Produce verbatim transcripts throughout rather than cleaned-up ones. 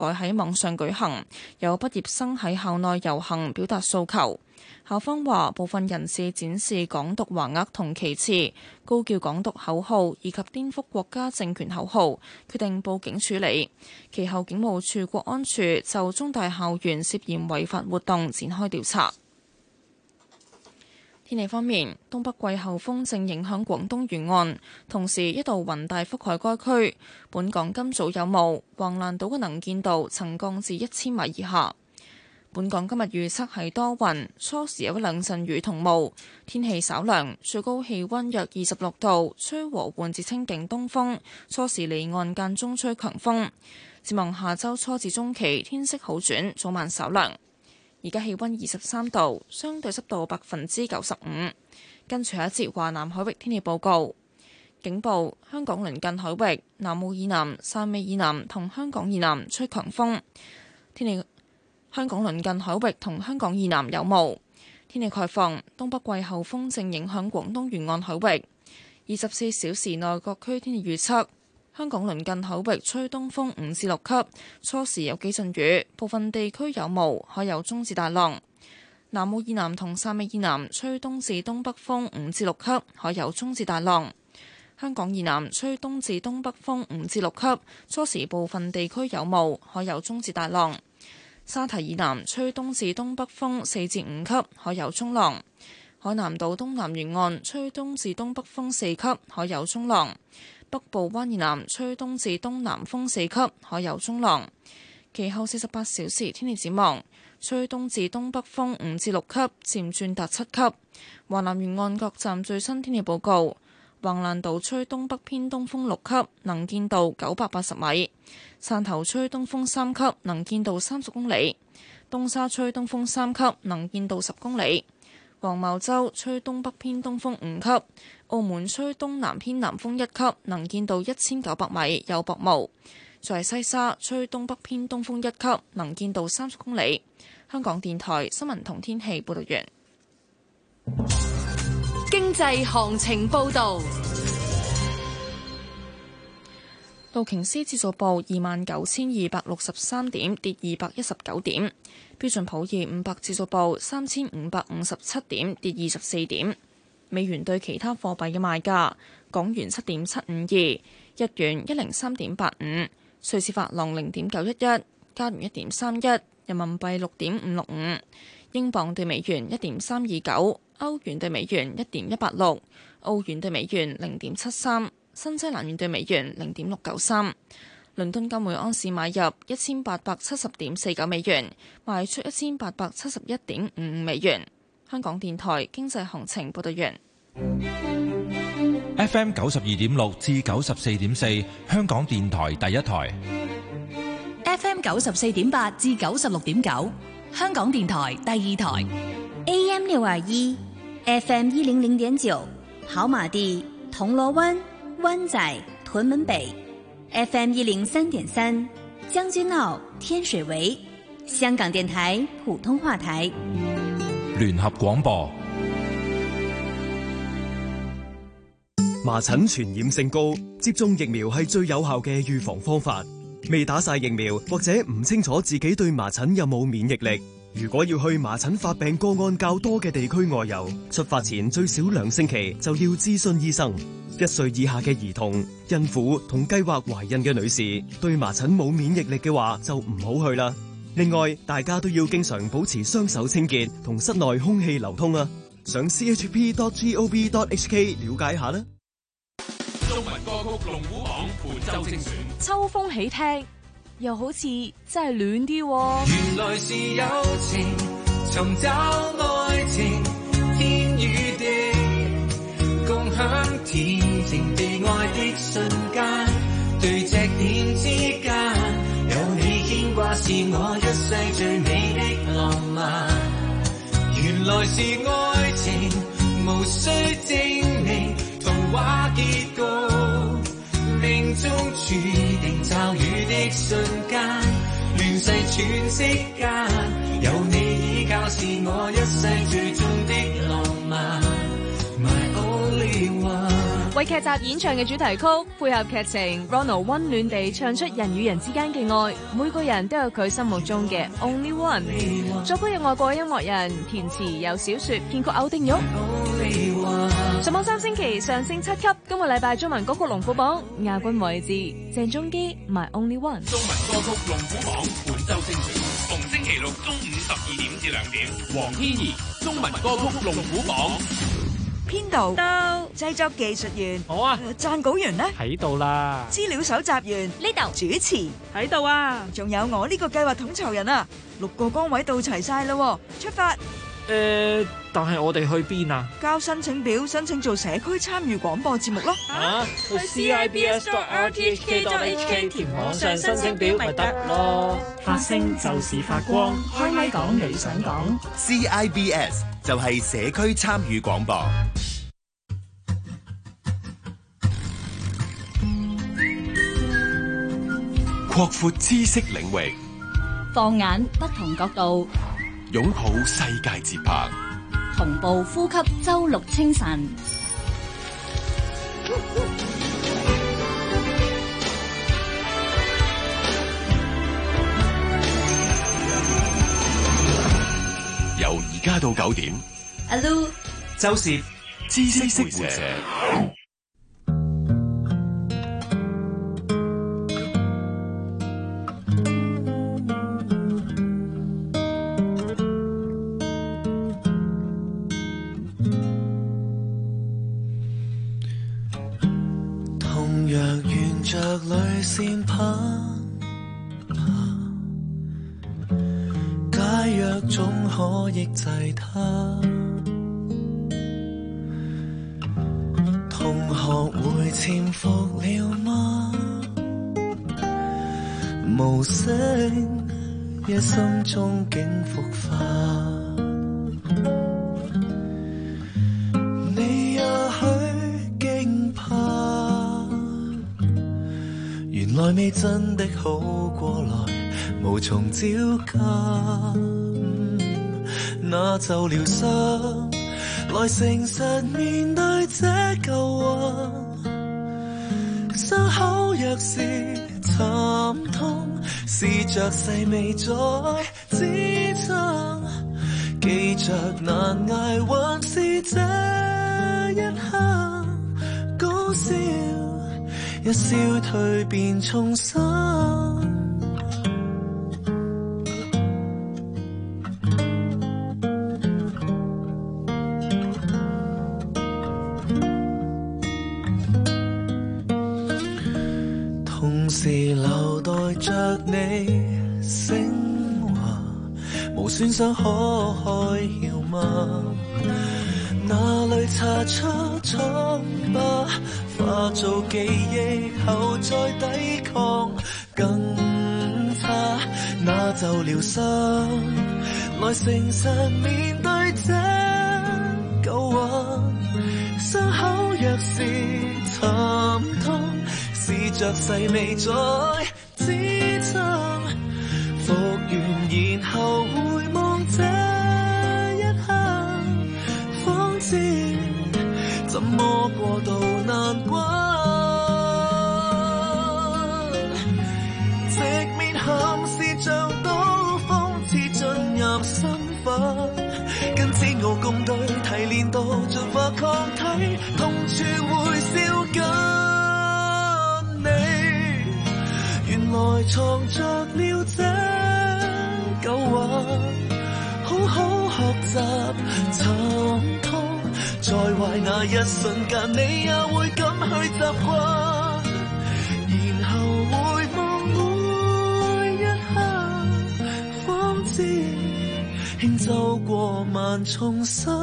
改喺網上舉行，有畢業生喺校內遊行表達訴求。校方話，部分人士展示港獨橫額同旗幟，高叫港獨口號以及顛覆國家政權口號，決定報警處理。其後警務處國安處就中大校園涉嫌違法活動展開調查。天氣方面，東北季候風正影響廣東沿岸，同時一道雲帶覆蓋該區。本港今早有霧，橫瀾島嘅能見度曾降至一千米以下。本港今日預測係多雲，初時有一兩陣雨同霧，天氣稍涼，最高氣溫約二十六度，吹和緩至清勁東風，初時離岸間中吹強風。展望下周初至中期天色好轉，早晚稍涼。而家氣溫二十三度，相對濕度百分之九十五。跟住一節華南海域天氣報告，警報：香港鄰近海域、南澳以南、汕尾以南同香港以南吹強風。天氣香港鄰近海域同香港以南有霧。天氣概況：東北季候風正影響廣東沿岸海域。二十四小時內各區天氣預測：香港鄰近海域吹東風五至六級，初時有幾陣雨，部分地區有霧，海有中至大浪。南澳以南同汕尾以南吹東至東北風五至六級，海有中至大浪。香港以南吹東至東北風五至六級，初時部分地區有霧，海有中至大浪。沙堤以南吹東至東北風四至五級，海有中浪。海南島東南沿岸吹東至東北風四級，海有中浪。北部灣以南吹東至東南風四級，海有中浪。其後四十八小時天氣展望，吹東至東北風五至六級，漸轉達七級。華南沿岸各站最新天氣報告：橫瀾島吹東北偏東風六級，能見度九百八十米；汕頭吹東風三級，能見度三十公里；東沙吹東風三級，能見度十公里；黃茅洲吹東北偏東風五級；澳門吹東南偏南風一級，能見度一千九百米，有薄霧。在西沙吹東北偏東風一級，能見度三十公里。香港電台新聞同天氣報道完。 經濟行情報道。 道瓊斯指數報二萬九千二百六十三點，跌二百一十九點。標準普爾五百指數報三千五百五十七點，跌二十四點。美元對其他貨幣嘅賣價：港元七點七五二，日元一零三點八五，瑞士法郎零點九一一，加元一點三一，人民幣六點五六五，英鎊對美元一點三二九，歐元對美元一點一八六，澳元對美元零點七三，新西蘭元對美元零點六九三。倫敦金每安士買入一千八百七十點四九美元，賣出一千八百七十一點五五美元。香港電台經濟行情報道完。 F M 九十二點六至九十四點四，香港電台第一台。 F M 九十四點八至九十六點九，香港電台第二台。 A M 六二一，F M 一零零點九，跑馬地、銅鑼灣、灣仔、屯門北。F M 一零三點三，將軍澳、天水圍。香港電台普通話台。 聯合廣播。 麻疹傳染性高，接種疫苗係最有效嘅預防方法。未打晒疫苗或者唔清楚自己對麻疹有冇免疫力，如果要去麻疹發病個案較多嘅地區外遊，出發前最少兩星期就要諮詢醫生。一歲以下嘅兒童、孕婦同計劃懷孕嘅女士，對麻疹冇免疫力嘅話就唔好去啦。另外，大家都要經常保持雙手清潔同室內空氣流通啊。上 c h p dot gov dot h k 了解下啦。 中文歌曲龍虎榜本周精選， 秋風起聽，又好似真係暖啲喎。 原來是友情，尋找愛情，天與地，共享甜情地愛的瞬間，對隻點之間，有你牽掛是我一世最美的浪漫。原來是愛情，無需證明童話結局，命中注定驟雨的瞬間，亂世喘息間，有你依靠是我一世最終的浪漫。My only one。 為劇集演唱嘅主題曲，配合劇情 ，Ronald 溫暖地唱出人與人之間嘅愛，每個人都有佢心目中嘅 Only One。作曲嘅外國音樂人，填詞有小說編曲歐丁玉。上網三星期上升七級，今個禮拜中文歌曲龍虎榜亞軍位置，鄭中基 My Only One。 中文歌曲龍虎榜本周精選，逢星期六中午十二點至兩點，黃天怡中文歌曲龍虎榜。 編導到， 製作技術員好啊， 撰稿員呢喺度啦， 資料搜集員呢度， 主持喺度啊， 仲有我呢個計劃統籌人啊，六個崗位到齊晒啦，出發。 誒，但係我哋去邊啊？ 交申請表，申請做社區參與廣播節目咯。 啊，去 C I B S dot R T H K dot H K 填網上申請表咪得咯。 發聲就是發光，開咪講你想講。 C I B S 就係社區參與廣播。擴闊知識領域， 放眼不同角度， 擁抱世界節拍， 同步呼吸周六清晨。 由而家到九點， 阿 Lu 周涉知識會社。 線攀爬，解藥總可抑制它。同學會潛伏了嗎？無聲，一心中竟復發。你也許驚怕。原來未真的好過來，無從招架。嗯、那就療傷，來誠實面對這舊患。傷口若是慘痛，試着細微再支撐。記着難捱還是這一刻高燒。一消退便重生，同時留待着你升華，無損傷可開竅嗎？哪裏擦出瘡疤，化做記憶後再抵抗更差，那就療傷，來誠實面對這舊患。傷口若是慘痛，試着細微再支撐，復原然後回望這一刻，方知怎麼過渡難關。直面含是像刀鋒刺進入心房，跟煎熬共對提煉到盡化抗體，痛處會燒緊你。原來藏着了這舊患，好好學習沉痛。在壞那一瞬間，你也會敢去習慣，然後回望每一刻，方知輕走過萬重山，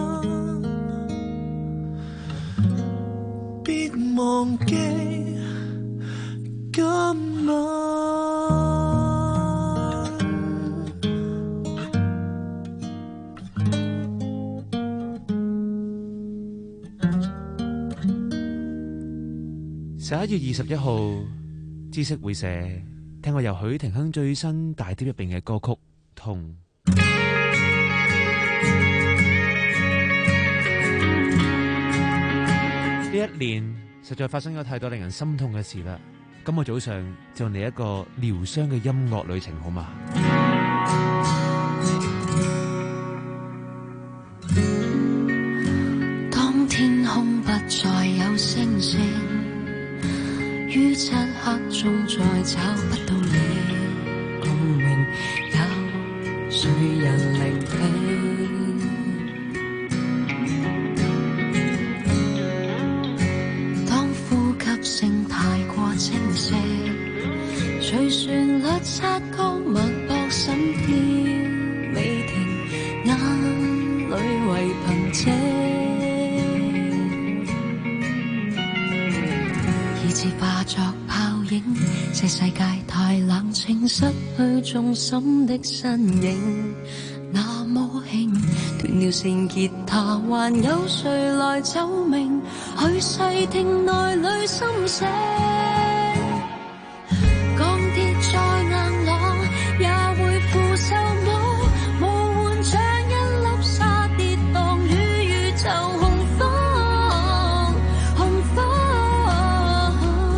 別忘記今晚。 十一月二十一號，知識會社聽過由許廷鏗最新大碟入邊嘅歌曲《痛》。 一年實在發生咗太多令人心痛嘅事啦。今個早上就嚟一個療傷嘅音樂旅程，好嗎？ 當天空不再有星星，於漆黑中再找不到你共鳴，有誰人聆聽？當呼吸聲太過清晰，隨旋律擦過脈搏心跳未停，眼淚為憑藉，以致化作泡影。這世界太冷清，失去重心的身影，那麼輕，斷了線吉他，還有誰來奏鳴？去細聽內裏心聲。鋼鐵再硬朗，也會腐朽我，無換像一粒沙跌宕於宇宙洪荒，洪荒。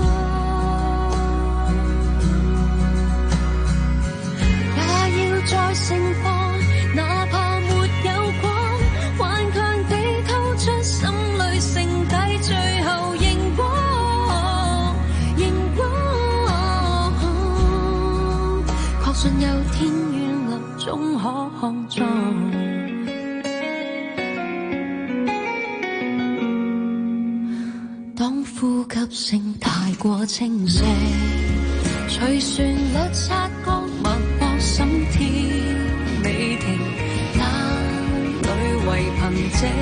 也要再盛放，哪怕沒有光，頑強地透出心裏剩底最後熒光，熒光。確信有天雨淋總可看壯。當呼吸聲太過清晰，隨旋律擦過脈搏心跳未停，眼淚為憑藉，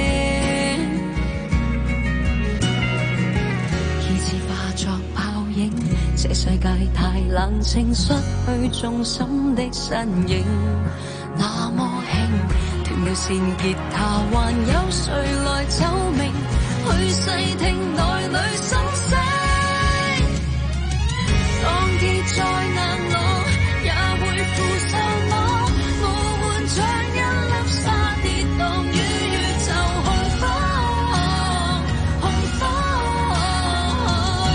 以致化作泡影。這世界太冷清，失去重心的身影，那麼輕，斷了線吉他，還有誰來奏鳴？去細聽內裏心聲。鋼鐵再硬朗，也會腐朽我，無換像一粒沙跌宕於宇宙洪荒，洪荒。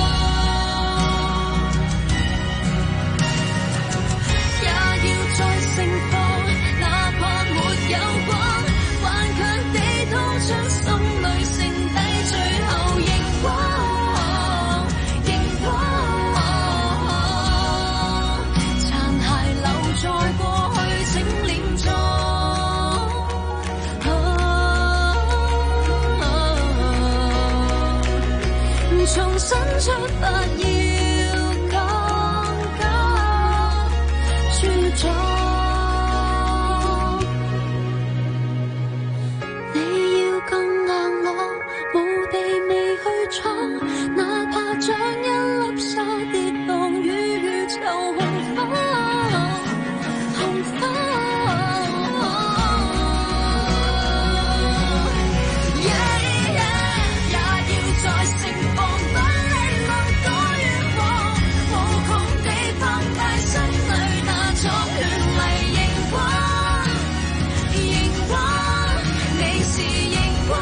也要再盛放，哪怕沒有光，頑強地吐出心裏剩底最後熒光，熒光。殘骸留在過去請臉中，重新出發要更加茁壯。你要更硬朗，無地未去闖，哪怕像一粒沙跌宕於宇宙洪荒，洪荒。Yeah, yeah, 也要再盛放，把你能多於往，無窮地澎湃心裏那種絢麗熒光，熒光，你是熒光，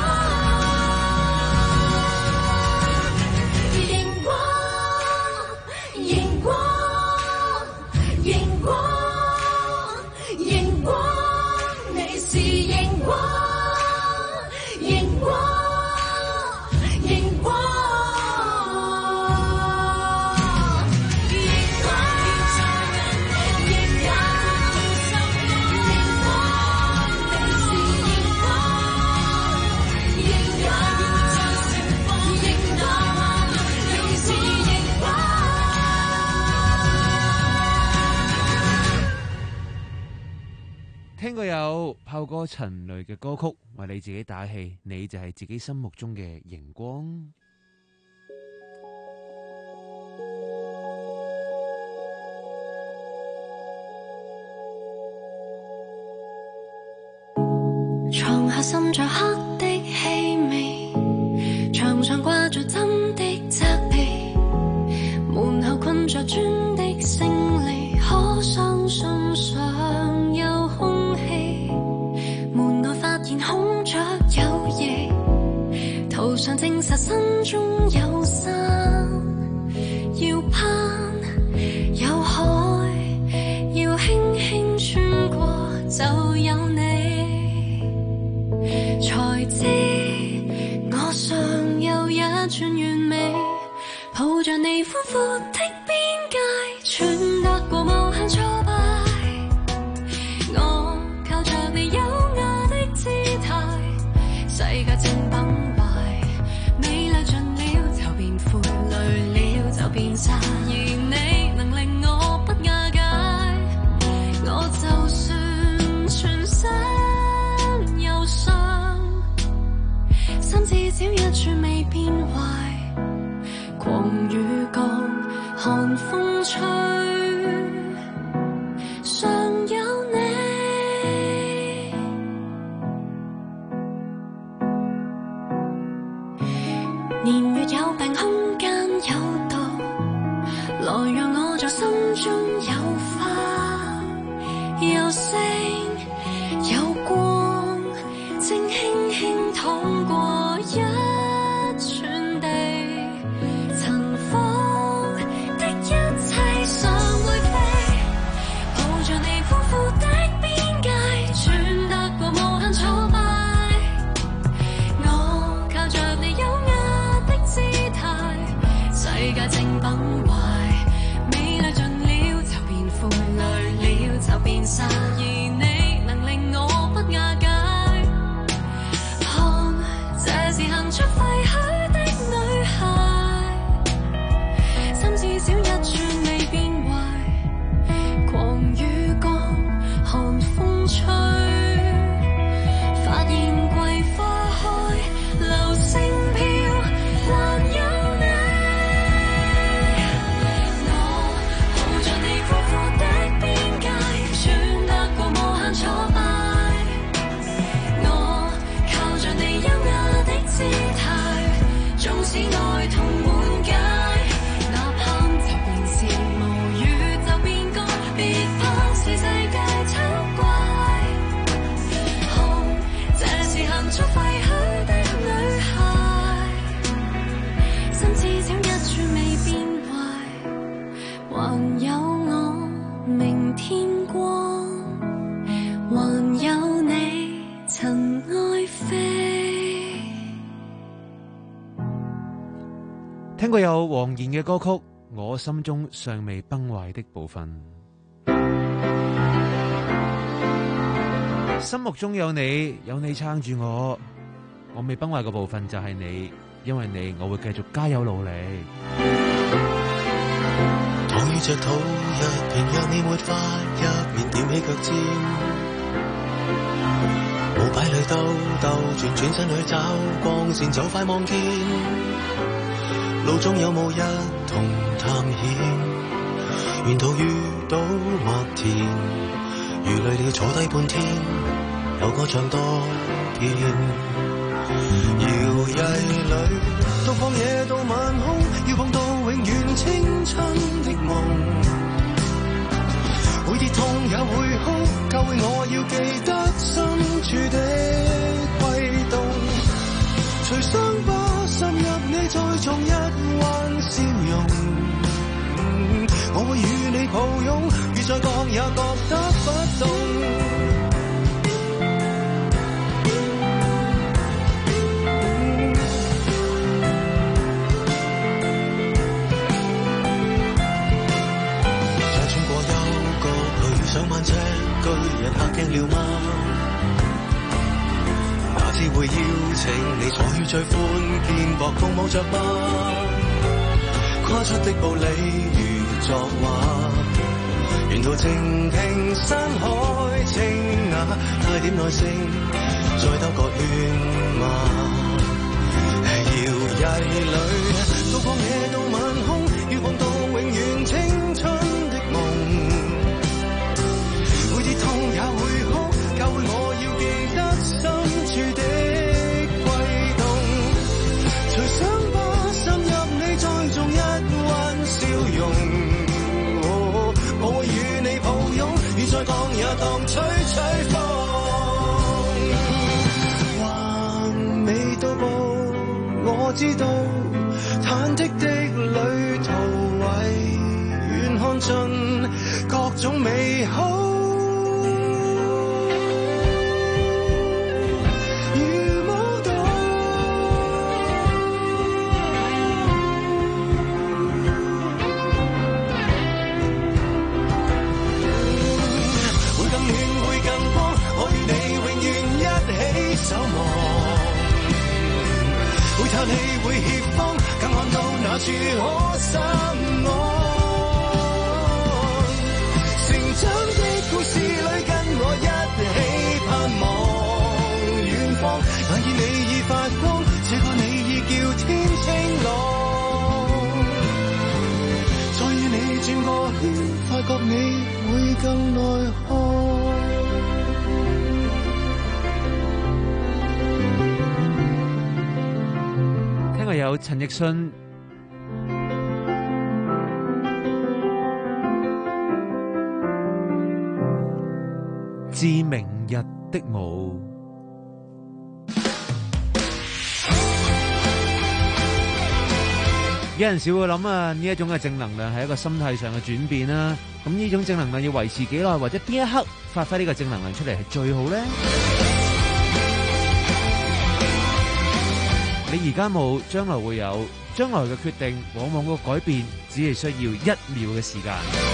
熒光，熒光，熒光，熒光，你是熒光，熒光，熒光，熒光， 聽過有炮哥陳雷嘅歌曲，為你自己打氣，你就係自己心目中嘅熒光。 床下滲着黑的氣味，牆上掛着針的責備，門後困着磚的勝利，可相信尚有空氣，門外發現孔雀有翼，途上正實心中有山，要攀有海，要輕輕穿過就有你，才知我尚有一寸完美，抱着你寬闊的邊界，穿得過無限挫敗，我靠着你優雅的姿態，世界正崩壞，美麗盡了就變負累了就變sad，而你能令我不瓦解，我就算全身憂傷，心至少一處未變壞，狂雨降寒風吹，尚有你。年月有病，空間有道，來讓我在心中有花有聲有光，正輕輕淌過一寸地，塵封的一切尚會飛，抱着你寬闊的邊界，穿得過無限挫敗，我靠着你優雅的姿態，世界正崩壞，美麗盡了就變負累了就變sad，而你能令我不瓦解，看這是行出廢墟的女孩，心至少一寸未變壞，狂雨降寒風吹，發現桂花開流星飄還有你，我抱着你寬闊的邊界，穿得過無限挫敗，我靠着你優雅的姿態，縱使愛痛滿街，哪怕就連是無語就變歌，別怕是世界醜怪，看這是行出廢墟的女孩，心至少一處未變壞，還有我明天光，還有你塵埃飛。 聽過有黃妍嘅歌曲《我心中尚未崩壞的部分》，心目中有你，有你撐住我，我未崩壞嘅部分就係你，因為你我會繼續加油努力。 躺於着土一片，若你沒法入面踮起腳尖，無擺裏兜兜轉轉身去找光線，就快望見路中有冇一同探險，沿途遇到麥田，如累了坐低半天，有歌唱多遍，搖曳裏到曠野到晚空，要碰到永遠青春的夢，會跌痛也會哭，教會我要記得深處的悸動，隨傷疤滲入你再種一彎笑容，我會與你抱擁，雨再降也覺得不凍，再穿過幽谷去上萬尺巨人嚇驚了嗎？哪知會邀請你坐於最寬肩膊，共舞着嗎？跨出的步履如作畫，沿途靜聽山海清雅，帶點耐性再兜個圈嗎？搖曳裏到曠野到晚空，要碰到永遠青春的夢，會跌痛也會哭，教會我要記得深處的悸動，隨傷疤滲入你再種一彎笑容，哦，我會與你抱擁，雨再降也當吹吹風，還未到步，我我知道，忐忑的旅途為願看盡各種美好。守望，會嘆氣，會怯慌，更看到那處可心安。成長的故事裏，跟我一起盼望遠方。眼見你已發光，這個你已叫天清朗。再與你轉個圈，發覺你會更內看。 有陳奕迅致明日的舞，有陣時會諗啊，呢一種嘅正能量係一個心態上嘅轉變啦。咁呢種正能量要維持幾耐，或者邊一刻發揮呢個正能量出嚟係最好咧？你而家冇，將來會有。將來嘅決定，往往個改變只係需要一秒嘅時間。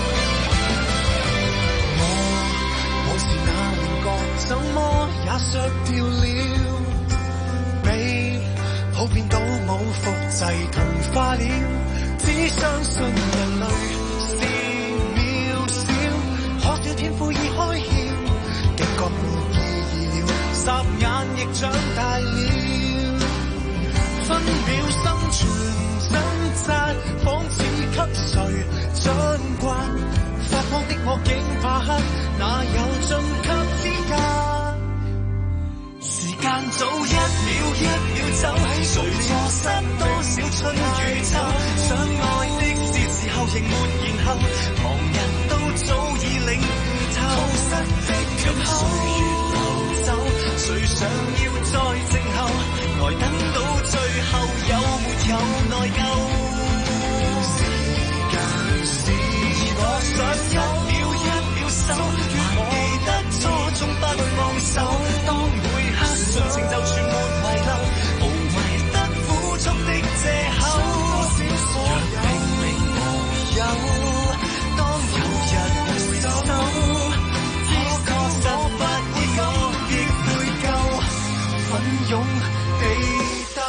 我我是那稜角，怎麼也削掉了？被普遍倒模複製同化了，只相信人類是渺小，可笑天賦已開竅，驚覺沒意義了，霎眼亦長大了。分秒生存掙扎，仿似給誰掌摑。發光的我竟怕黑，哪有晉級資格？時間早一秒一秒走，誰錯失多少春與秋？想愛的是時候仍沒然後，旁人都早已領悟透。錯失的缺口，歲月流走，誰想要再靜候？來等到最後有沒有內疚？時間是我想一秒一秒守，還記得初衷不放手。當每刻純情就全沒遺漏，無謂得苦衷的藉口。若拼命無有，當有日回首，可確實不會我亦會夠奮勇地鬥。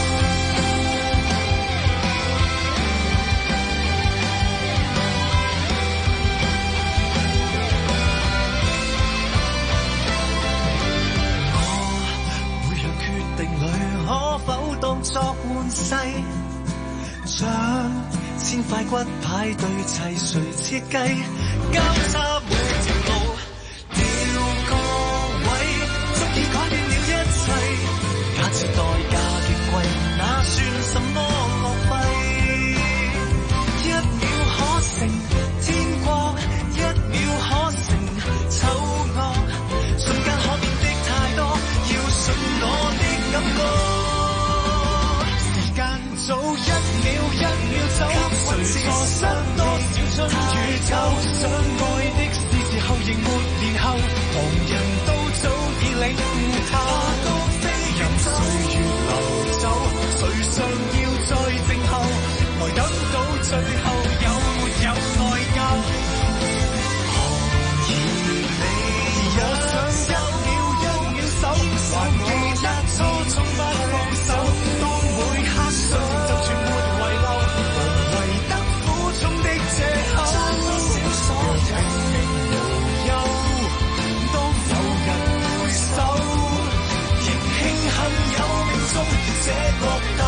我每樣決定裏可否當作換世，將千塊骨牌對齊，誰設計監察每條路，調個位足以改變了一切。假設代價極貴，那算什麼浪費？一秒可成天國，一秒可成醜惡，瞬間可變的太多，要信我的感覺。時間早一秒一秒走，誰錯失多少春與秋？想愛的是時候仍沒然後，旁人都早已領悟透。任歲月流走，誰想要再靜候？來等到最後有沒有內疚？何以你我想一秒一秒守，還記得初衷不放手。當每刻想就全沒遺漏，無謂得苦衷的藉口。若拼命無憂，當有人回首。慶幸有命中這角鬥，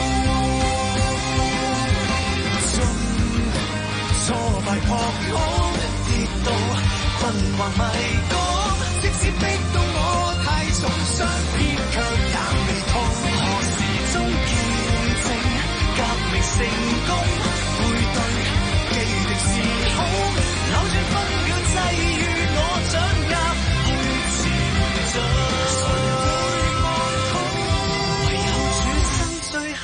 中挫敗撲空跌倒，困惑迷港，即使逼到我太重傷，偏卻也未痛。何時終見證革命成功，背對既定時空，扭轉分秒際遇我掌握，去前進。唯有轉身最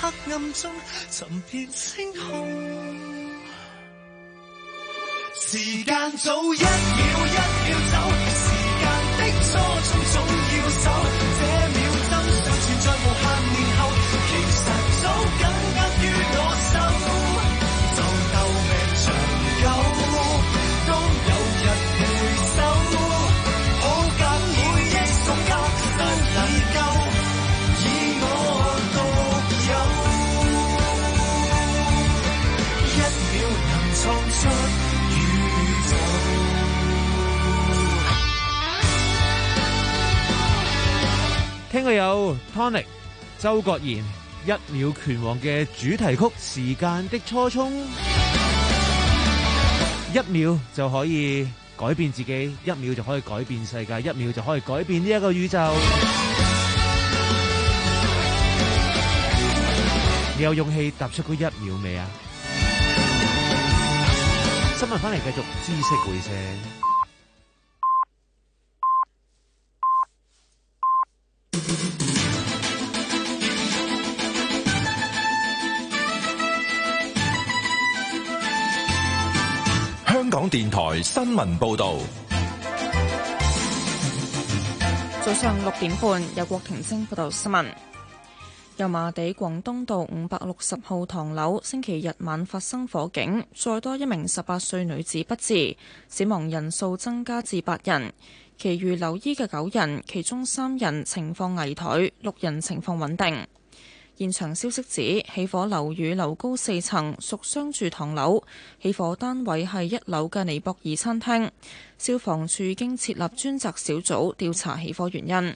尋遍星空。時間早一秒一秒走，時間的初衷總要守，這秒真相存在無限年後，其實早緊握於我手。就鬥命長久，當有日回首，好緊每一瞬間都已夠，以我獨有，一秒能創出聽過有 Tonic 周國賢一秒拳王嘅主題曲《時間的初衷》，一秒就可以改變自己，一秒就可以改變世界，一秒就可以改變呢一個宇宙。你有勇氣踏出嗰一秒未啊？新聞翻嚟繼續知識會社。 香港電台新聞報道， 早上六點半，有郭婷晶報道新聞。油麻地廣東道五百六十號唐樓星期日晚發生火警，再多一名十八歲女子不治，死亡人數增加至八人，其餘留醫嘅九人，其中三人情況危殆，六人情況穩定。現場消息指，起火樓宇樓高四層，屬商住唐樓，起火單位係一樓嘅尼泊爾餐廳。消防處已經設立專責小組調查起火原因。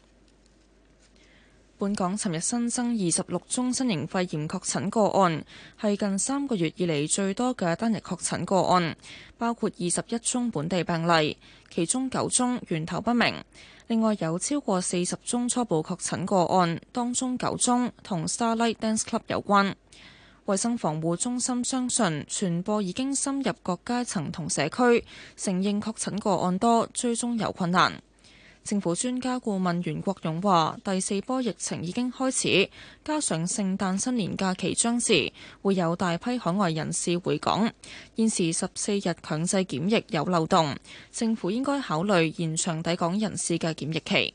本港尋日新增二十六宗新型肺炎確診個案，係近三個月以嚟最多嘅單日確診個案，包括二十一宗本地病例，其中九宗源頭不明。另外有超過四十宗初步確診個案，當中九宗同 Starlight Dance Club 有關。衛生防護中心相信傳播已經深入各階層同社區，承認確診個案多，追蹤有困難。政府專家顧問袁國勇話：第四波疫情已經開始，加上聖誕新年假期將至，會有大批海外人士回港。現時十四日強制檢疫有漏洞，政府應該考慮延長抵港人士嘅檢疫期。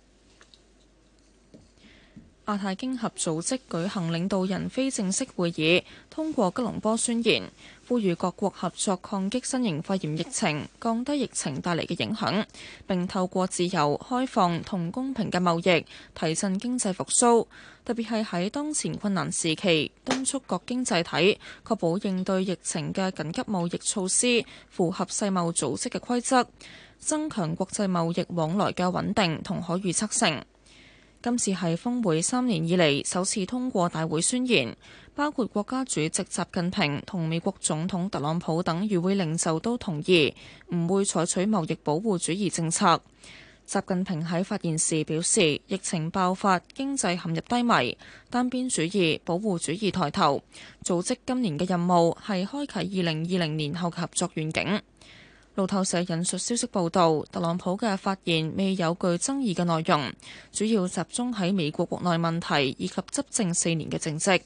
亞太經合組織舉行領導人非正式會議，通過吉隆坡宣言，呼籲各國合作抗擊新型肺炎疫情，降低疫情帶嚟嘅影響，並透過自由、開放同公平嘅貿易提振經濟復甦。特別係喺當前困難時期，敦促各經濟體確保應對疫情嘅緊急貿易措施符合世貿組織嘅規則，增強國際貿易往來嘅穩定同可預測性。今次係峰會三年以嚟首次通過大會宣言，包括國家主席習近平同美國總統特朗普等與會領袖都同意唔會採取貿易保護主義政策。習近平喺發言時表示，疫情爆發，經濟陷入低迷，單邊主義、保護主義抬頭。組織今年嘅任務係開啟二零二零年後嘅合作願景。路透社引述消息報道，特朗普嘅發言未有具爭議嘅內容，主要集中喺美國國內問題以及執政四年嘅政績。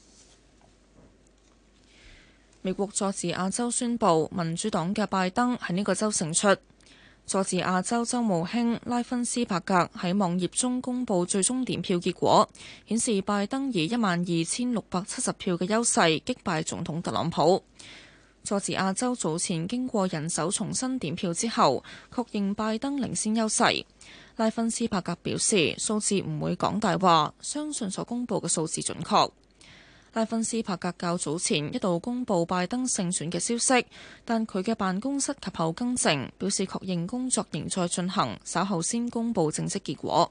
美國佐治亞州宣布，民主黨嘅拜登喺呢個州勝出。佐治亞州州務卿拉芬斯伯格喺網頁中公布最終點票結果，顯示拜登以一萬二千六百七十票嘅優勢擊敗總統特朗普。佐治亞州早前經過人手重新點票之後，確認拜登領先優勢。拉芬斯伯格表示，數字唔會講大話，相信所公佈嘅數字準確。拉芬斯伯格較早前一度公佈拜登勝選嘅消息，但佢嘅辦公室及後更正，表示確認工作仍在進行，稍後先公佈正式結果。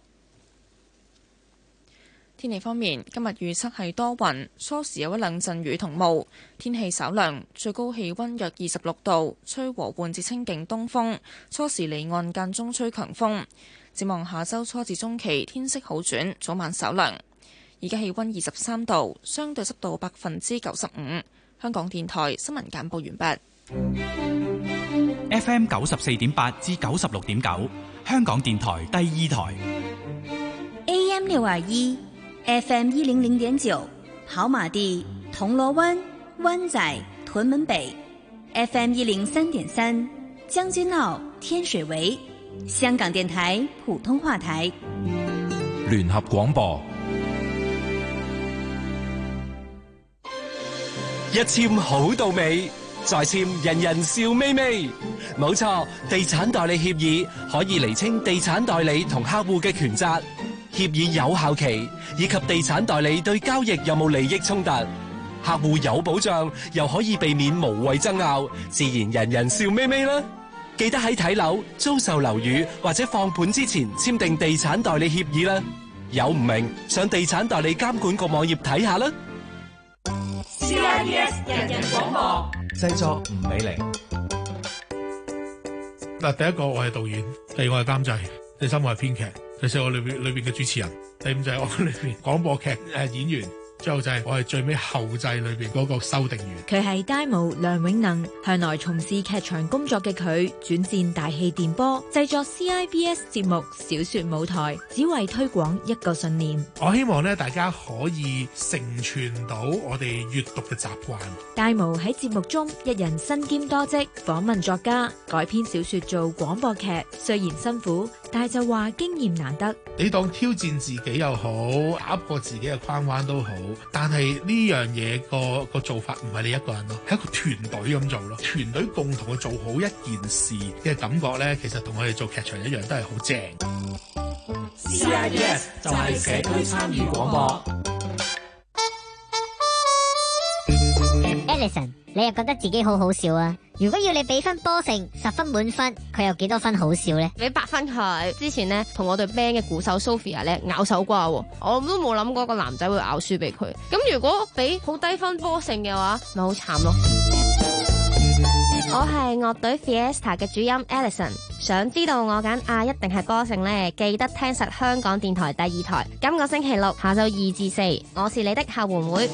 天氣方面，今日預測係多雲，初時有一兩陣雨同霧，天氣稍涼，最高氣溫約二十六度，吹和緩至清勁東風，初時離岸間中吹強風。展望下周初至中期天色好轉，早晚稍涼。而家氣溫二十三度，相對濕度百分之九十五。香港電台新聞簡報完畢。 F M 九十四點八至九十六點九，香港電台第二台。 A M 六二一。F M 一零零點九，跑馬地銅鑼灣、灣仔、屯門北 F M 一零三點三，將軍澳、天水圍，香港電台普通話台， 聯合廣播。 一簽好到尾，再簽人人笑眯眯。冇錯，地產代理協議可以釐清地產代理同客戶嘅權責，協議有效期以及地產代理對交易有冇利益衝突，客戶有保障，又可以避免無謂爭拗，自然人人笑眯眯啦。記得喺睇樓、租售樓宇或者放盤之前簽訂地產代理協議啦。有唔明，上地產代理監管局網頁睇下啦。 C I B S 人人廣播， 製作吳美玲。 嗱，第一個我係導演，第二個係監製，第三個係編劇，第四個裏邊裏邊嘅主持人，第五就係我裏邊廣播劇誒演員。最後就係我係最尾後製裏邊嗰個修訂員。 佢係街舞梁永能，向來從事劇場工作嘅佢，轉戰大氣電波，製作 C I B S 節目小說舞台，只為推廣一個信念。 我希望咧，大家可以承傳到我哋閱讀嘅習慣。 街舞喺節目中一人身兼多職，訪問作家，改編小說做廣播劇，雖然辛苦，但係就話經驗難得。 你當挑戰自己又好，打破自己嘅框框都好。但係呢樣嘢個個做法唔係你一個人咯，係一個團隊咁做咯。團隊共同去做好一件事嘅感覺咧，其實同我哋做劇場一樣，都係好正。 C I B S 就係社區參與廣播。 Alison， 你又覺得自己好好笑啊？如果要你俾分波成十分滿分，佢有幾多分好笑呢？ 俾八分佢。之前呢，同我對 band 嘅鼓手 Sophia 咧咬手瓜，我都冇諗過個男仔會咬輸俾佢。咁如果俾好低分波成嘅話，咪好慘咯。我係樂隊 Fiesta 嘅主音 Alison， 想知道我揀啊一定係波成呢？記得聽實香港電台第二台，今個星期六下晝二至四，我是你的後援會。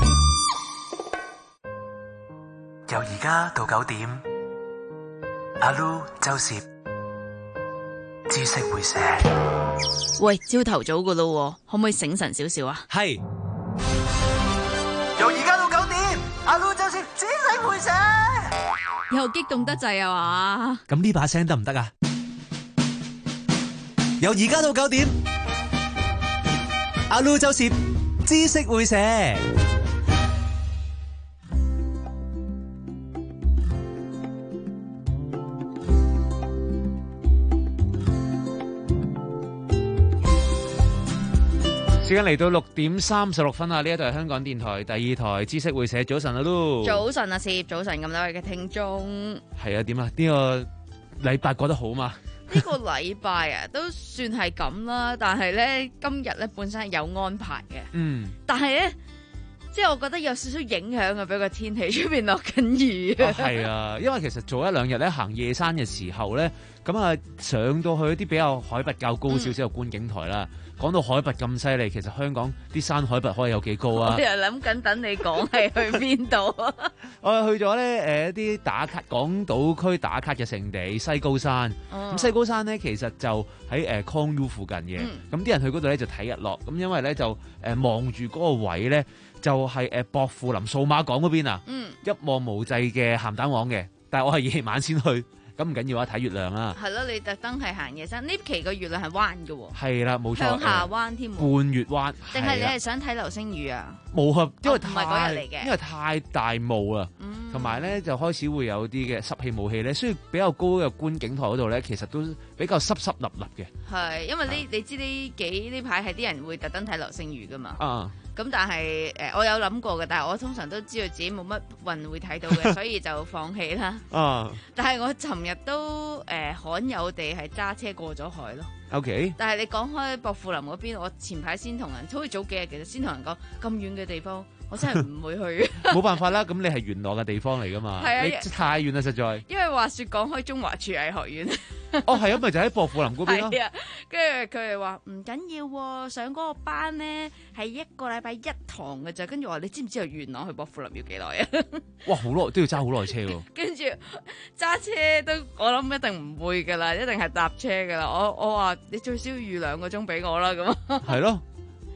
由而家到九點，阿 Lu 周攝知識會寫。 喂，朝頭早噶咯，可唔可以醒神少少啊？ 係。由而家到九點，阿 Lu 周攝知識會寫。 又激動得滯啊嘛？ 咁呢把聲得唔得啊？由而家到九點，阿 Lu 周攝知識會寫。 時間嚟到六點三十六分啊！呢一度係香港電台第二台知識會社，早晨啊都早晨啊，攝早晨咁多位嘅聽眾。 係啊，點啊？呢個禮拜過得好嘛？ 呢個禮拜啊，都算係咁啦。但係咧，今日咧本身係有安排嘅。嗯。但係咧，即係我覺得有少少影響啊，俾個天氣出邊落緊雨啊。係啊，因為其實早一兩日咧行夜山嘅時候咧，咁啊上到去一啲比較海拔較高少少嘅觀景台啦。嗯講到海拔咁犀利，其實香港啲山海拔可以有幾高啊？ 我又諗緊等你講係去邊度啊？ 我去咗咧誒一啲打卡港島區打卡嘅聖地西高山。咁、哦、西高山咧其實就喺誒康 U 附近嘅。咁、嗯、啲人去嗰度咧就睇日落。咁因為咧就誒望住嗰個位咧就係誒薄扶林數碼港嗰邊啊。嗯、一望無際嘅鹹蛋黃嘅，但係我係夜晚先去。咁唔緊要啊，睇月亮啊！係咯，你特登係行夜山，呢期個月亮係彎嘅喎。係啦，冇錯。 向下彎添。 半月彎。 定係你係想睇流星雨啊？ 冇啊，因為太、 唔係嗰日嚟嘅， 因為太大霧啦，同埋咧就開始會有啲嘅濕氣霧氣咧，所以比較高嘅觀景台嗰度咧，其實都比較濕濕立立嘅。係， 因為呢，你知呢幾呢排係啲人會特登睇流星雨噶嘛。 啊。 咁但係誒、呃，我有諗過嘅，但係我通常都知道自己冇乜運會睇到嘅，所以就放棄啦。啊！但係我尋日都誒、呃、罕有地係揸車過咗海咯。 O K。但係你講開薄扶林嗰邊，我前排先同人，好似早幾日其實先同人講咁遠嘅地方，我真係唔會去。冇辦法啦，咁你係元朗嘅地方嚟噶嘛？係啊，你太遠啦，實在。 因為話説講開中華廚藝學院。 哦，係啊，咪就喺薄扶林嗰邊咯。 係啊，跟住佢哋話唔緊要喎，上嗰個班咧係一個禮拜一堂嘅咋。跟住我話你知唔知由元朗去薄扶林要幾耐啊？ 哇，好耐都要揸好耐車喎。 跟住揸車都我諗一定唔會噶啦，一定係搭車噶啦。我我話你最少要預兩個鐘俾我啦咁。係咯。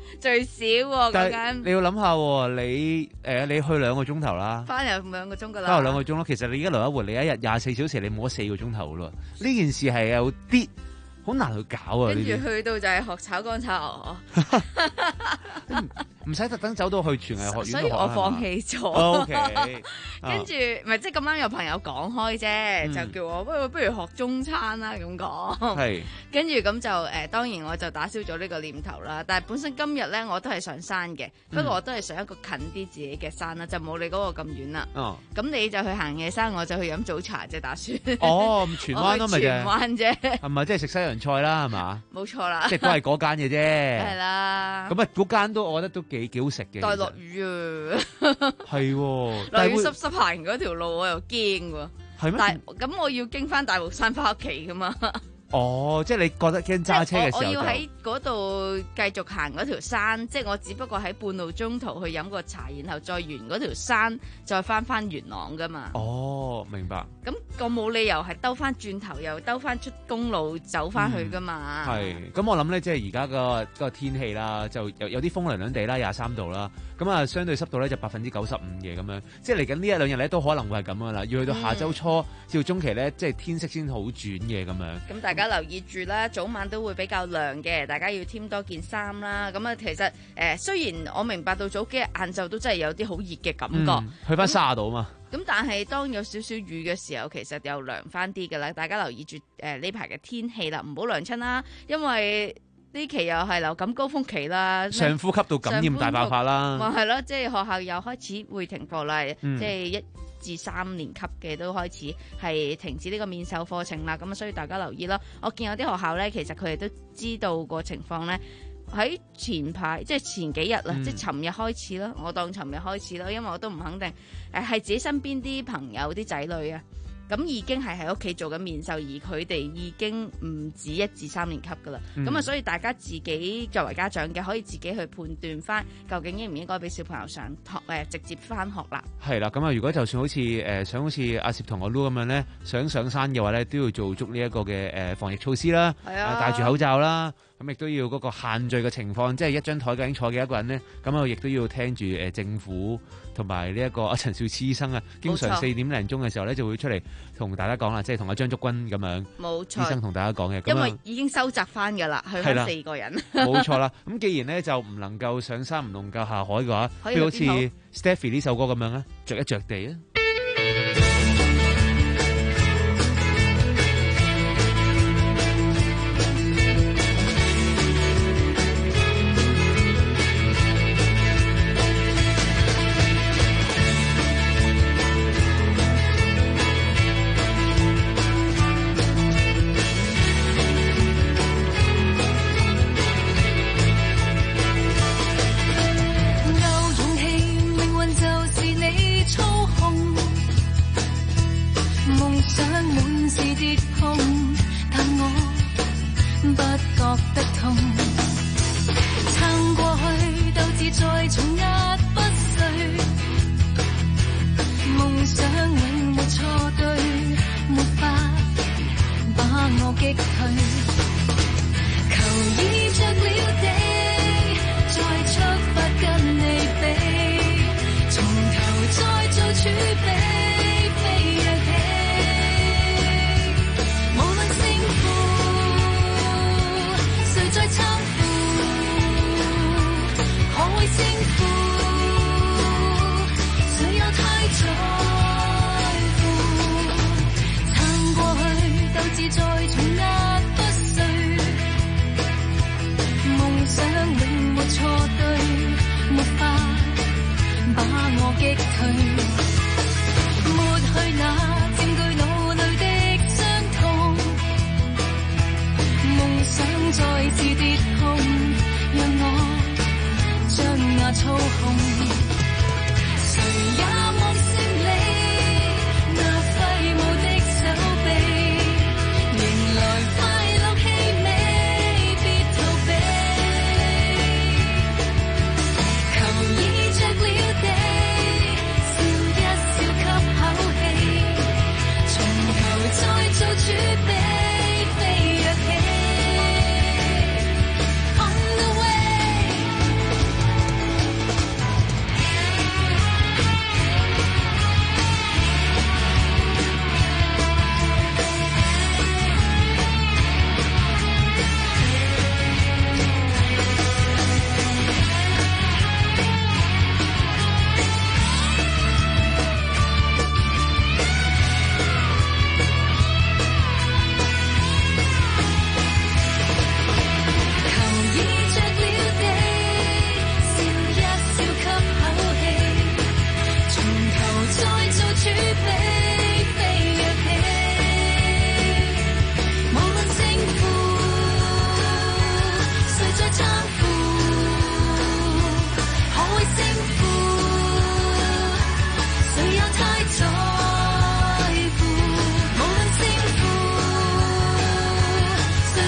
最少喎但係講緊。 你要諗下喎，你誒、呃、你去兩個鐘頭啦， 翻入兩個鐘㗎啦。 翻入兩個鐘咯。其實你而家來一回，你一日廿四小時，你冇咗四個鐘頭咯。呢件事係有啲好難去搞啊！ 跟住呢啲去到就係學炒乾炒牛， 唔使特登走到去廚藝學院， 所以我放棄咗。 O K， 跟住唔係即係咁啱有朋友講開啫， 嗯就叫我不如不如學中餐啦咁講。 係跟住咁就誒、呃，當然我就打消咗呢個念頭啦。但係本身今日咧我都係上山嘅，不過我都係上一個近啲自己嘅山啦，就冇你嗰個咁遠啦。 哦， 咁你就去行夜山，我就去飲早茶啫，打算。 哦，荃灣咯，咪啫。 荃灣啫。 係咪即係食西洋菜啦？係嘛？ 冇錯啦。 即係都係嗰間嘅啫。 係啦。 咁啊，嗰間都我覺得都幾幾好食嘅。 待落雨啊！ 係喎， 落雨濕濕行嗰條路我又驚喎。 係咩？ 但咁我要經翻大帽山翻屋企噶嘛？ 哦，即係你覺得驚揸車嘅時候我，我要喺嗰度繼續行嗰條山，即係我只不過喺半路中途去飲個茶，然後再沿嗰條山再翻翻元朗噶嘛。 哦，明白。 咁我冇理由係兜翻轉頭又兜翻出公路走翻去噶嘛。 係、嗯，咁我諗咧，即係而家個個天氣啦，就有有啲風涼涼地啦，廿三度啦，咁啊相對濕度咧就百分之九十五嘅咁樣，即係嚟緊呢一兩日咧都可能會係咁噶啦，要去到下週初至到、嗯、中期咧，即係天色先好轉嘅咁樣。咁大家留意住啦，早晚都會比較涼嘅，大家要添多件衫啦。咁啊，其實誒、呃、雖然我明白到早幾日晏晝都真係有啲好熱嘅感覺， 嗯、去翻卅度啊嘛。 咁但係當有少少雨嘅時候，其實又涼翻啲㗎啦。大家留意住誒呢排嘅天氣啦，唔好涼親啦，因為呢期又係流感高峰期啦， 上呼吸道感染大爆發啦。 咪係咯，即係學校又開始會停課啦， 嗯、 即係一至三年級嘅都開始係停止呢個面授課程啦。咁所以大家留意啦。我見有啲學校咧，其實佢哋都知道個情況咧。喺前排即係前幾日啦，嗯、即係尋日開始啦，我當尋日開始啦，因為我都唔肯定誒係自己身邊啲朋友啲仔女啊。咁已經係喺屋企做緊面授，而佢哋已經唔止一至三年級噶啦。咁啊、嗯，所以大家自己作為家長嘅，可以自己去判斷翻，究竟應唔應該俾小朋友上學誒直接翻學啦。係啦，咁啊，如果就算好似誒、呃、想好似阿攝同阿 Lu 咁樣咧，想上山嘅話咧，都要做足呢一個嘅誒防疫措施啦，係啊，戴住口罩啦，咁亦都要嗰個限聚嘅情況，即係一張台究竟坐幾多個人咧？咁啊，亦都要聽住誒政府同埋呢一個阿陳肇始醫生啊，經常四點零鐘嘅時候咧就會出嚟同大家講啦，即係同阿張竹君咁樣，冇錯，醫生同大家講嘅， 因為已經收窄翻㗎啦，去翻四個人， 冇錯啦。咁既然咧就唔能夠上山，唔能夠下海嘅話，譬如好似 Stephy 呢首歌咁樣咧，着一着地啊！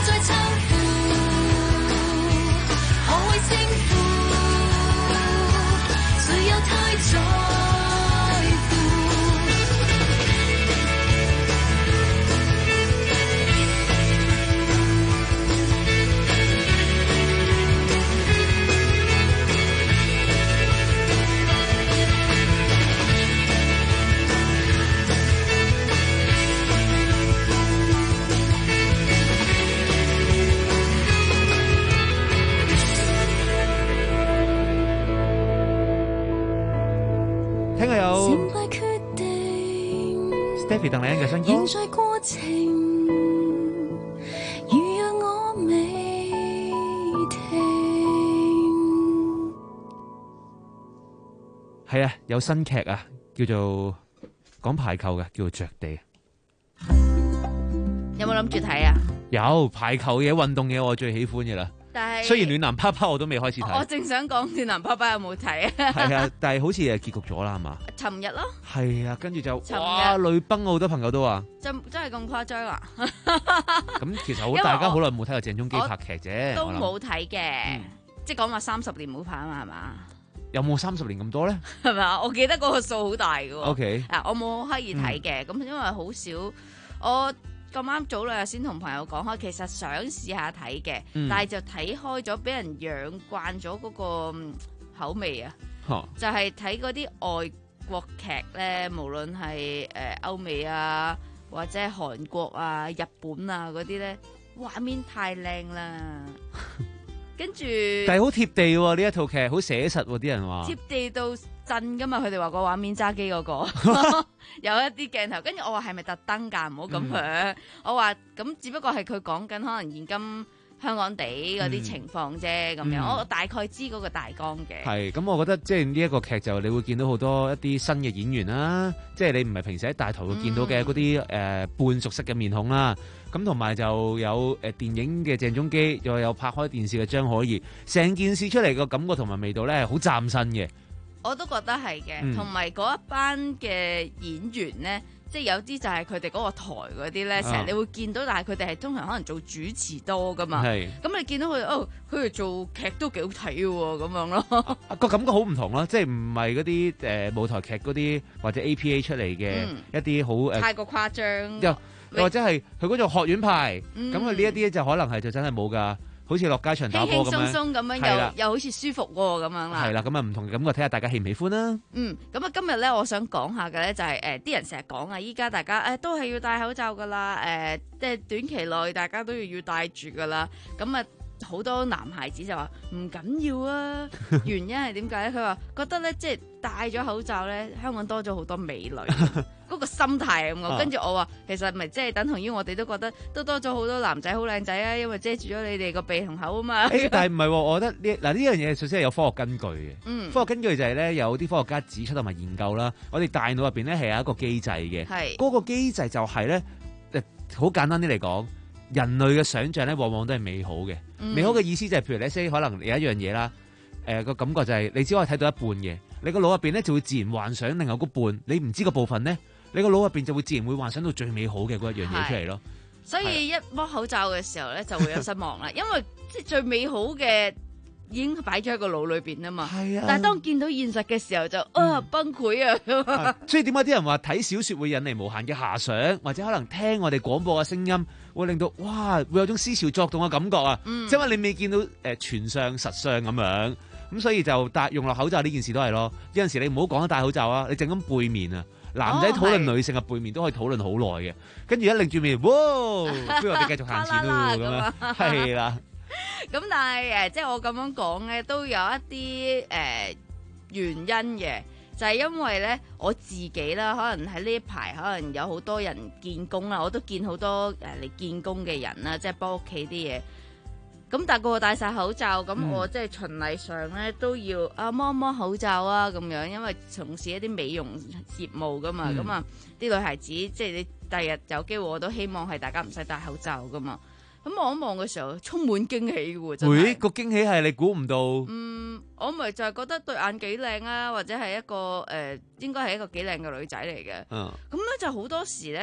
再攙扶，何謂勝負？誰又太在乎？ 聽日有 Stephy 鄧麗欣嘅新歌。 現在過程如若我未停。 係啊，有新劇啊，叫做講排球嘅，叫做着地。 有冇諗住睇啊？ 有排球嘢、運動嘢，我最喜歡嘅啦。 但係雖然暖男啪啪我都未開始睇。 我正想講暖男啪啪有冇睇啊？ 係啊，但係好似係結局咗啦，係嘛？ 尋日咯。 係啊，跟住就尋日哇淚崩，好多朋友都話。 真真係咁誇張啊！ 咁其實好大家好耐冇睇過鄭中基拍劇啫， 都冇睇嘅，即係講話三十年冇拍啊嘛，係嘛？ 有冇三十年咁多咧？ 係咪？我記得嗰個數好大嘅喎。 OK。 啊，我冇刻意睇嘅，咁、嗯、因為好少我。咁啱早兩日先同朋友講開，其實想試下睇嘅，嗯、但係就睇開咗，俾人養慣咗嗰個口味啊！哦、就係睇嗰啲外國劇咧，無論係誒歐美啊，或者係韓國啊、日本啊嗰啲咧，畫面太靚啦，跟住但係好貼地喎、啊，呢一套劇好寫實喎、啊，啲人話貼地到震噶嘛，佢哋話個畫面揸機嗰個。有一啲鏡頭，跟住我話係咪特登㗎？唔好咁樣。嗯、我話咁，只不過係佢講緊可能現今香港地嗰啲情況啫，咁、嗯、樣。我大概知嗰個大綱嘅。係，咁我覺得即係呢一個劇就你會見到好多一啲新嘅演員啦，即係你唔係平時喺大台會見到嘅嗰啲誒半熟悉嘅面孔啦。咁同埋就有誒電影嘅鄭中基，又有拍開電視嘅張可頤，成件事出嚟個感覺同埋味道咧係好嶄新嘅。我都覺得係嘅，同埋嗰一班嘅演員咧，即係有啲就係佢哋嗰個台嗰啲咧，成日你會見到，但係佢哋係通常可能做主持多噶嘛。係。咁你見到佢哦，佢哋做劇都幾好睇嘅喎，咁樣咯。個感覺好唔同咯，即係唔係嗰啲誒舞台劇嗰啲或者 A P A 出嚟嘅一啲好誒。太過誇張。又或者係佢嗰種學院派，咁佢呢一啲就可能係就真係冇㗎。好似落街場打波咁樣，輕輕鬆鬆咁樣，又又好似舒服喎咁樣啦。係啦，咁啊唔同感覺，睇下大家喜唔喜歡啦。嗯，咁啊今日咧，我想講下嘅咧就係誒啲人成日講啊，依家大家誒、呃、都係要戴口罩噶啦，誒即係短期內大家都要要戴住噶啦。咁啊好多男孩子就話唔緊要啊，原因係點解咧？佢話覺得咧即係戴咗口罩咧，香港多咗好多美女。嗰個心態咁我，跟住我話其實咪即係等同於我哋都覺得都多咗好多男仔好靚仔啊，因為遮住咗你哋個鼻同口啊嘛。欸、但係唔係，我覺得呢嗱呢樣嘢首先係有科學根據嘅。嗯，科學根據就係咧有啲科學家指出同埋研究啦，我哋大腦入邊咧係有一個機制嘅。係嗰個機制就係咧誒好簡單啲嚟講，人類嘅想像咧往往都係美好嘅。嗯、美好嘅意思就係、是、譬如你 say 可能有一樣嘢啦，誒、呃、個感覺就係、是、你只可以睇到一半嘅，你個腦入邊咧就會自然幻想另外嗰半，你唔知個部分咧。你個腦入邊就會自然會幻想到最美好嘅嗰一樣嘢出嚟咯，所以一剝口罩嘅時候咧就會有失望啦，因為即係最美好嘅已經擺咗喺個腦裏邊啊嘛。係啊，但係當見到現實嘅時候就啊、嗯、崩潰啊，啊！所以點解啲人話睇小說會引嚟無限嘅遐想，或者可能聽我哋廣播嘅聲音會令到哇會有種思潮作動嘅感覺啊？嗯、即係因為你未見到誒全相實相咁樣，咁所以就戴用落口罩呢件事都係咯。有陣時你唔好講得戴口罩啊，你淨咁背面啊。男仔討論女性嘅背面都可以討論好耐嘅，跟住一擰住面，哇！不如我哋繼續行前咯咁樣，係啦。咁但係誒，即係我咁樣講咧，都有一啲誒、呃、原因嘅，就係、是、因為咧我自己啦，可能喺呢一排可能有好多人見工啦，我都見好多誒嚟見工嘅人啦，即係幫屋企啲嘢。咁但係個個戴晒口罩，咁我即係循例上咧都要啊摸摸口罩啊咁樣，因為從事一啲美容業務噶嘛，咁啊啲女孩子即係你第日有機會我都希望係大家唔使戴口罩噶嘛。咁望一望嘅時候充滿驚喜喎，真係。會個驚喜係你估唔到。嗯，我咪就係覺得對眼幾靚啊，或者係一個誒、呃、應該係一個幾靚嘅女仔嚟嘅。嗯。咁咧就好多時咧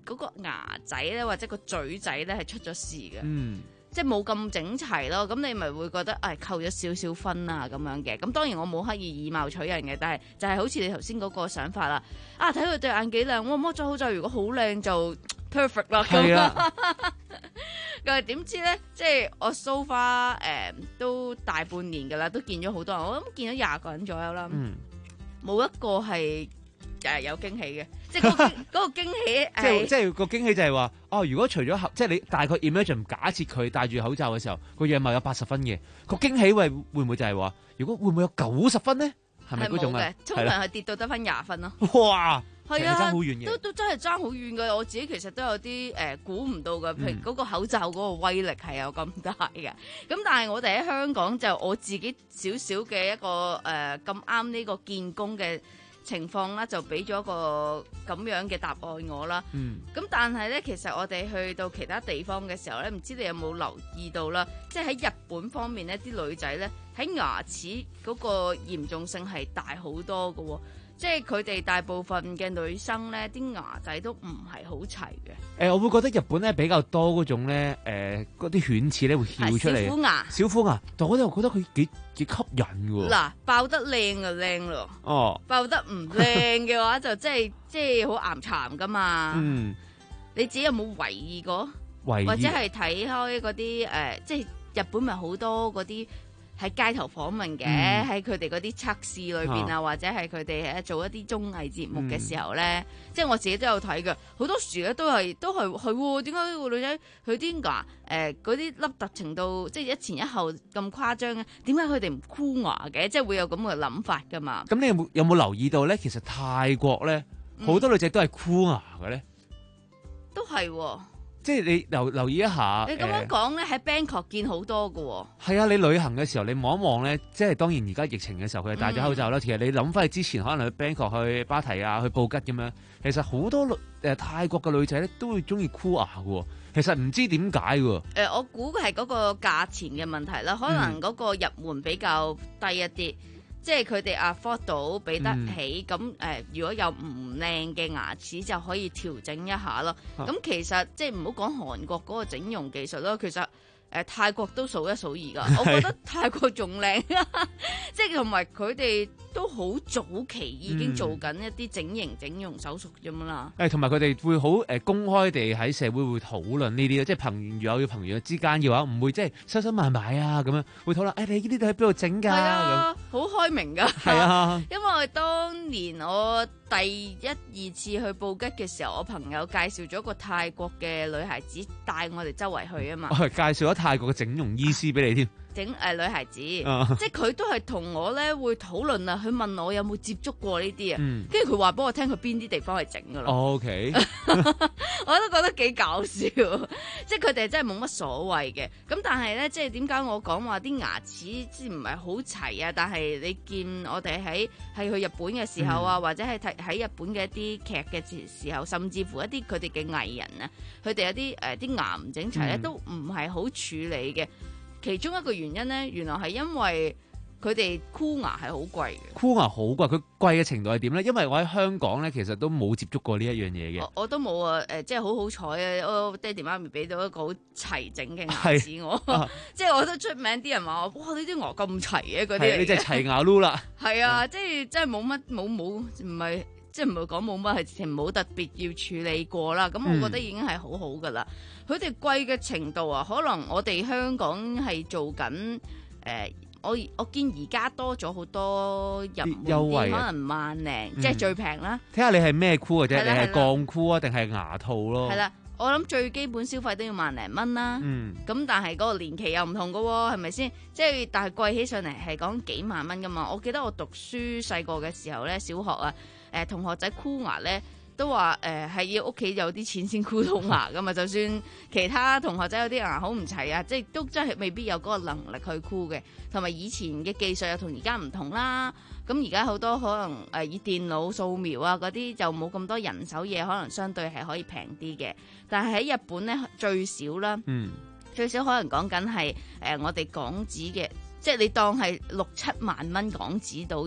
嗰個牙仔咧或者個嘴仔咧係出咗事嘅。 嗯。 即係冇咁整齊咯，咁你咪會覺得誒、哎、扣咗少少分啊咁樣嘅。咁當然我冇刻意以貌取人嘅，但係就係好似你頭先嗰個想法啦。啊，睇佢對眼幾靚，我摸咗好就如果好靚就 perfect 啦。係啊。咁點知咧？即係我 so far 誒都大半年㗎啦，都見咗好多人，我諗見咗廿個人左右啦。嗯。冇一個係誒有驚喜嘅。即係嗰個嗰個驚喜， 即係即係個驚喜就係話，哦，如果除咗即係你大概 imagine 假設佢戴住口罩嘅時候，個樣貌有八十分嘅，個驚喜會會唔會就係話，如果會唔會有九十分咧？係咪嗰種啊？ 通常係跌到得翻廿分咯。 哇！係啊，爭好遠嘅， 都都真係爭好遠嘅。我自己其實都有啲誒估唔到嘅，譬如嗰個口罩嗰個威力係有咁大嘅。咁但係我哋喺香港就我自己少少嘅一個誒咁啱呢個見工嘅情況啦，就俾咗個咁樣嘅答案我啦。嗯。咁但係咧，其實我哋去到其他地方嘅時候咧，唔知你有冇留意到啦？即係喺日本方面咧，啲女仔咧喺牙齒嗰個嚴重性係大好多嘅喎。即係佢哋大部分嘅女生咧，啲牙仔都唔係好齊嘅。誒、 呃，我會覺得日本咧比較多嗰種咧，誒嗰啲犬齒咧會翹出嚟。 小虎牙。小虎牙，但我又覺得佢幾幾吸引喎。 嗱，爆得靚就靚咯。 哦。爆得唔靚嘅話就即係即係好岩殘噶嘛。嗯。你自己有冇懷疑過？懷疑。或者係睇開嗰啲誒，即係日本咪好多嗰啲。喺街頭訪問嘅，喺佢哋嗰啲測試裏邊啊，或者係佢哋做一啲綜藝節目嘅時候咧，嗯、即係我自己都有睇嘅。好多時咧都係都係係，點解呢個女仔佢啲牙誒嗰啲凹凸程度，即係一前一後咁誇張嘅？點解佢哋唔箍牙嘅？即係會有咁嘅諗法噶嘛？ 咁你有冇有冇留意到咧？其實泰國咧好多女仔都係箍牙嘅咧， 都係、哦。 即係你留留意一下， 你咁樣講咧喺 Bangkok 見好多㗎喎。 係啊，你旅行嘅時候你望一望咧，即係當然而家疫情嘅時候佢係戴咗口罩啦。嗯、其實你諗翻去之前，可能去 Bangkok、去芭提啊、去布吉咁樣，其實好多誒、呃、泰國嘅女仔咧都會中意箍牙喎。其實唔知點解喎。 誒，我估係嗰個價錢嘅問題啦，可能嗰個入門比較低一啲。嗯即係佢哋 afford 到俾得起，咁誒、嗯呃，如果有唔靚嘅牙齒就可以調整一下咯。咁、啊、其實即係唔好講韓國嗰個整容技術咯，其實誒、呃、泰國都數一數二㗎。我覺得泰國仲靚，即係同埋佢哋都好早期已經做緊一啲整形整容手術咁樣啦。 誒、嗯，同埋佢哋會好誒公開地喺社會會討論呢啲，即係朋友與朋友之間嘅話，唔會即係收收埋埋啊咁樣，會討論誒、哎、你呢啲喺邊度整㗎？係啊，好開明㗎。 係啊， 因為當年我第一二次去布吉嘅時候，我朋友介紹咗個泰國嘅女孩子帶我哋周圍去啊嘛。 我係介紹咗泰國嘅整容醫師俾你添。 整誒、呃、女孩子，啊、即係佢都係同我咧會討論啊，佢問我有冇接觸過呢啲啊，跟住佢話俾我聽佢邊啲地方係整噶咯。 O K， 我都覺得幾搞笑，即係佢哋真係冇乜所謂嘅。咁但係咧，即係點解我講話啲牙齒即唔係好齊啊？但係你見我哋喺係去日本嘅時候啊，嗯、或者係睇喺日本嘅一啲劇嘅時候，甚至乎一啲佢哋嘅藝人啊，佢哋有啲誒啲牙唔整齊咧，嗯、都唔係好處理嘅。其中一個原因咧，原來係因為佢哋箍牙係好貴嘅。 箍牙好貴，佢貴嘅程度係點咧？因為我喺香港咧，其實都冇接觸過呢一樣嘢嘅。 我我都冇啊，誒、呃，即係好好彩啊！我爹哋媽咪俾到一個好齊整嘅牙齒我，啊、即係我都出名啲人話我，哇！你啲牙咁齊嘅嗰啲， 你真係齊牙嚕啦。 係啊，即係真係冇乜冇冇，唔係即係唔係講冇乜，係直情冇特別要處理過啦。咁我覺得已經係好好噶啦。佢哋貴嘅程度啊，可能我哋香港係做緊誒、呃，我我見而家多咗好多入門優惠， 可能萬零，嗯、即係最平啦。 睇下你係咩箍嘅啫，你係鋼箍啊，定係牙套咯？ 係啦，我諗最基本消費都要萬零蚊啦。嗯，咁但係嗰個年期又唔同噶喎，係咪先？即係但係貴起上嚟係講幾萬蚊噶嘛。我記得我讀書細個嘅時候咧，小學啊，誒、呃、同學仔箍牙咧。都話誒係要屋企有啲錢先箍到牙噶嘛，就算其他同學仔有啲牙好唔齊啊，即係都真係未必有嗰個能力去箍嘅。同埋以前嘅技術又同而家唔同啦。咁而家好多可能誒、呃、以電腦掃描啊嗰啲就冇咁多人手嘢，可能相對係可以平啲嘅。但係喺日本咧最少啦，嗯、最少可能講緊係誒我哋港紙嘅，即係你當係六七萬蚊港紙到一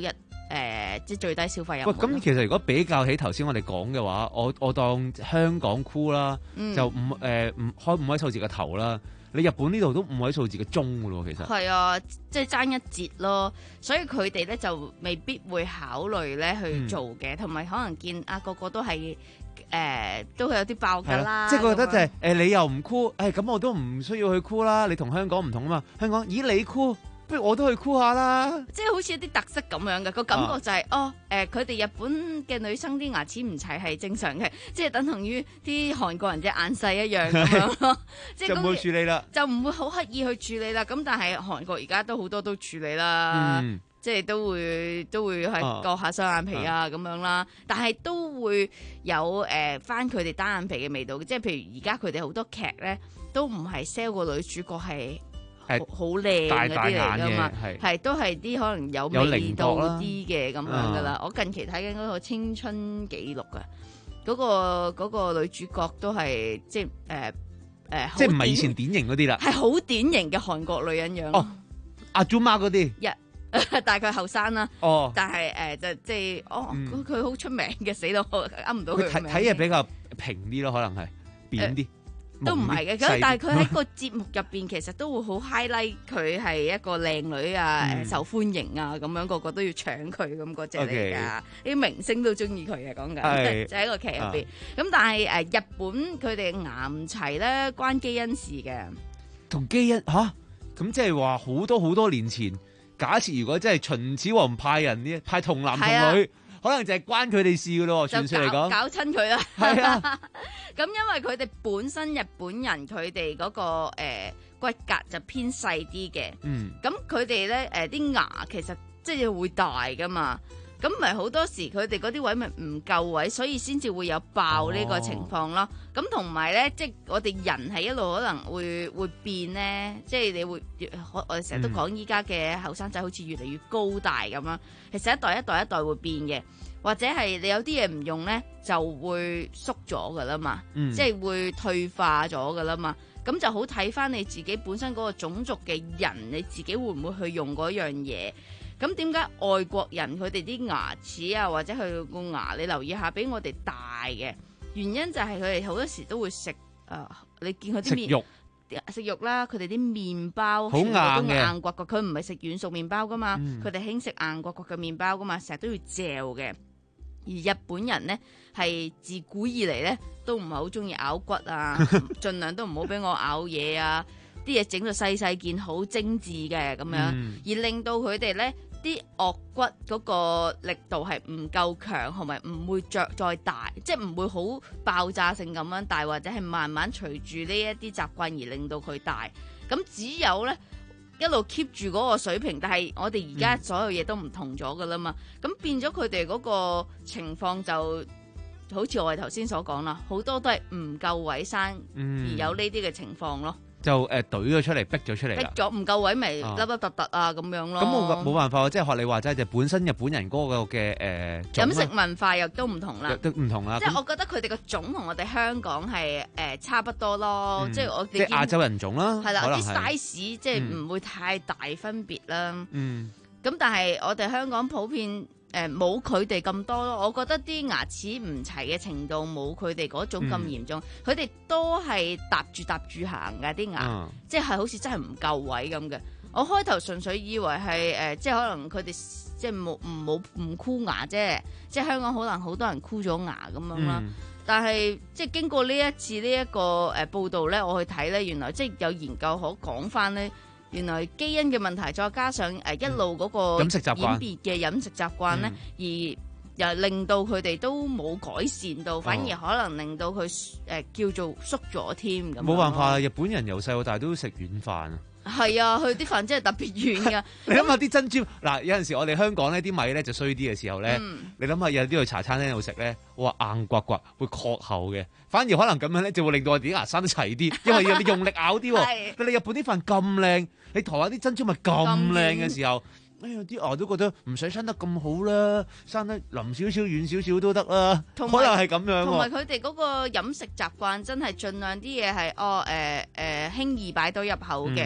誒即係最低消費入門。 喂，咁其實如果比較起頭先我哋講嘅話，我我當香港箍啦， 嗯、 就五誒五開五位數字嘅頭啦。你日本呢度都五位數字嘅中噶咯，其實係啊，即係爭一截咯，所以佢哋咧就未必會考慮咧去做嘅，同埋、嗯、可能見啊個個都係誒、呃、都係有啲爆㗎啦， 即係覺得就係、是、誒、呃、你又唔箍，誒、哎、咁我都唔需要去箍啦。你同香港唔同啊嘛，香港咦你箍？不如我都去箍下啦， 即係好似有啲特色咁樣嘅個感覺就係、是啊、哦誒，佢、呃、哋日本嘅女生啲牙齒唔齊係正常嘅，即係等同於啲韓國人隻眼細一樣咁樣咯，即係就唔會處理啦， 就唔會好刻意去處理啦。咁但係韓國而家都好多都處理啦，嗯、即係都會都會係割下雙眼皮啊咁、啊、樣啦，但係都會有誒翻佢哋單眼皮嘅味道，即係譬如而家佢哋好多劇咧都唔係 sell 個女主角係。好靚嗰啲嚟噶嘛，係都係啲可能有味道啲嘅咁樣噶啦。我近期睇緊嗰個《青春紀錄》啊，嗰、嗰個嗰、嗰個女主角都係即係誒誒， 即係唔係以前典型嗰啲啦， 係好典型嘅韓國女人樣。 哦，阿祖媽嗰啲， 一、yeah, 大概後生啦。 哦， 但係誒、呃、就即係哦，佢好、嗯、出名嘅，死到我噏唔到佢。 睇睇嘢比較平啲咯，可能係扁啲。呃都唔係嘅，咁但係佢喺個節目入邊，其實都會好 highlight 佢係一個靚女啊，嗯、受歡迎啊，咁樣個個都要搶佢咁嗰隻嚟㗎。啲 Okay. 明星都中意佢嘅，講緊是就喺個劇入邊。咁、啊、但係誒、呃、日本佢哋牙唔齊咧，關基因事嘅。 同基因吓？咁即係話好多好多年前，假設如果真係秦始皇派人呢，派童男童女。可能就係關佢哋事㗎咯，傳説嚟講， 搞親佢啦。 係啊， 咁因為佢哋本身日本人佢哋嗰個、呃、骨骼就偏細啲嘅， 嗯， 咁佢哋咧誒啲牙其實即係會大噶嘛，咁咪好多時佢哋嗰啲位咪唔夠位，所以先至會有爆呢個情況咯。咁同埋咧，即係我哋人係一路可能會會變咧，即係你會我我哋成日都講依家嘅後生仔好似越嚟越高大咁樣，其實一代一代一代會變嘅。或者係你有啲嘢唔用咧，就會縮咗噶啦嘛，嗯、即係會退化咗噶啦嘛。咁就好睇翻你自己本身嗰個種族嘅人，你自己會唔會去用嗰樣嘢？咁點解外國人佢哋啲牙齒啊，或者佢個牙，你留意下比我哋大嘅原因就係佢哋好多時都會食誒、呃，你見佢啲面食肉食肉啦，佢哋啲麵包好硬嘅，都硬刮刮，佢唔係食軟熟麵包噶嘛，佢哋興食硬刮刮嘅麵包噶嘛，成日都要嚼嘅。而日本人咧係自古以嚟咧都唔係好中意咬骨啊，盡量都唔好俾我咬嘢啊，啲嘢整到細細件好精緻嘅咁樣，嗯、而令到佢哋咧啲顎骨嗰個力度係唔夠強，同埋唔會着再大，即係唔會好爆炸性咁樣大，或者係慢慢隨住呢一啲習慣而令到佢大。咁只有咧一路 keep 住嗰個水平，但係我哋而家所有嘢都唔同咗噶啦嘛，咁、嗯、變咗佢哋嗰個情況就好似我哋頭先所講啦，好多都係唔夠位生，嗯、而有呢啲嘅情況咯。就誒懟咗出嚟，逼咗出嚟，逼咗唔夠位咪粒粒突突啊咁樣咯。咁冇冇辦法，即係學你話齋，就本身日本人嗰個嘅誒飲食文化又都唔同啦，都唔同啦。即係我覺得佢哋個種同我哋香港係誒差不多咯，即係我哋即係亞洲人種啦，係啦，啲 size 即係唔會太大分別啦。嗯，咁但係我哋香港普遍。誒冇佢哋咁多咯，我覺得啲牙齒唔齊嘅程度冇佢哋嗰種咁嚴重，佢哋、嗯、都係搭住搭住行㗎啲牙，嗯、即係好似真係唔夠位咁嘅。我開頭純粹以為係誒、呃，即係可能佢哋即係冇唔冇唔箍牙啫，即係香港可能好多人箍咗牙咁樣啦。嗯、但係即係經過呢一次呢一個誒報道咧，我去睇咧，原來即係有研究可講翻咧。原來基因嘅問題，再加上誒一路嗰個演變嘅飲食習慣咧，嗯、而又令到佢哋都冇改善到，哦、反而可能令到佢誒、呃、叫做縮咗添咁。冇辦法，日本人由細到大都食軟飯啊。係啊，佢啲飯真係特別軟㗎。你諗下啲珍珠嗱，有陣時我哋香港呢啲米咧就衰啲嘅時候咧，嗯、你諗下有啲去茶餐廳度食咧，哇硬刮刮會確厚嘅，反而可能咁樣咧就會令到我哋啲牙生得齊啲，因為要你用力咬啲。是但你日本啲飯咁靚，你台灣啲珍珠咪咁靚嘅時候，哎呀啲牙都覺得唔使生得咁好啦，生得腍少少軟少少都得啦，有可能係咁樣。同埋佢哋嗰個飲食習慣真係盡量啲嘢係哦誒誒輕易擺到入口嘅。嗯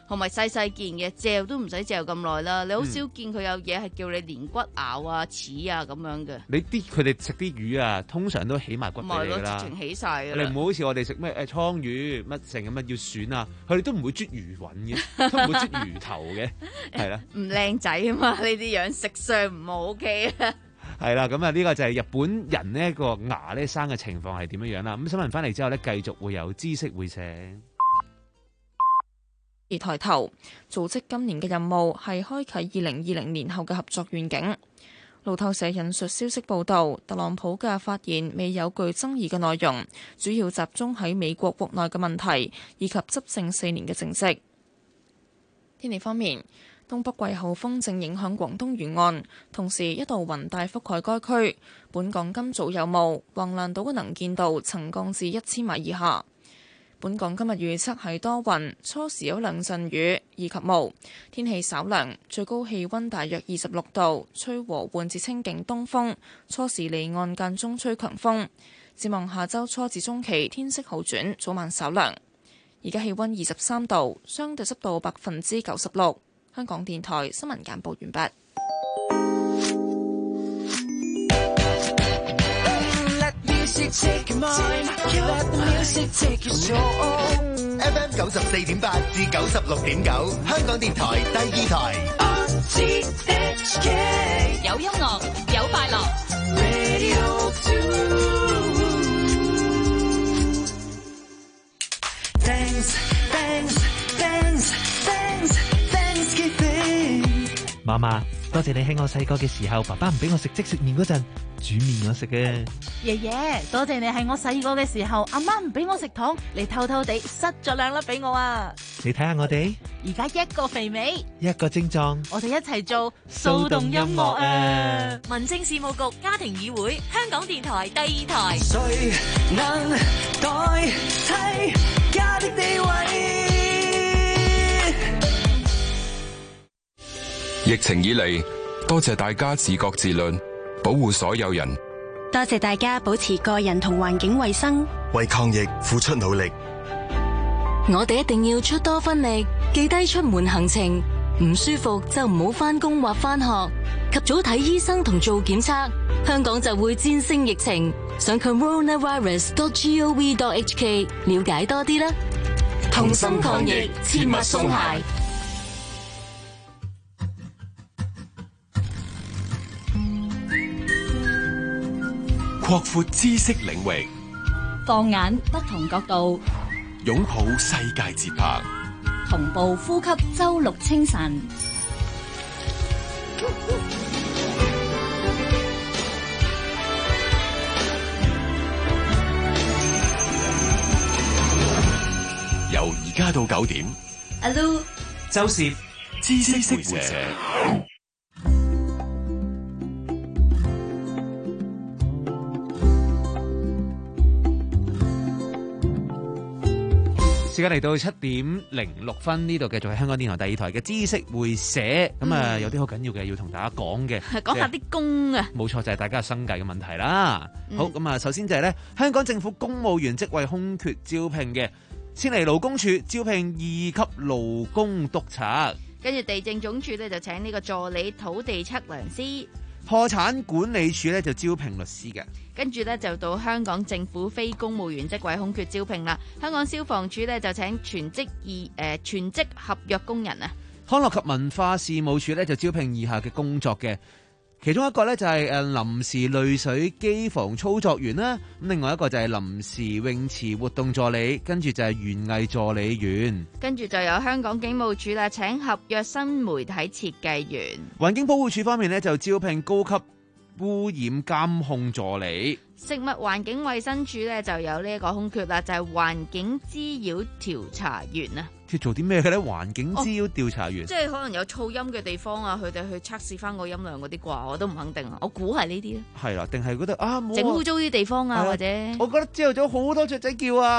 同埋細細件嘅，嚼都唔使嚼咁耐啦。你好少見佢有嘢係叫你連骨咬啊、齒啊咁樣嘅。 你啲佢哋食啲魚啊，通常都起埋骨俾你㗎啦， 直情起晒㗎。 你唔好好似我哋食咩誒倉魚乜成咁樣要選啊，佢哋都唔會啜魚韻嘅，都唔會啜魚頭嘅，係啦。 唔靚仔啊嘛，呢啲樣食相唔好 OK 啊。 係啦，咁啊呢個就係日本人呢個牙咧生嘅情況係點樣樣啦。咁新聞翻嚟之後咧，繼續會有知識會社。 而抬頭組織今年嘅任務係開啟二零二零年後嘅合作願景。路透社引述消息報道，特朗普嘅發言未有具爭議嘅內容，主要集中喺美國國內嘅問題以及執政四年嘅政績。天氣方面，東北季候風正影響廣東沿岸，同時一道雲帶覆蓋該區。本港今早有霧，橫瀾島嘅能見度曾降至一千米以下。本港今日預測係多雲，初時有兩陣雨以及霧，天氣稍涼，最高氣温大約二十六度，吹和緩至清勁東風，初時離岸間中吹強風。展望下週初至中期天色好轉，早晚稍涼。而家氣温二十三度，相對濕度百分之九十六。香港電台新聞簡報完畢。 F M 九十四點八至九十六點九，香港電台第二台。 有音樂，有快樂。 媽媽，多謝你喺我細個嘅時候，爸爸唔俾我食即食麵嗰陣煮麵我食嘅。 爺爺，多謝你喺我細個嘅時候，阿媽唔俾我食糖，你偷偷地塞咗兩粒俾我啊！ 你睇下我哋， 而家一個肥美， 一個精壯， 我哋一齊做騷動音樂啊！ 民政事務局家庭議會，香港電台第二台。 誰能代替家的地位？ 疫情以嚟，多謝大家自覺自律，保護所有人。 多謝大家保持個人同環境衛生， 為抗疫付出努力。 我哋一定要出多分力，記低出門行程，唔舒服就唔好返工或返學，及早睇醫生同做檢測，香港就會戰勝疫情。上 coronavirus dot gov dot h k 了解多啲啦。同心抗疫，切勿鬆懈。 擴闊知識領域， 放眼不同角度， 擁抱世界節拍， 同步呼吸周六清晨。 由而家到九點， 阿 Lu、 周攝知識會社。 時間嚟到七點零六分，呢度繼續係香港電台第二台嘅知識會社。咁啊、嗯，有啲好緊要嘅要同大家講嘅， 係講下啲工啊。 冇錯，就係、是、大家嘅生計嘅問題啦。嗯、好，咁啊，首先就係咧，香港政府公務員職位空缺招聘嘅，先嚟勞工處招聘二級勞工督察， 跟住地政總署咧就請呢個助理土地測量師。 破產管理處咧就招聘律師嘅， 跟住咧就到香港政府非公務員職位空缺招聘啦。香港消防處咧就請全職二誒、呃、全職合約工人啊。 康樂及文化事務處咧就招聘以下嘅工作嘅，其中一個咧就係誒臨時濾水機房操作員啦，咁另外一個就係臨時泳池活動助理，跟住就係園藝助理員， 跟住就有香港警務處啦，請合約新媒體設計員。 環境保護署方面咧就招聘高級污染監控助理。 食物環境衛生署咧就有呢一個空缺啦，就係、是、環境滋擾調查員啊。 即係做啲咩嘅咧？環境滋擾調查員， 哦、即係可能有噪音嘅地方啊，佢哋去測試翻個音量嗰啲啩，我都唔肯定啊。我估係呢啲咧。 係啦，定係覺得啊， 整污糟啲地方啊， 啊或者我覺得朝頭早好多雀仔叫啊，咁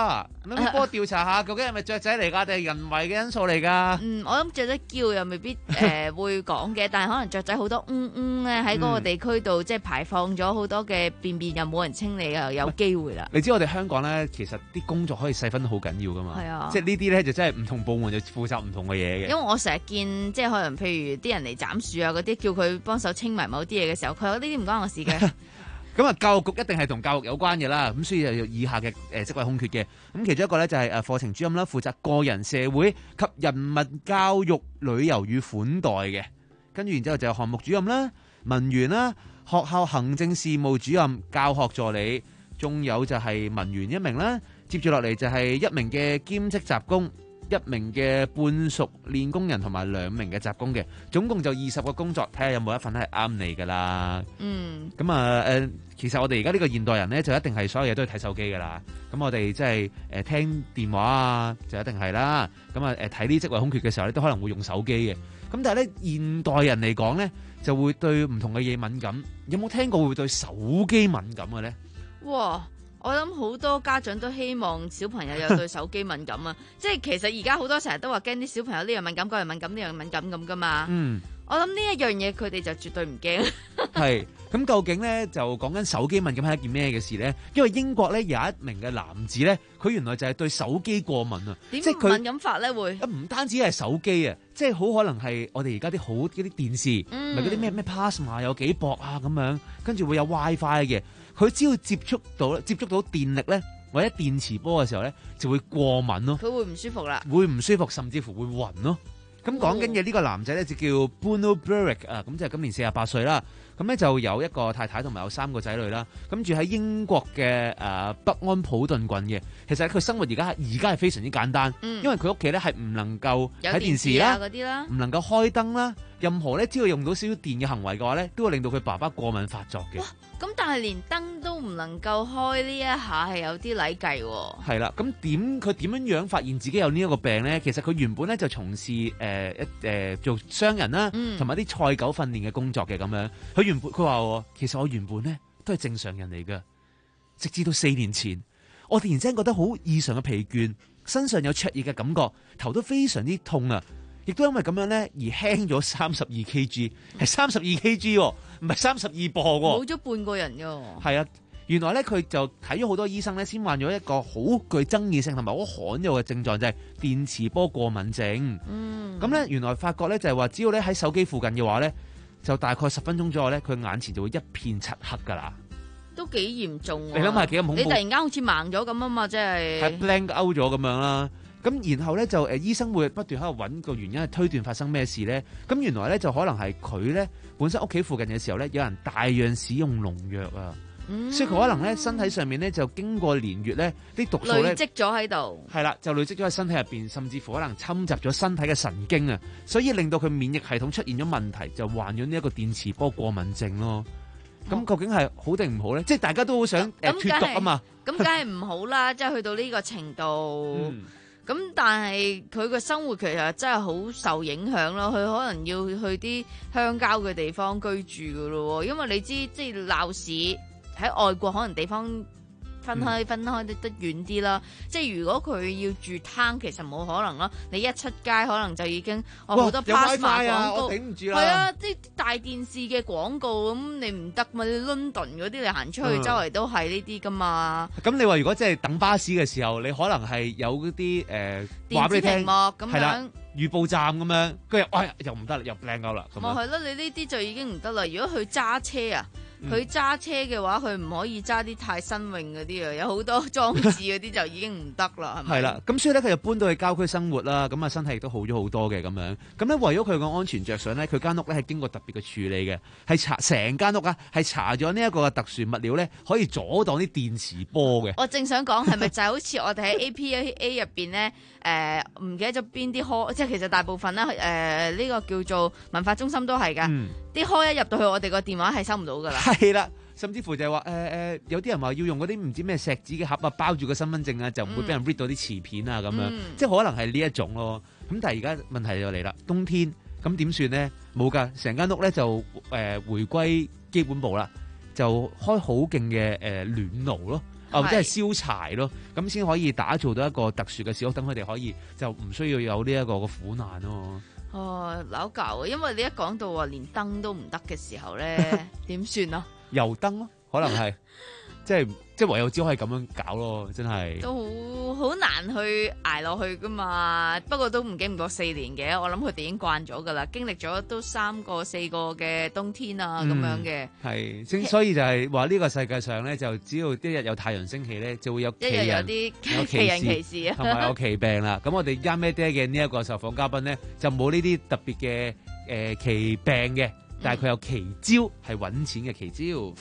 咁你幫我調查下，究竟係咪雀仔嚟㗎，定係人為嘅因素嚟㗎？ 嗯，我諗雀仔叫又未必誒、呃、會講嘅，但係可能雀仔好多嗯嗯咧喺嗰個地區度，即係排放咗好多嘅便便，又冇人清理，又有機會啦。 你知我哋香港咧，其實啲工作可以細分得好緊要㗎嘛。係啊， 即係呢啲咧就真係唔同部門就負責唔同嘅嘢嘅。 因為我成日見即係可能譬如啲人嚟斬樹啊嗰啲，叫佢幫手清埋某啲嘢嘅時候，佢話呢啲唔關我事嘅。 咁啊，教育局一定係同教育有關嘅啦，咁所以就有以下嘅誒職位空缺嘅。咁其中一個咧就係誒課程主任啦，負責個人、社會及人民教育、旅遊與款待嘅。跟住然之後就有項目主任啦、文員啦、學校行政事務主任、教學助理，仲有就係文員一名啦。接住落嚟就係一名嘅兼職雜工，一名嘅半熟練工人同埋兩名嘅雜工嘅，總共就二十個工作，睇下有冇一份係啱你噶啦。嗯，咁啊誒，其實我哋而家呢個現代人咧，就一定係所有嘢都係睇手機噶啦。咁我哋即係誒聽電話啊，就一定係啦。咁啊誒睇呢職位空缺嘅時候咧，都可能會用手機嘅。咁但係咧現代人嚟講咧，就會對唔同嘅嘢敏感。有冇聽過會對手機敏感嘅咧？哇！ 我諗好多家長都希望小朋友有對手機敏感啊，即係其實而家好多成日都話驚啲小朋友呢樣敏感，嗰樣敏感，呢樣敏感咁噶嘛。嗯，我諗呢一樣嘢佢哋就絕對唔驚。係，咁究竟咧就講緊手機敏感係一件咩嘅事咧？因為英國咧有一名嘅男子咧，佢原來就係對手機過敏啊。點敏感法咧會？唔單止係手機啊，即係好可能係我哋而家啲好嗰啲電視，唔係嗰啲咩咩 plasma 有幾薄啊咁樣，跟住會有 WiFi 嘅。佢只要接觸到接觸到電力咧，或者電磁波嘅時候咧，就會過敏咯。佢會唔舒服啦，會唔舒服，甚至乎會暈咯。咁講緊嘅呢個男仔咧就叫 Bruno Burrick 啊，咁就係今年四十八歲啦。咁咧就有一個太太同埋有三個仔女啦。咁住喺英國嘅誒、呃、北安普頓郡嘅。其實佢生活而家而家係非常之簡單，嗯、因為佢屋企咧係唔能夠睇電視啦，嗰啲啦，唔能夠開燈啦，任何咧只要用到少少電嘅行為嘅話咧，都會令到佢爸爸過敏發作嘅。咁但係連燈都唔能夠開呢一下係有啲禮計喎。係啦，咁點佢點樣樣發現自己有呢一個病咧？其實佢原本咧就從事誒一誒做商人啦，同埋啲賽狗訓練嘅工作嘅咁樣。佢原本佢話其實我原本咧都係正常人嚟㗎，直至到四年前，我突然之間覺得好異常嘅疲倦，身上有灼熱嘅感覺，頭都非常之痛啊！亦都因為咁樣咧而輕咗三十二 kg，係三十二 kg，唔係三十二磅喎，冇咗半個人㗎。係啊，原來咧佢就睇咗好多醫生咧，先患咗一個好具爭議性同埋好罕有嘅症狀，就係電磁波過敏症。嗯，咁咧原來發覺咧就係話，只要咧喺手機附近嘅話咧，就大概十分鐘左右咧，佢眼前就會一片漆黑㗎啦。都幾嚴重喎！你諗下幾咁恐怖？你突然間好似盲咗咁啊嘛，即係係 blank out 咗咁樣啦。咁然後咧就誒醫生會不斷喺度揾個原因，去推斷發生咩事咧。咁原來咧就可能係佢咧本身屋企附近嘅時候咧，有人大量使用農藥啊，嗯、所以佢可能咧身體上面咧就經過年月咧啲毒素咧累積咗喺度，係啦，就累積咗喺身體入邊，甚至乎可能侵襲咗身體嘅神經啊，所以令到佢免疫系統出現咗問題，就患咗呢一個電磁波過敏症咯。咁究竟係好定唔好咧？即係大家都好想誒脫毒啊嘛。咁梗係唔好啦，即係去到呢個程度。咁、嗯、但係佢個生活其實真係好受影響咯。佢可能要去啲鄉郊嘅地方居住噶咯。因為你知即係鬧市喺外國，可能地方分開分開得得遠啲啦。即係如果佢要住攤，其實冇可能咯。你一出街，可能就已經哦好多 plasma 廣告，頂唔住啦。係啊，啲大電視嘅廣告咁，你唔得嘛？你 London 嗰啲，你行出去、嗯、周圍都係呢啲噶嘛。咁你話如果即係等巴士嘅時候，你可能係有嗰啲誒話俾你聽，係啦，預報站咁樣，跟住哎又唔得啦，又 blank out 啦。咁啊係咯，你呢啲就已經唔得啦。如果佢揸車啊。佢揸車嘅話，佢唔可以揸啲太新穎嗰啲啊，有好多裝置嗰啲就已經唔得啦，係咪？係啦，咁所以咧，佢就搬到去郊區生活啦，咁啊身體亦都好咗好多嘅咁樣。咁咧為咗佢個安全着想咧，佢間屋咧係經過特別嘅處理嘅，係搽成間屋啊，係搽咗呢一個特殊物料咧，可以阻擋啲電磁波嘅。我正想講係咪就係好似我哋喺 A P A 入邊咧，誒、呃、唔記得咗邊啲科，即係其實大部分咧誒呢個叫做文化中心都係㗎。嗯啲開一入到去，我哋個電話係收唔到噶啦。係啦，甚至乎就係話誒誒，有啲人話要用嗰啲唔知咩錫紙嘅盒啊，包住個身份證啊，就唔會俾人 read 到啲磁片啊咁、嗯、樣，即係可能係呢一種咯。咁但係而家問題就嚟啦，冬天咁點算咧？冇噶，成間屋咧就誒、呃、回歸基本步啦，就開好勁嘅誒暖爐咯。 啊，或者係燒柴咯，咁先可以打造到一個特殊嘅小屋，等佢哋可以就唔需要有呢一個嘅苦難咯。 哦，扭教啊！因為你一講到話連燈都唔得嘅時候咧，點算啊？ 油燈咯，可能係即係即係唯有只可以咁樣搞咯，真係都好好難去捱落去噶嘛。不過都唔經唔過四年嘅，我諗佢哋已經慣咗噶啦，經歷咗都三個四個嘅冬天啊咁、嗯、樣嘅。 係，所以就係話呢個世界上咧，就只要一日有太陽升起咧，就會有奇人， 一日有啲奇人奇事啊， 同埋有奇病啦。咁我哋啱咩爹嘅呢一個受訪嘉賓咧，就冇呢啲特別嘅誒奇病嘅，但係佢有奇招，係揾錢嘅奇招。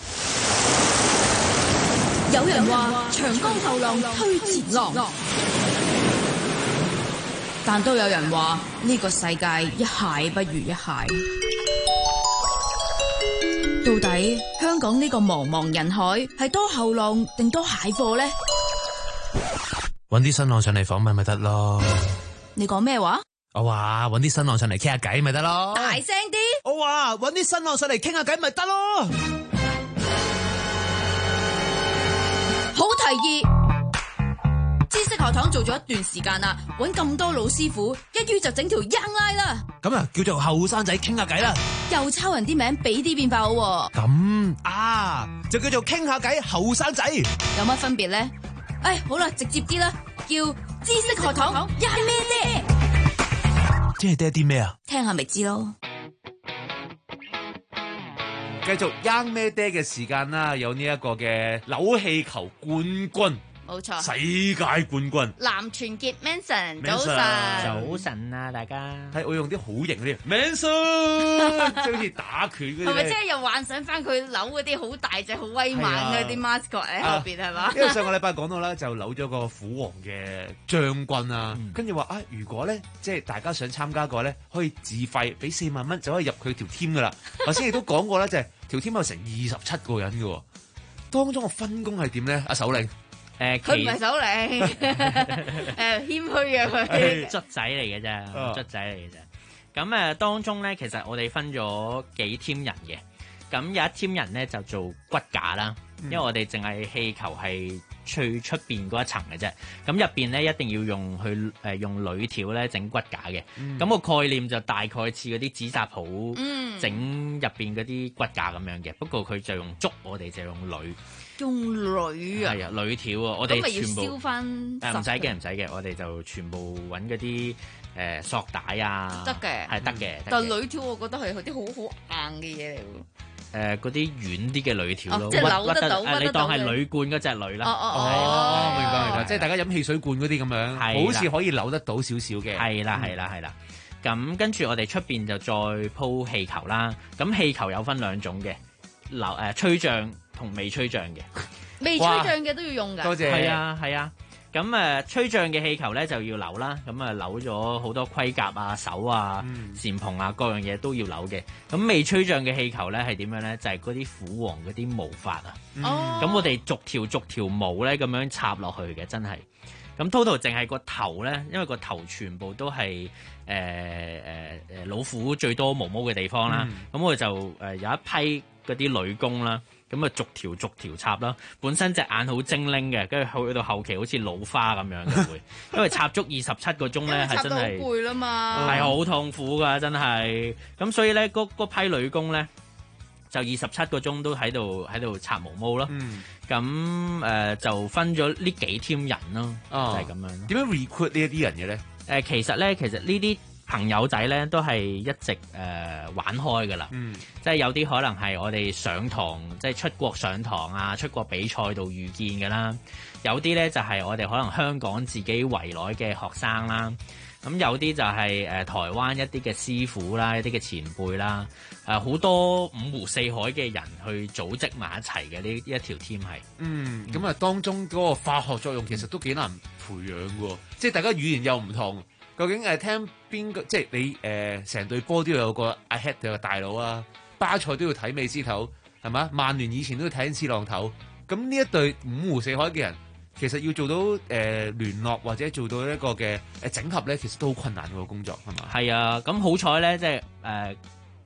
有人話長江後浪推前浪，但都有人話呢個世界一蟹不如一蟹。到底香港呢個茫茫人海係多後浪定多蟹貨呢？ 搵啲新浪上嚟訪問咪得咯。 你講咩話？ 我話搵啲新浪上嚟傾下偈咪得咯。 大聲啲！ 我話搵啲新浪上嚟傾下偈咪得咯。 好提議，知識學堂做咗一段時間啦，搵咁多老師傅，一於就整條 Young Line 啦。 咁啊，叫做後生仔傾下偈啦。 又抄人啲名，俾啲變化好喎。 咁啊，就叫做傾下偈後生仔。 有乜分別咧？唉，好啦，直接啲啦，叫知識學堂 Young 咩爹。 即係爹啲咩啊？ 聽下咪知咯。 繼續 Young 咩爹嘅時間啦，有呢一個嘅扭氣球冠軍， 冇錯， 世界冠軍藍全傑 Manson， 早晨， 早晨啊，大家係我用啲好型嗰啲 Manson， 即係好似打拳嗰啲， 係咪即係又幻想翻佢扭嗰啲好大隻、好威猛嗰啲 mascot 喺後邊係嘛？ 因為上個禮拜講到啦，就扭咗個虎王嘅將軍啊，跟住話啊，如果咧即係大家想參加嘅話咧，可以自費俾四萬蚊就可以入佢條 team 噶啦。頭先亦都講過啦，就係、是。條 team 有成二十七個人嘅，當中個分工係點咧？阿首領， 誒， 佢唔係首領，誒謙虛嘅佢， 卒仔嚟嘅啫，卒仔嚟嘅啫。咁誒，當中咧，其實我哋分咗幾 team 人嘅。咁有一 team 人咧就做骨架啦，因為我哋淨係氣球係最出邊嗰一層嘅啫。咁入邊咧一定要用去誒、呃、用鋁條咧整骨架嘅。咁、嗯、個概念就大概似嗰啲紙紮鋪整入邊嗰啲骨架咁樣嘅。不過佢就用竹，我哋就用鋁。 用鋁啊？ 係啊，鋁條啊，我哋全部咁咪要燒翻？ 誒唔使嘅，唔使嘅，我哋就全部揾嗰啲誒索帶啊， 得嘅， 係得嘅。 但係鋁條我覺得係啲好好硬嘅嘢嚟喎。 誒嗰啲軟啲嘅鋁條咯， 即係扭得到， 誒你當係鋁罐嗰隻鋁啦。 哦哦哦， 明白明白，即係大家飲汽水罐嗰啲咁樣，好似可以扭得到少少嘅。 係啦係啦係啦，咁跟住我哋出邊就再鋪氣球啦。咁氣球有分兩種嘅，流誒吹脹同未吹脹嘅。 未吹脹嘅都要用㗎。 多謝。係啊係啊。咁誒、呃、吹脹嘅氣球咧就要扭啦，咁啊扭咗好多盔甲啊、手啊、檐篷啊各樣嘢都要扭嘅。咁未吹脹嘅氣球咧係點樣咧？就係嗰啲虎王嗰啲毛髮啊。咁、嗯、我哋逐條逐條毛咧咁樣插落去嘅，真係。咁 total 淨係個頭咧，因為個頭全部都係誒誒誒老虎最多毛毛嘅地方啦。咁、嗯、我就誒、呃、有一批嗰啲女工啦。咁啊，逐條逐條插啦。本身隻眼好精靈嘅，跟住去到後期好似老花咁樣嘅會，因為插足二十七個鐘咧，係真係攰啦嘛， 係好痛苦噶，真係。咁所以咧，嗰嗰批女工咧，就二十七個鐘都喺度喺度插毛毛咯。咁、嗯、誒、呃、就分咗呢幾 team 人咯，哦、就係、是、咁樣。 點樣 recruit 呢一啲人嘅咧？誒、 呃，其實咧，其實呢啲朋友仔咧都係一直誒、呃、玩開噶啦，嗯、即係有啲可能係我哋上堂，即係出國上堂啊，出國比賽度遇見嘅啦。有啲咧就係、是、我哋可能香港自己圍內嘅學生啦。咁有啲就係、是、誒、呃、台灣一啲嘅師傅啦，一啲嘅前輩啦。誒、呃、好多五湖四海嘅人去組織埋一齊嘅呢一條 team 係。嗯， 咁啊、嗯、當中嗰個化學作用其實都幾難培養嘅喎，即係大家語言又唔同。究竟誒聽邊個？即係你誒成隊波都要有個阿 head 有個大佬啊！巴塞都要睇美斯頭，係嘛？曼聯以前都要睇 C 朗頭。咁呢一隊五湖四海嘅人，其實要做到誒、呃、聯絡或者做到一個嘅誒整合咧，其實都好困難嘅工作係嘛？ 係啊，咁好彩咧，即係誒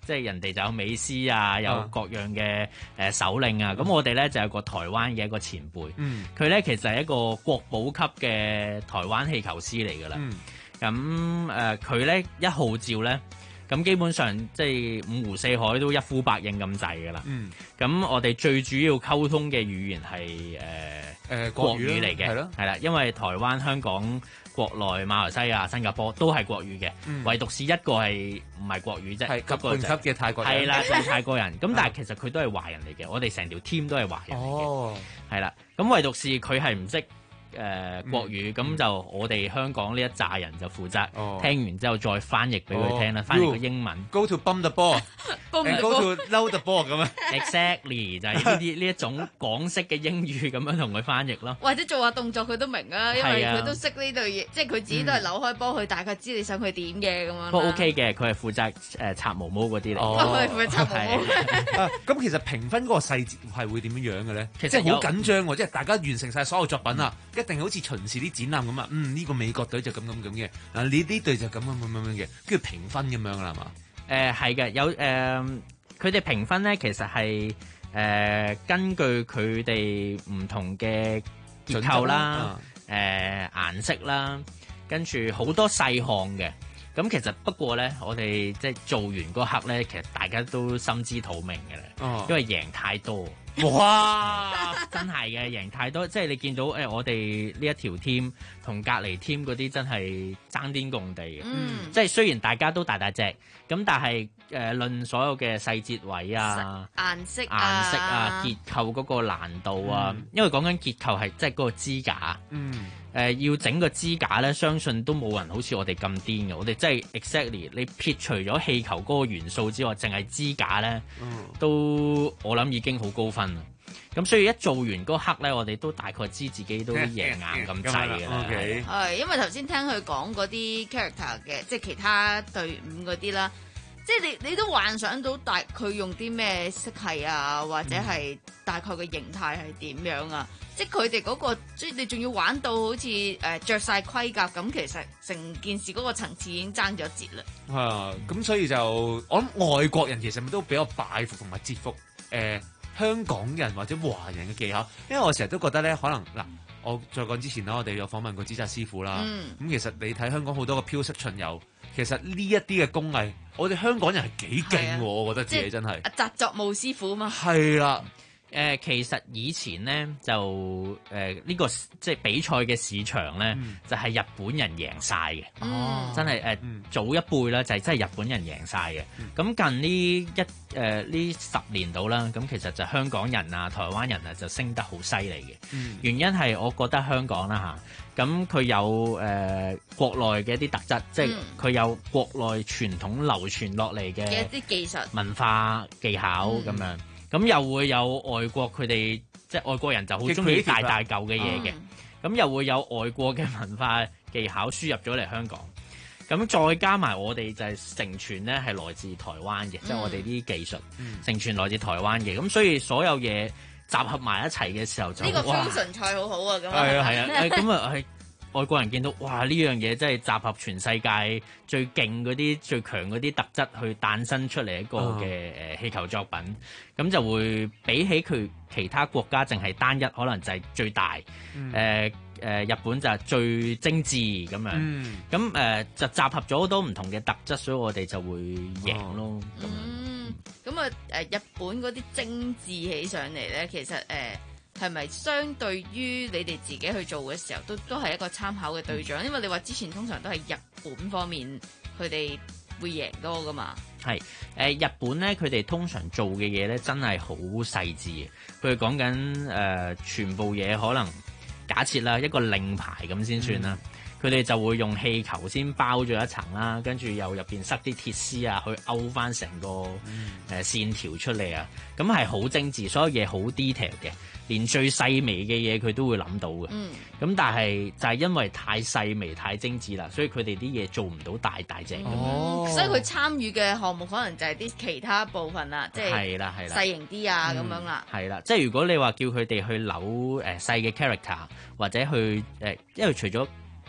即係人哋就有美斯啊，有各樣嘅誒首領啊。咁、嗯、我哋咧就有個台灣嘅一個前輩，佢咧、嗯、其實係一個國寶級嘅台灣氣球師嚟㗎啦。咁誒佢咧一號召咧。咁基本上即係五湖四海都一呼百應咁滯㗎啦。咁、嗯、我哋最主要溝通嘅語言係誒誒國語嚟嘅，係咯，係啦，因為台灣、香港、國內、馬來西亞、新加坡都係國語嘅，嗯、唯獨是一個係唔係國語啫，係級半級嘅泰國人，係啦，係泰國人。咁但係其實佢都係華人嚟嘅，我哋成條 team 都係華人嚟嘅，係啦、哦。咁唯獨是佢係唔識。誒、呃、國語咁、嗯、就我哋香港呢一紮人就負責、哦、聽完之後再翻譯俾佢聽啦，哦、翻譯個英文。Go to bump the ball，and go to load the ball 咁樣。Exactly 就係呢啲呢一種港式嘅英語咁樣同佢翻譯咯。 或者做下動作佢都明啊，因為佢都識呢對嘢，即係佢自己都係扭開波，佢、嗯、大概知你想佢點嘅咁樣。 都 OK 嘅，佢係負責誒插毛毛嗰啲嚟。 哦，佢係負責插毛毛。 咁其實評分嗰個細節係會點樣樣嘅咧？其實好緊張喎，即係大家完成晒所有作品啊！嗯一定好似巡視啲展覽咁啊！嗯，呢、這個美國隊就咁咁咁嘅，嗱呢啲隊就咁咁咁咁嘅，跟住評分咁樣啦，係嘛？ 誒係嘅，有誒，佢哋評分咧，其實係誒、呃、根據佢哋唔同嘅結構啦、誒、呃、顏色啦，跟住好多細項嘅。咁其實不過咧，我哋即係做完嗰刻咧，其實大家都心知肚明嘅啦，哦、因為贏太多。哇！真係嘅，贏太多，即係你見到誒、哎，我哋呢一條 team 同隔離 team 嗰啲真係爭天共地嘅。嗯，即係雖然大家都大大隻，咁但係誒、呃，論所有嘅細節位啊、 顏色、 顏色啊、結構嗰個難度啊，嗯、因為講緊結構係即係嗰個支架。嗯。誒、呃、要整個支架咧，相信都冇人好似我哋咁癲嘅。我哋真係 exactly，你撇除咗氣球嗰個元素之外，淨係支架咧，嗯、都我諗已經好高分啦。咁所以一做完嗰刻咧，我哋都大概知自己都贏硬咁滯嘅啦。 係因為頭先聽佢講嗰啲 character 嘅，即係其他隊伍嗰啲啦。即係你你都幻想到大佢用啲咩色系啊，或者係大概嘅形態係點樣啊？嗯、即係佢哋嗰個，即係你仲要玩到好似誒著曬盔甲咁，其實成件事嗰個層次已經爭咗一截啦。 係啊，咁所以就我諗外國人其實都比較拜服同埋折服誒、呃、香港人或者華人嘅技巧，因為我成日都覺得咧，可能嗱，我再講之前啦，我哋有訪問過紙紮師傅啦，咁、嗯、其實你睇香港好多個飄色巡遊。其實呢一啲嘅工藝，我哋香港人係幾勁喎，啊、我覺得自己真係。 紮作務師傅嘛。 係啦， 誒、呃、其實以前咧就誒呢、呃這個即係比賽嘅市場咧，嗯、就係日本人贏晒嘅。哦、嗯，真係誒、呃嗯、早一輩啦，就係真係日本人贏晒嘅。咁、嗯、近呢一誒呢、呃、十年度啦，咁其實就香港人啊、台灣人啊就升得好犀利嘅。嗯、原因係我覺得香港啦嚇。咁佢有誒、呃、國內嘅一啲特質，即係佢有國內傳統流傳落嚟嘅一啲技術、 文化技巧咁、嗯、樣，咁又會有外國佢哋即係外國人就好中意大大嚿嘅嘢嘅，咁、嗯、又會有外國嘅文化技巧輸入咗嚟香港，咁再加埋我哋就係承傳咧係來自台灣嘅，即係、嗯、我哋啲技術、嗯、承傳來自台灣嘅，咁所以所有嘢集合埋一齊嘅時候就呢個 fusion 菜好好啊！咁係啊係啊，咁啊係外國人見到哇呢樣嘢真係集合全世界最勁嗰啲最強嗰啲特質去誕生出嚟一個嘅誒氣球作品，咁、哦、就會比起佢其他國家淨係單一，可能就係最大。誒誒、嗯呃呃、日本就係最精緻咁樣，咁誒、嗯呃、就集合咗好多唔同嘅特質，所以我哋就會贏咯。咁、哦、樣咁啊誒日本嗰啲精緻起上嚟咧，其實誒係咪相對於你哋自己去做嘅時候，都都係一個參考嘅對象？嗯、因為你話之前通常都係日本方面佢哋會贏多噶嘛。 係誒、呃、日本咧，佢哋通常做嘅嘢咧，真係好細緻嘅。佢哋講緊誒全部嘢，可能假設啦一個令牌咁先算啦。佢哋、嗯、就會用氣球先包咗一層啦，跟住又入邊塞啲鐵絲啊，去勾翻成個誒、嗯呃、線條出嚟啊。咁係好精緻，所有嘢好 detail 嘅。連最細微嘅嘢佢都會諗到嘅，咁、嗯、但係就係因為太細微太精緻啦，所以佢哋啲嘢做唔到大大隻嘅， 哦、所以佢參與嘅項目可能就係啲其他部分啦，即係細型啲啊咁樣啦。 係啦，即係如果你話叫佢哋去扭誒細嘅 character 或者去誒、呃，因為除咗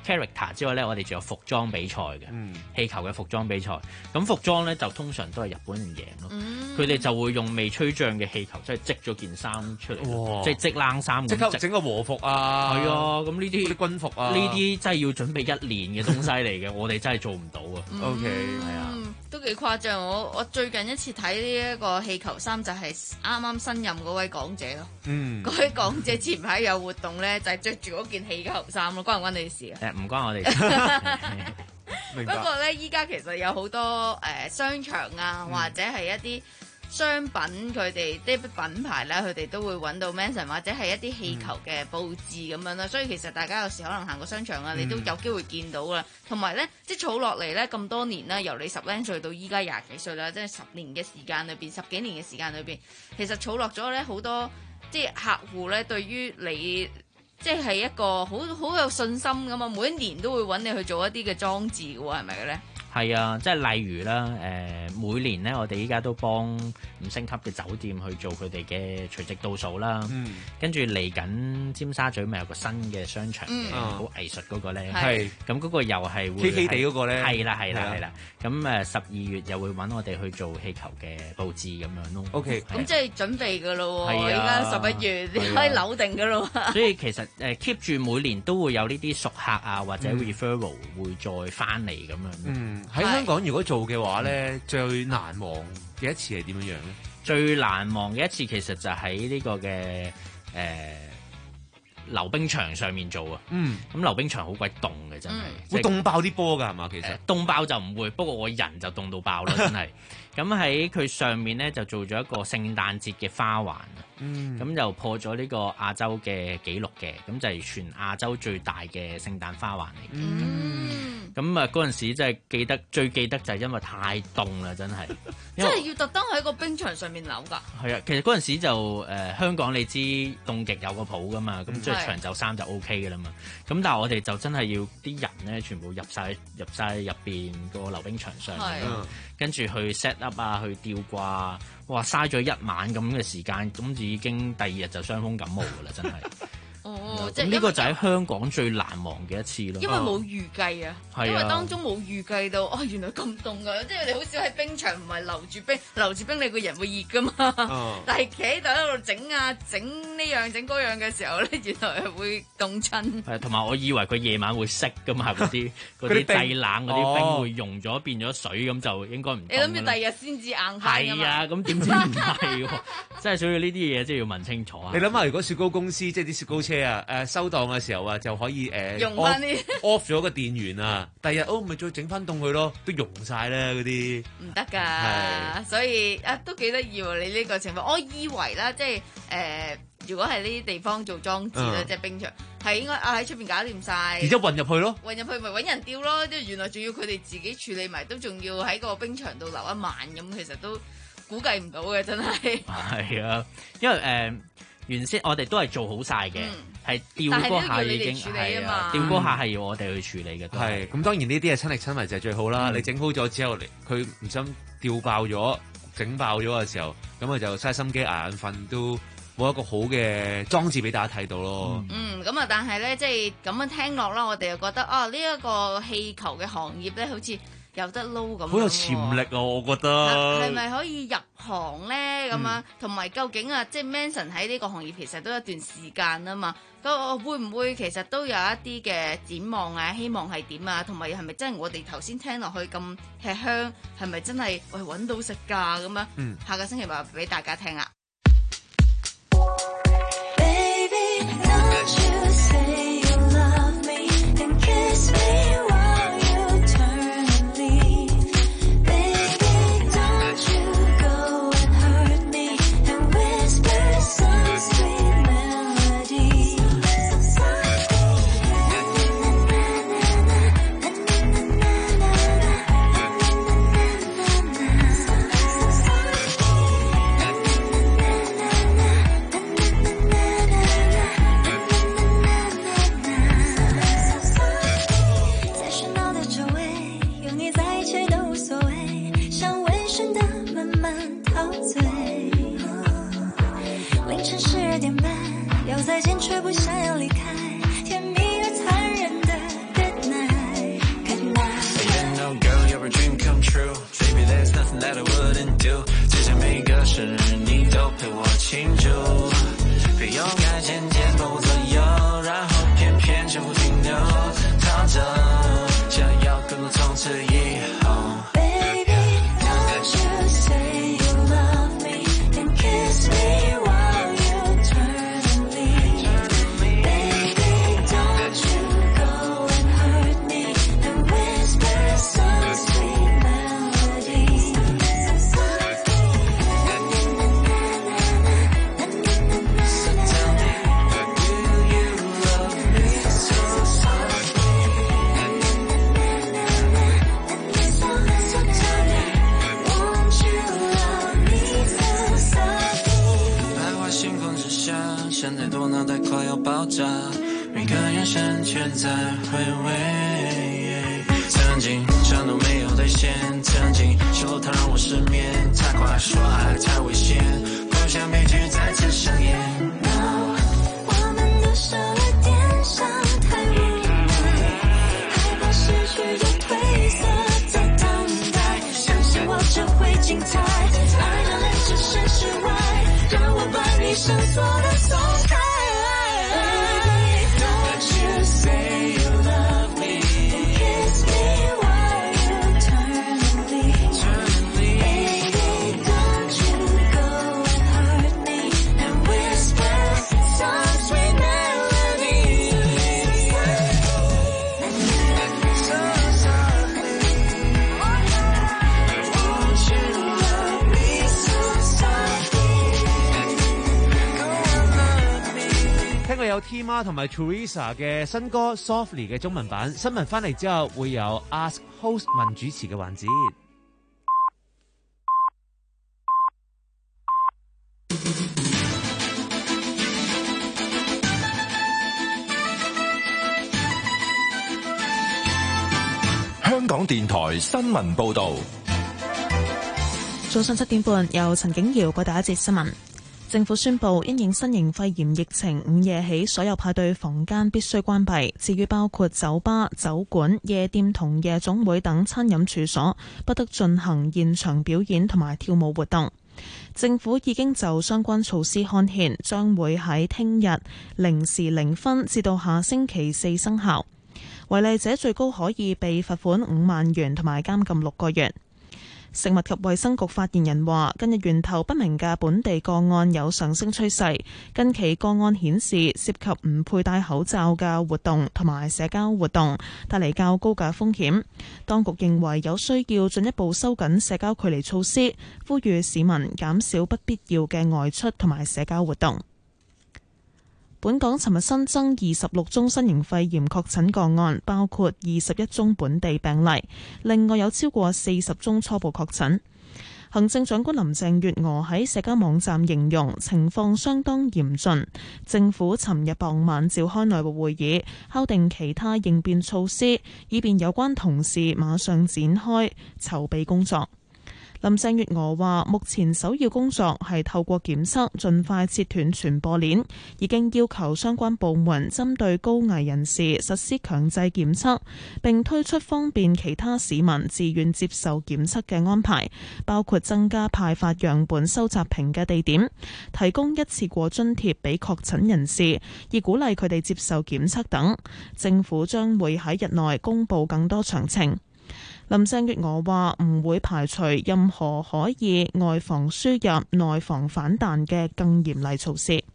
character 之外咧，我哋仲有服裝比賽嘅， 嗯、 氣球嘅服裝比賽。咁服裝咧就通常都係日本人贏咯，佢哋、 嗯、 就會用未吹脹嘅氣球，即係織咗件衫出嚟，即係織冷衫， 即刻整個和服啊！ 係啊，咁呢啲啲軍服啊， 呢啲真係要準備一年嘅東西嚟嘅，我哋真係做唔到啊。 嗯、 OK， 係啊。 都幾誇張，我我最近一次睇呢一個氣球衫就係啱啱新任嗰位港姐咯。嗯，嗰位港姐前排有活動咧，就係着住嗰件氣球衫咯，關唔關你事啊？ 誒，唔關我哋事。 不過咧，依家其實有好多誒、呃、商場啊，或者係一啲商品，佢哋啲品牌咧，佢哋都會揾到 Manson 或者係一啲氣球嘅佈置咁樣啦。嗯、所以其實大家有時可能行過商場啊，你都有機會見到噶啦。同埋咧，即係儲落嚟咧咁多年啦，由你十零歲到依家廿幾歲啦，即係十年嘅時間裏邊，十幾年嘅時間裏邊，其實儲落咗咧好多，即係客戶咧對於你，即係一個好好有信心㗎嘛。每一年都會揾你去做一啲嘅裝置嘅喎，係咪嘅咧？ 係啊，即係例如啦，誒、呃、每年咧，我哋依家都幫五星級嘅酒店去做佢哋嘅除夕倒數啦。嗯，跟住嚟緊尖沙咀咪有個新嘅商場嘅，好、嗯、藝術嗰個咧。係，咁嗰個又係會 K K 地嗰個咧。係啦，係啦，係啦。咁誒十二月又會揾我哋去做氣球嘅佈置咁樣咯。 OK， 咁即係準備㗎咯喎。係啊，依家十一月你可以扭定㗎咯。 所以其實誒 keep 住每年都會有呢啲熟客啊，或者 referral 會再翻嚟咁樣。嗯。 喺香港如果做嘅話咧，嗯、最難忘嘅一次係點樣樣咧？ 最難忘嘅一次其實就喺呢個嘅誒溜冰場上面做啊。嗯，咁溜冰場好鬼凍嘅真係，嗯、 會凍爆啲波㗎係嘛？其實、呃、 凍爆就唔會，不過我人就凍到爆啦，真係。咁喺佢上面咧就做咗一個聖誕節嘅花環啊。嗯，咁就破咗呢個亞洲嘅紀錄嘅，咁就係全亞洲最大嘅聖誕花環嚟嘅。嗯，咁啊嗰陣時真係記得最記得就係因為太凍啦，真係。 即係要特登喺個冰場上面扭㗎。 係啊，其實嗰陣時就誒、呃、香港你知凍極有個譜㗎嘛，咁即係長袖衫就 O K 㗎啦嘛。咁但係我哋就真係要啲人咧全部入晒入晒入邊個溜冰場上面，的跟住去 set up 啊，去吊掛。哇！嘥咗一晚咁嘅時間，咁就已經第二日就傷風感冒㗎啦，真係。哦，即係呢個就喺香港最難忘嘅一次咯。 因為冇預計啊， 啊因為當中冇預計到，哦，原來咁凍㗎，即係你好少喺冰場唔係留住冰，留住冰你個人會熱㗎嘛。哦、但係企喺度喺度整啊整呢樣整嗰樣嘅時候咧，原來係會凍親。 係，同埋我以為佢夜晚會熄㗎嘛，嗰啲嗰啲製冷嗰啲冰會溶咗變咗水，咁就應該唔凍。 你諗住第二日先至硬翻㗎嘛？ 係啊，咁點知唔係喎？即係所以呢啲嘢即係要問清楚啊！ 你諗下，如果雪糕公司即係啲雪糕車啊，誒收檔嘅時候啊，就可以誒用翻啲 off 咗個電源啊，第日哦咪再整翻凍佢咯，都溶晒啦嗰啲。 唔得㗎，所以啊都幾得意喎！你呢個情況，我以為啦，即係誒，如果係呢啲地方做裝置咧，即係冰場，係應該啊喺出邊搞掂晒， 然之後運入去咯， 運入去咪揾人吊咯，即係原來仲要佢哋自己處理埋，都仲要喺個冰場度留一晚咁，其實都估計唔到嘅，真係。係啊，因為誒。原先我哋都係做好晒嘅，係、嗯、吊嗰下已經係啊，吊嗰下係要我哋去處理嘅。 係咁，當然呢啲係親力親為就係最好啦。嗯、你整好咗之後，佢唔想吊爆咗、整爆咗嘅時候，咁啊就嘥心機捱眼瞓，都冇一個好嘅裝置俾大家睇到咯。 嗯，咁啊，但係咧，即係咁樣聽落啦，我哋又覺得啊，呢、這、一個氣球嘅行業咧，好似有得撈咁， 好有潛力啊！我覺得係咪可以入行咧？咁樣同埋究竟啊，即係 Manson 喺呢個行業其實都有一段時間啊嘛。咁會唔會其實都有一啲嘅展望啊？希望係點啊？同埋係咪真係我哋頭先聽落去咁吃香？係咪真係喂揾到食㗎咁樣？嗯，下個星期話俾大家聽啊！ 要再见却不想要离开，甜蜜而残忍的歌 said I wouldn't do， 只想每个生日你都陪我庆祝，别用爱渐渐不左右，然后偏偏就不停留，躺着想要更多从此以后。想太多，脑袋快要爆炸，每个眼神全在回味。曾经承诺没有兑现，曾经说他让我失眠，太快说爱太危险，不想悲剧再次上演。 No， 我们的手来点上太无奈，害怕失去又褪色，在等待，相信我这会精彩，爱的连置身事外，让我把你绳索都松开。Don't you say you love me and kiss me while you turn and leave. Baby, don't you go and hurt me and whisper some sweet melody. So softly, won't you love me so softly? 聽過有 T 媽同埋 Teresa 嘅新歌 Softly 嘅中文版，新聞翻嚟之後會有 Ask Host 問主持嘅環節。 香港電台新聞報導。 早上七點半，由陳景瑤報第一節新聞。政府宣布，因應新型肺炎疫情，午夜起所有派對房間必須關閉。至於包括酒吧、酒館、夜店同夜總會等餐飲處所，不得進行現場表演同埋跳舞活動。政府已經就相關措施刊憲，將會喺聽日零時零分至到下星期四生效。違例者最高可以被罰款五萬元同埋監禁六個月。食物及衛生局發言人話，近日源頭不明嘅本地個案有上升趨勢，近期個案顯示涉及唔佩戴口罩嘅活動同埋社交活動，帶嚟較高嘅風險。當局認為有需要進一步收緊社交距離措施，呼籲市民減少不必要嘅外出同埋社交活動。本港尋日新增二十六宗新型肺炎確診個案，包括二十一宗本地病例，另外有超過四十宗初步確診。行政長官林鄭月娥喺社交網站形容情況相當嚴峻，政府尋日傍晚召開內部會議，敲定其他應變措施，以便有關同事馬上展開籌備工作。林鄭月娥話：目前首要工作係透過檢測，盡快切斷傳播鏈。已經要求相關部門針對高危人士實施強制檢測，並推出方便其他市民自願接受檢測嘅安排，包括增加派發樣本收集瓶嘅地點，提供一次過津貼俾確診人士，以鼓勵佢哋接受檢測等。政府將會喺日內公布更多詳情。林鄭月娥話唔會排除任何可以外防輸入、內防反彈嘅更嚴厲措施。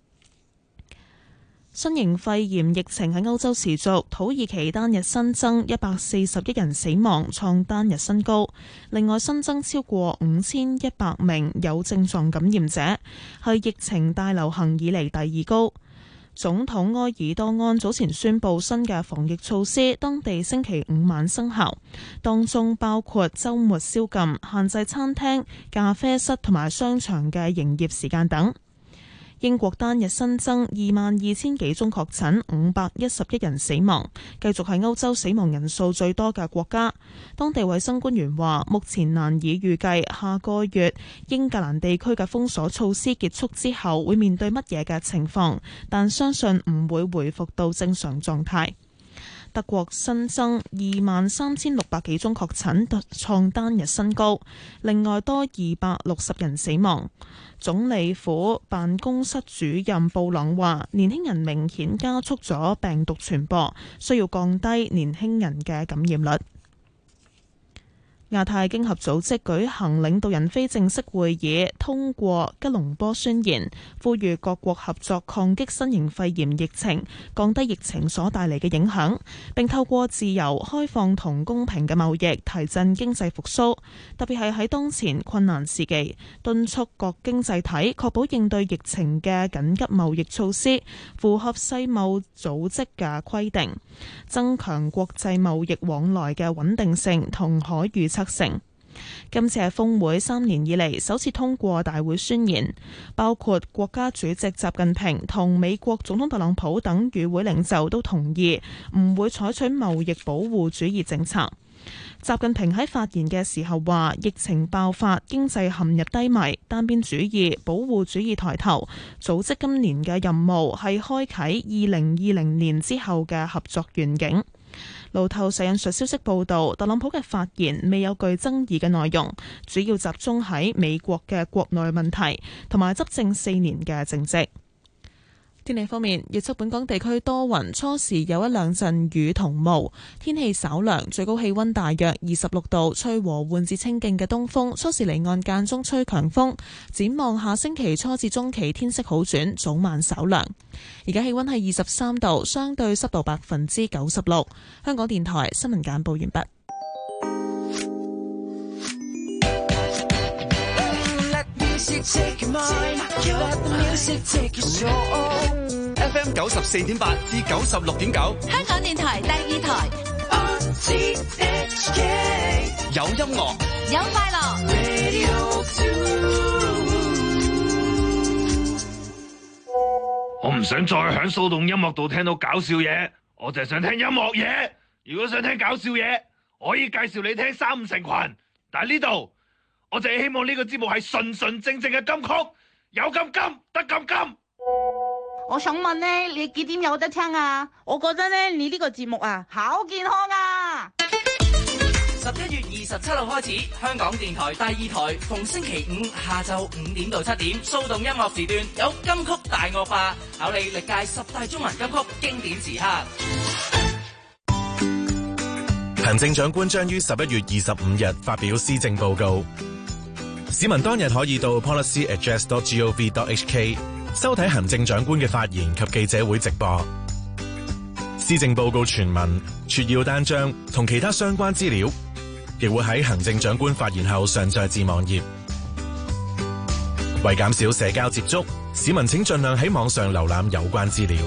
新型肺炎疫情喺歐洲持續，土耳其單日新增一百四十一人死亡，創單日新高。另外新增超過五千一百名有症狀感染者，係疫情大流行以嚟第二高。總統埃爾多安早前宣布新嘅防疫措施，當地星期五晚生效，當中包括週末宵禁、限制餐廳、咖啡室同埋商場嘅營業時間等。英國單日新增二萬二千幾宗確診，五百一十一人死亡，繼續係歐洲死亡人數最多嘅國家。當地衛生官員話，目前難以預計下個月英格蘭地區嘅封鎖措施結束之後會面對乜嘢嘅情況，但相信唔會回復到正常狀態。 德國新增二萬三千六百幾宗確診，創單日新高。另外多二百六十人死亡。總理府辦公室主任布朗話，年輕人明顯加速咗病毒傳播，需要降低年輕人嘅感染率。亞太經合組織舉行領導人非正式會議，通過吉隆坡宣言，呼籲各國合作抗擊新型肺炎疫情，降低疫情所帶嚟嘅影響，並透過自由、開放同公平嘅貿易提振經濟復甦。特別係喺當前困難時期，敦促各經濟體確保應對疫情嘅緊急貿易措施符合世貿組織嘅規定，增強國際貿易往來嘅穩定性同可預測性。今次係峰會三年以嚟首次通過大會宣言，包括國家主席習近平同美國總統特朗普等與會領袖都同意唔會採取貿易保護主義政策。習近平喺發言嘅時候話，疫情爆發，經濟陷入低迷，單邊主義、保護主義抬頭。組織今年嘅任務係開啟二零二零年之後嘅合作願景。路透社引述消息報道，特朗普嘅發言未有具爭議嘅內容，主要集中喺美國嘅國內問題同埋執政四年嘅政績。天氣方面，預測本港地區多雲，初時有一兩陣雨同霧，天氣稍涼，最高氣溫大約二十六度，吹和緩至清勁嘅東風，初時離岸間中吹強風。展望下星期初至中期天色好轉，早晚稍涼。而家氣溫係二十三度，相對濕度百分之九十六。香港電台新聞簡報完畢。 F M 九十四點八至九十六點九， 香港電台第二台。 有音樂， 有快樂。 我唔想再喺騷動音樂度聽到搞笑嘢，我就係想聽音樂嘢。如果想聽搞笑嘢，我可以介紹你聽三五成群，但係呢度我就係希望呢個節目係純純正正嘅金曲，有金金得金金。 我想問呢，你幾點有得聽啊？我覺得呢，你呢個節目啊，好健康啊！ 十一月二十七號開始，香港電台第二台逢星期五下晝五點到七點，騷動音樂時段有金曲大惡霸，考你歷屆十大中文金曲經典時刻。 行政長官將於十一月二十五日發表施政報告，市民當日可以到 policy address dot gov dot hk 收睇行政長官嘅發言及記者會直播。施政報告全文、撮要單張同其他相關資料，亦會喺行政長官發言後上載至網頁。為減少社交接觸，市民請盡量喺網上瀏覽有關資料。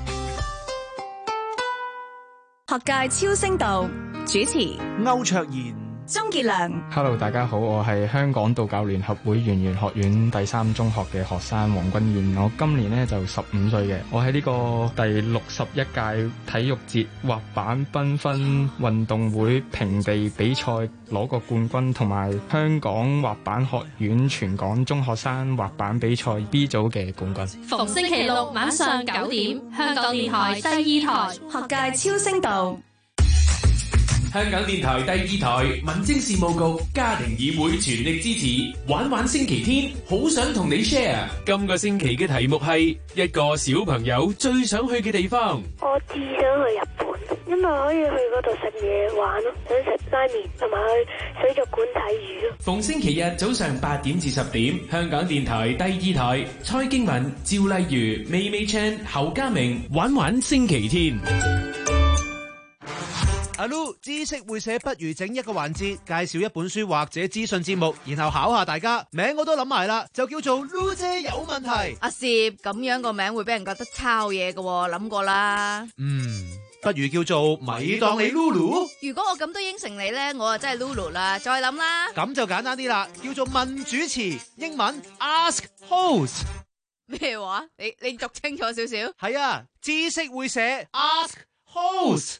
學界超聲道主持歐卓然、 鍾傑良。 Hello， 大家好，我係香港道教聯合會圓玄學院第三中學嘅學生黃君燕，我今年呢就十五歲嘅，我喺呢個第六十一屆體育節滑板繽紛運動會平地比賽攞過冠軍，同埋香港滑板學院全港中學生滑板比賽 B 組嘅冠軍。 逢星期六晚上九點，香港電台第二台學界超聲道。 香港電台第二台民政事務局家庭議會全力支持玩玩星期天，好想同你 share。今個星期嘅題目係一個小朋友最想去嘅地方。 我至想去日本，因為可以去嗰度食嘢玩咯，想食拉麵同埋去水族館睇魚咯。 逢星期日早上八點至十點，香港電台第二台蔡經文、趙麗如、美美 Chan、侯家明玩玩星期天。 阿 Lu 知識會寫，不如整一個環節，介紹一本書或者資訊節目，然後考下大家。名我都諗埋啦，就叫做 Lu 姐有問題。 阿攝咁樣個名會俾人覺得抄嘢嘅，諗過啦。 嗯，不如叫做咪當你 Lulu。 如果我咁都應承你咧，我啊真係 Lulu 啦。再諗啦。 咁就簡單啲啦，叫做問主持，英文 Ask Host。 咩話？你你讀清楚少少。 係啊，知識會寫 Ask Host。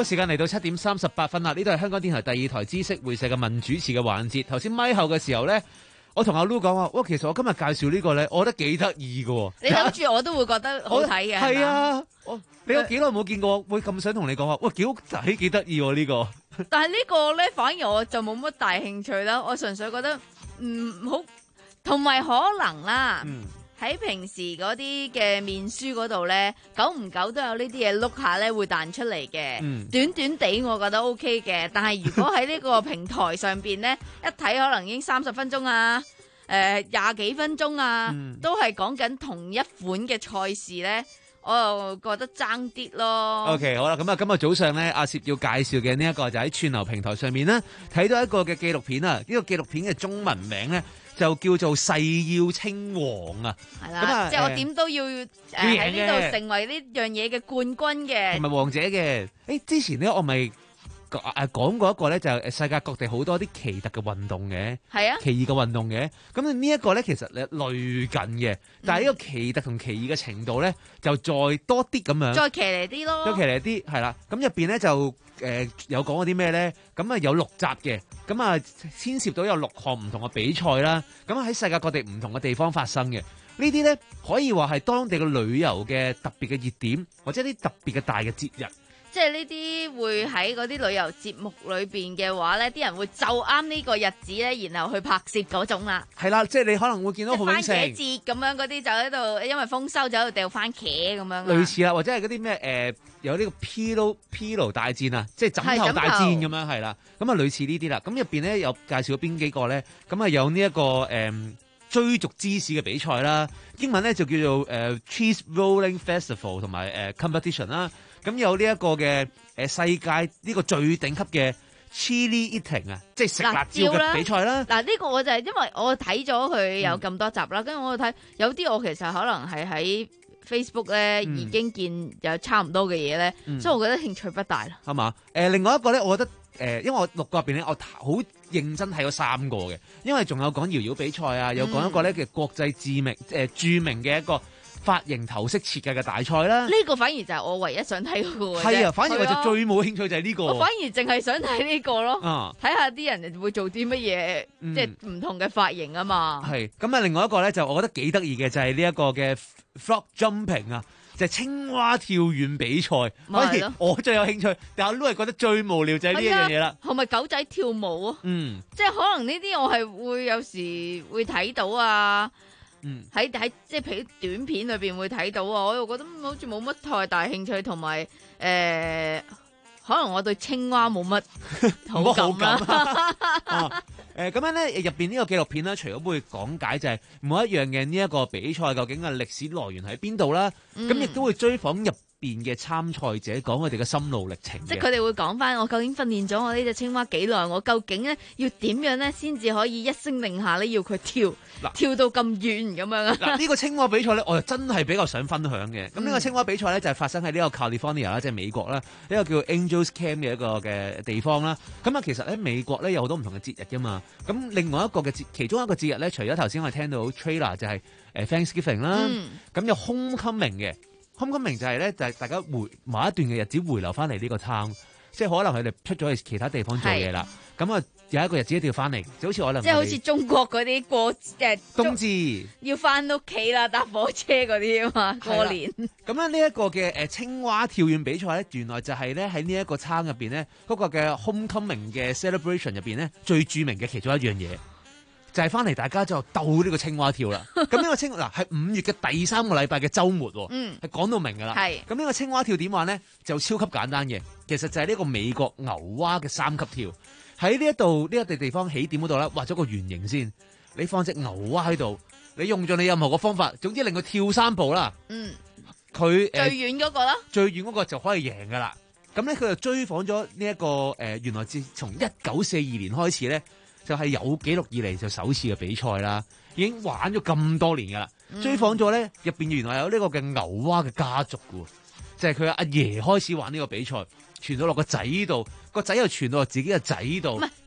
好，時間嚟到七點三十八分啦，呢度係香港電台第二台知識會社嘅問主持嘅環節。頭先咪後嘅時候咧，我同阿 Lu 講話，哇，其實我今日介紹呢個咧，我覺得幾得意㗎。 你諗住我都會覺得好睇嘅。 係啊，我你有幾耐冇見過？會咁想同你講話，哇，幾好睇，幾得意喎呢個。 但係呢個咧，反而我就冇乜大興趣啦。我純粹覺得唔好，同埋可能啦。喺、嗯、平時嗰啲嘅面書嗰度咧，久唔久都有呢啲嘢碌下咧，會彈出嚟嘅。嗯、短短地我覺得 O K 嘅，但係如果喺呢個平台上邊咧，一睇可能已經三十分鐘啊，誒廿幾分鐘啊，嗯、都係講緊同一款嘅賽事咧。我又覺得爭啲咯。 OK， 好啦，咁啊，今日早上咧，阿攝要介紹嘅呢一個就喺串流平台上面咧，睇到一個嘅紀錄片啊。呢、這個紀錄片嘅中文名咧就叫做《誓要稱王》啊。係啦，咁啊，即係我點都要誒喺呢度成為呢樣嘢嘅冠軍嘅，同埋王者嘅。誒，之前咧我咪誒講過一個咧，就係世界各地好多啲奇特嘅運動嘅，係啊，奇異嘅運動嘅。咁呢一個咧，其實咧類近嘅，但係呢個奇特同奇異嘅程度咧，就再多啲咁樣， 再騎呢啲咯， 再騎呢啲係啦。咁入邊咧就誒、呃、有講過啲咩咧？咁啊有六集嘅，咁啊牽涉到有六項唔同嘅比賽啦。咁喺世界各地唔同嘅地方發生嘅呢啲咧，可以話係當地嘅旅遊嘅特別嘅熱點，或者啲特別嘅大嘅節日。 即係呢啲會喺嗰啲旅遊節目裏邊嘅話咧，啲人會就啱呢個日子咧，然後去拍攝嗰種啦。係啦，即係你可能會見到好番茄節咁樣嗰啲就喺度，因為豐收就喺度掉番茄咁樣。類似啦，或者係嗰啲咩誒有呢個披露披露大戰啊，即係枕頭大戰咁樣係啦。咁啊類似呢啲啦。咁入邊咧有介紹咗邊幾個咧？咁啊有呢、這、一個誒、呃、追逐芝士嘅比賽啦，英文咧就叫做誒、呃、Cheese Rolling Festival 同埋誒、呃、Competition 啦。咁有呢一個嘅誒世界呢個最頂級嘅 chili eating 啊，即係食辣椒嘅比賽啦。嗱呢個我就係因為我睇咗佢有咁多集啦，跟住、嗯、我睇有啲我其實可能係喺 Facebook 咧、嗯、已經見有差唔多嘅嘢咧，嗯、所以我覺得興趣不大啦。係嘛？誒、呃，另外一個咧，我覺得誒、呃，因為我六個入邊咧，我好認真睇咗三個嘅，因為仲有講搖搖比賽啊，有講一個咧嘅國際知名誒、呃、著名嘅一個髮型頭飾設計嘅大賽啦，呢個反而就係我唯一想睇嗰個。係啊，反而我就最冇興趣就係呢個。我反而淨係想睇呢個咯，睇下啲人會做啲乜嘢，嗯、即係唔同嘅髮型啊嘛。係咁啊，另外一個咧就我覺得幾得意嘅就係呢一個嘅 frog jumping 啊，就係青蛙跳遠比賽。反而我最有興趣，但係我都係覺得最無聊就係呢一樣嘢啦。係咪狗仔跳舞啊？嗯，即係可能呢啲我係會有時會睇到啊。嗯，喺喺即係譬如短片裏邊會睇到啊，我又覺得好似冇乜太大興趣，同埋誒，可能我對青蛙冇乜好感啦。誒，咁樣咧入邊呢個紀錄片咧，除咗會講解就係每一樣嘅呢一個比賽究竟嘅歷史來源喺邊度啦，咁亦都會追訪入邊嘅參賽者講佢哋嘅心路歷程，即係佢哋會講翻我究竟訓練咗我呢隻青蛙幾耐，我究竟咧要點樣咧先至可以一聲令下咧要佢跳跳到咁遠咁樣啊？嗱，呢個青蛙比賽咧，我就真係比較想分享嘅。咁呢、嗯、個青蛙比賽咧就係發生喺呢個 California 啦，即係美國啦，呢個叫 Angels Camp 嘅一個嘅地方啦。咁啊，其實喺美國咧有好多唔同嘅節日噶嘛。咁另外一個嘅節，其中一個節日咧，除咗頭先我哋聽到 trailer 就係誒 Thanksgiving 啦，咁、嗯、有 Homecoming 嘅。Homecoming 就係咧，就係大家回某一段嘅日子回流翻嚟呢個 town， 即係可能佢哋出咗去其他地方做嘢啦。咁啊有一個日子一定要翻嚟，就好似我哋即係好似中國嗰啲過誒冬至要翻屋企啦，搭火車嗰啲啊嘛，過年。咁咧呢一個嘅誒青蛙跳遠比賽咧，原來就係咧喺呢一個 town 入邊咧嗰個嘅 Homecoming 嘅 celebration 入邊咧最著名嘅其中一樣嘢。就係翻嚟，大家就鬥呢個青蛙跳啦。咁呢個青嗱係五月嘅第三個禮拜嘅週末，嗯，係講到明㗎啦。係咁呢個青蛙跳點玩咧？就超級簡單嘅，其實就係呢個美國牛蛙嘅三級跳。喺呢一度呢一地地方起點嗰度咧，畫咗個圓形先。你放隻牛蛙喺度，你用咗你任何個方法，總之令佢跳三步啦。嗯，佢、呃、最遠嗰個啦，最遠嗰個就可以贏㗎啦。咁咧佢就追訪咗呢一個誒、呃，原來自從一九四二年開始咧。就係有記錄以嚟就首次嘅比賽啦，已經玩咗咁多年噶啦。嗯、追訪咗咧，入邊原來有呢個嘅牛蛙嘅家族嘅，就係佢阿爺開始玩呢個比賽，傳到落個仔度，個仔又傳到落自己嘅仔度。唔係嗰個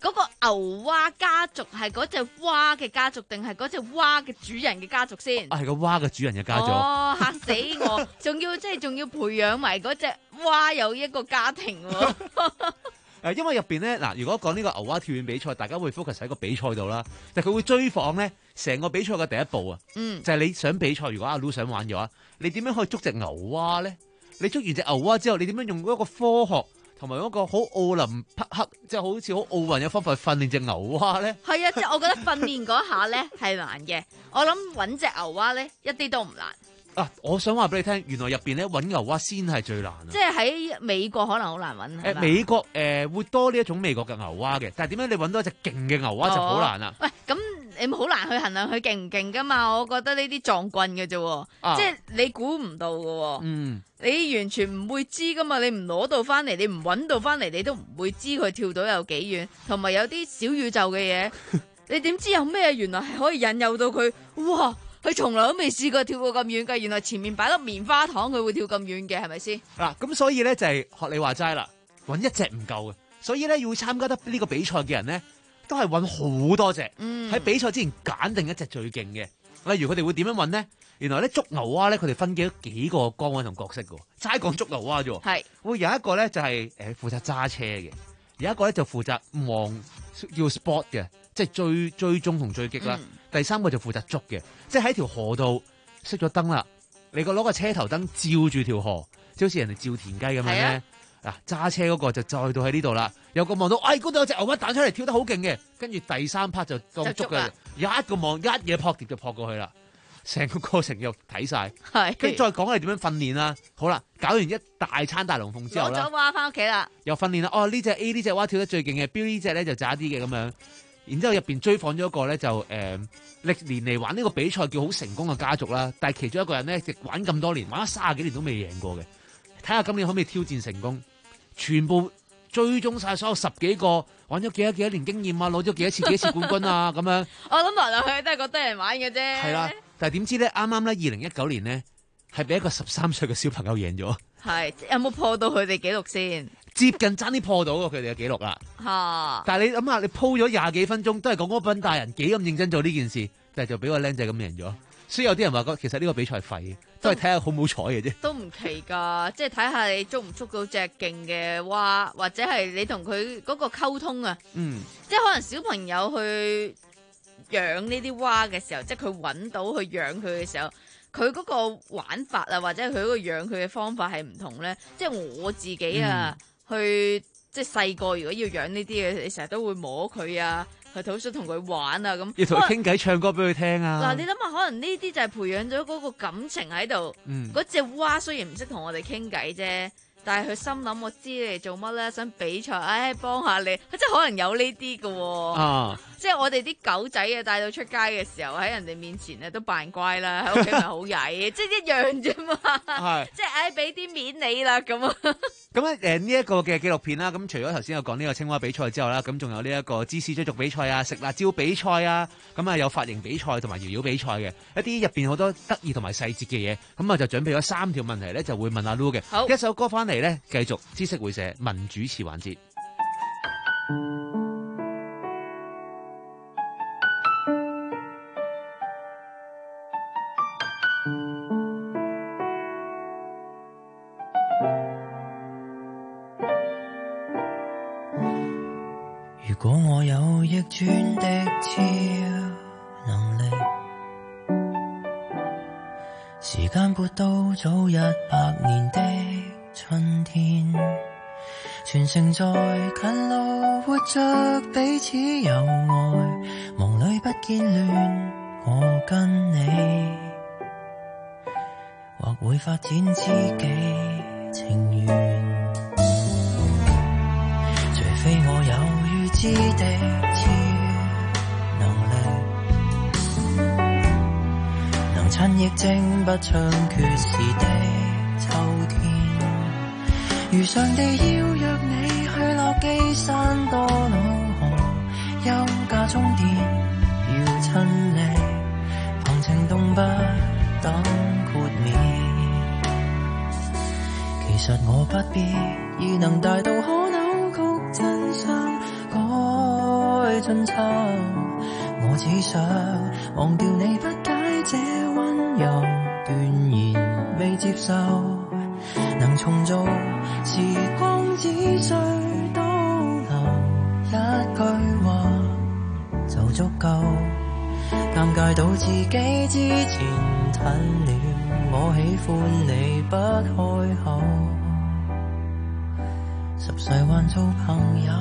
牛蛙家族係嗰隻蛙嘅家族，定係嗰隻蛙嘅主人嘅家族先？ 啊，係個蛙嘅主人嘅家族。 哦，嚇死我！仲要即係仲要培養埋嗰隻蛙有一個家庭喎。 誒，因為入邊咧嗱，如果講呢個牛蛙跳遠比賽，大家會 focus 喺個比賽度啦，但係佢會追訪咧成個比賽嘅第一步啊， 嗯， 就係你想比賽，如果阿 Lu 想玩嘅話，你點樣可以捉隻牛蛙咧？你捉完隻牛蛙之後，你點樣用嗰個科學同埋嗰個好奧林匹克，即係好似好奧運嘅方法去訓練隻牛蛙咧？ 係啊，即係我覺得訓練嗰下咧係難嘅，我諗揾隻牛蛙咧一啲都唔難。 啊！我想話俾你聽，原來入邊咧揾牛蛙先係最難啊！ 即係喺美國可能好難揾。誒、 呃，美國誒、呃、會多呢一種美國嘅牛蛙嘅，但係點解你揾到一隻勁嘅牛蛙就好難啊？ 喂，咁你好難去衡量佢勁唔勁噶嘛？我覺得呢啲撞棍嘅啫，啊、即係你估唔到嘅。嗯，你完全唔會知噶嘛？你唔攞到翻嚟，你唔揾到翻嚟，你都唔會知佢跳到有幾遠，同埋有啲小宇宙嘅嘢，你點知有咩原來係可以引誘到佢？哇！佢從來都未試過跳過咁遠㗎，原來前面擺粒棉花糖佢會跳咁遠嘅，係咪先？ 嗱，咁所以咧就係學你話齋啦，揾一隻唔夠嘅，所以咧要參加得呢個比賽嘅人咧，都係揾好多隻，喺、嗯、比賽之前揀定一隻最勁嘅。例如佢哋會點樣揾咧？原來咧捉牛蛙咧，佢哋分幾幾個崗位同角色㗎，齋講捉牛蛙啫喎。係會有一個咧就係誒負責揸車嘅，有一個咧就負責望叫 spot 嘅，即係追追蹤同追擊啦。嗯、第三個就負責捉嘅，即係喺條河度熄咗燈啦，你個攞個車頭燈照住條河，即好似人哋照田雞咁樣咧。嗱、啊，揸車嗰個就再到喺呢度啦，有個望到，哎，嗰度有隻牛蛙彈出嚟，跳得好勁嘅，跟住第三 part 就當捉嘅，一個望一嘢撲碟就撲過去啦，成個過程又睇晒，跟住再講係點樣訓練啦。好啦，搞完一大餐大龍鳳之後啦， 攞咗蛙翻屋企啦， 又訓練啦。哦，呢隻 A 呢隻蛙跳得最勁嘅，標呢隻咧就渣啲嘅咁樣。然之後入邊追訪咗一個咧就誒、呃、歷年嚟玩呢個比賽叫好成功嘅家族啦，但係其中一個人咧亦玩咁多年，玩咗卅幾年都未贏過嘅。睇下今年可唔可以挑戰成功？全部追蹤晒所有十幾個，玩咗幾多幾多年經驗啊，攞咗幾多次幾多次冠軍啊咁樣。 我諗來來去去都係覺得人玩嘅啫。 係啦，但係點知咧，啱啱咧二零一九年咧係俾一個十三歲嘅小朋友贏咗。係有冇破到佢哋紀錄先？ 接近爭啲破到佢哋嘅紀錄啦。嚇！但係你諗下，你鋪咗廿幾分鐘，都係講嗰班大人幾咁認真做呢件事，但係就俾個僆仔咁贏咗。所以有啲人話其實呢個比賽係廢嘅，都係睇下好唔好彩嘅啫。都唔奇㗎， 即係睇下你捉唔捉到隻勁嘅蛙，或者係你同佢嗰個溝通啊。嗯，即係可能小朋友去養呢啲蛙嘅時候，即係佢揾到去養佢嘅時候，佢嗰個玩法啊，或者佢嗰個養佢嘅方法係唔同咧。即係我自己啊，嗯、去即係細個如果要養呢啲嘅，你成日都會摸佢啊。佢好想同佢玩啊，咁要同佢傾偈唱歌俾佢聽啊。 嗱，你諗下，可能呢啲就係培養咗嗰個感情喺度。嗯，嗰隻蛙雖然唔識同我哋傾偈啫，但係佢心諗我知你哋做乜咧，想比賽，唉，幫下你，即係可能有呢啲嘅喎。啊，即係我哋啲狗仔啊，帶到出街嘅時候喺人哋面前啊都扮乖啦，喺屋企咪好曳，即係一樣啫嘛。係，即係唉，俾啲面你啦咁啊。 咁咧誒呢一個嘅紀錄片啦，咁除咗頭先有講呢個青蛙比賽之後啦，咁仲有呢一個芝士追逐比賽啊、食辣椒比賽啊，咁啊有髮型比賽同埋搖搖比賽嘅一啲入邊好多得意同埋細節嘅嘢，咁啊就準備咗三條問題咧，就會問阿 Lu 嘅。好，一首歌翻嚟咧，繼續知識會社問主持環節。 如果我有逆轉的超能力，時間撥到早一百年的春天，全城在近路活着彼此有愛，夢裏不見亂，我跟你或會發展知己情緣，除非我有知的超能力，能趁疫症不猖獗時的秋天，如上地要約你去落基山多瑙河，休假充電要親你，旁情動不等豁免，其實我不必，已能大到可扭曲真相，改春秋。我只想忘掉你不解這溫柔，斷然未接受。能重做時光只需倒流一句話就足夠。尷尬到自己之前褪了，我喜歡你不開口，十歲還做朋友。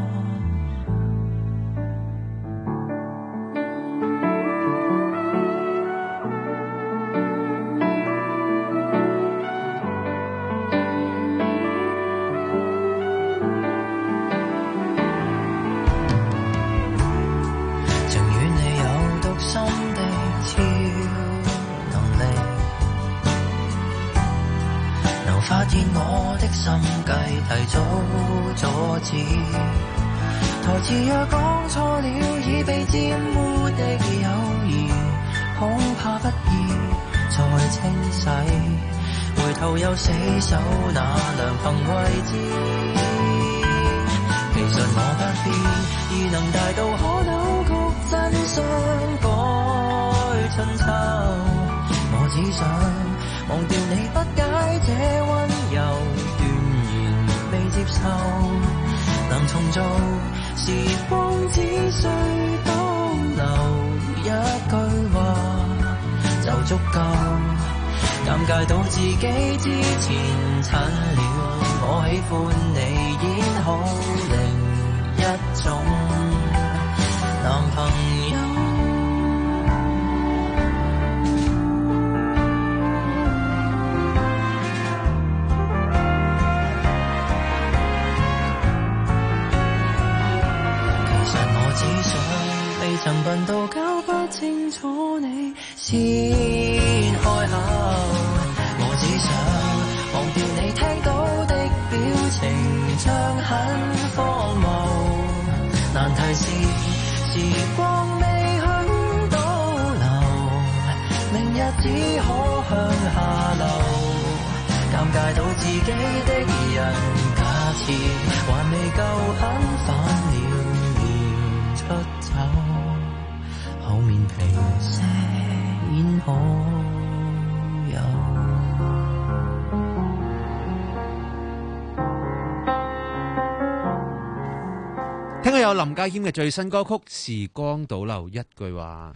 發現我的心計提早阻止，台詞若講錯了已被沾污的友誼，恐怕不易再清洗，回頭又死守那良朋位置。其實我不必已能大到可扭曲真相改春秋，我只想忘掉你不解這溫柔，斷然未接受。能重做時光只需倒流一句話就足夠。尷尬到自己之前診了，我喜歡你演好另一種男朋友。曾笨到搞不清楚你先開口，我只想忘掉你聽到的表情，像很荒謬。難題是時光未去倒流，明日只可向下流。尷尬到自己的人，假設還未夠狠，反了面出走。厚面皮些演可有？ 聽過有林家謙嘅最新歌曲《時光倒流一句話》。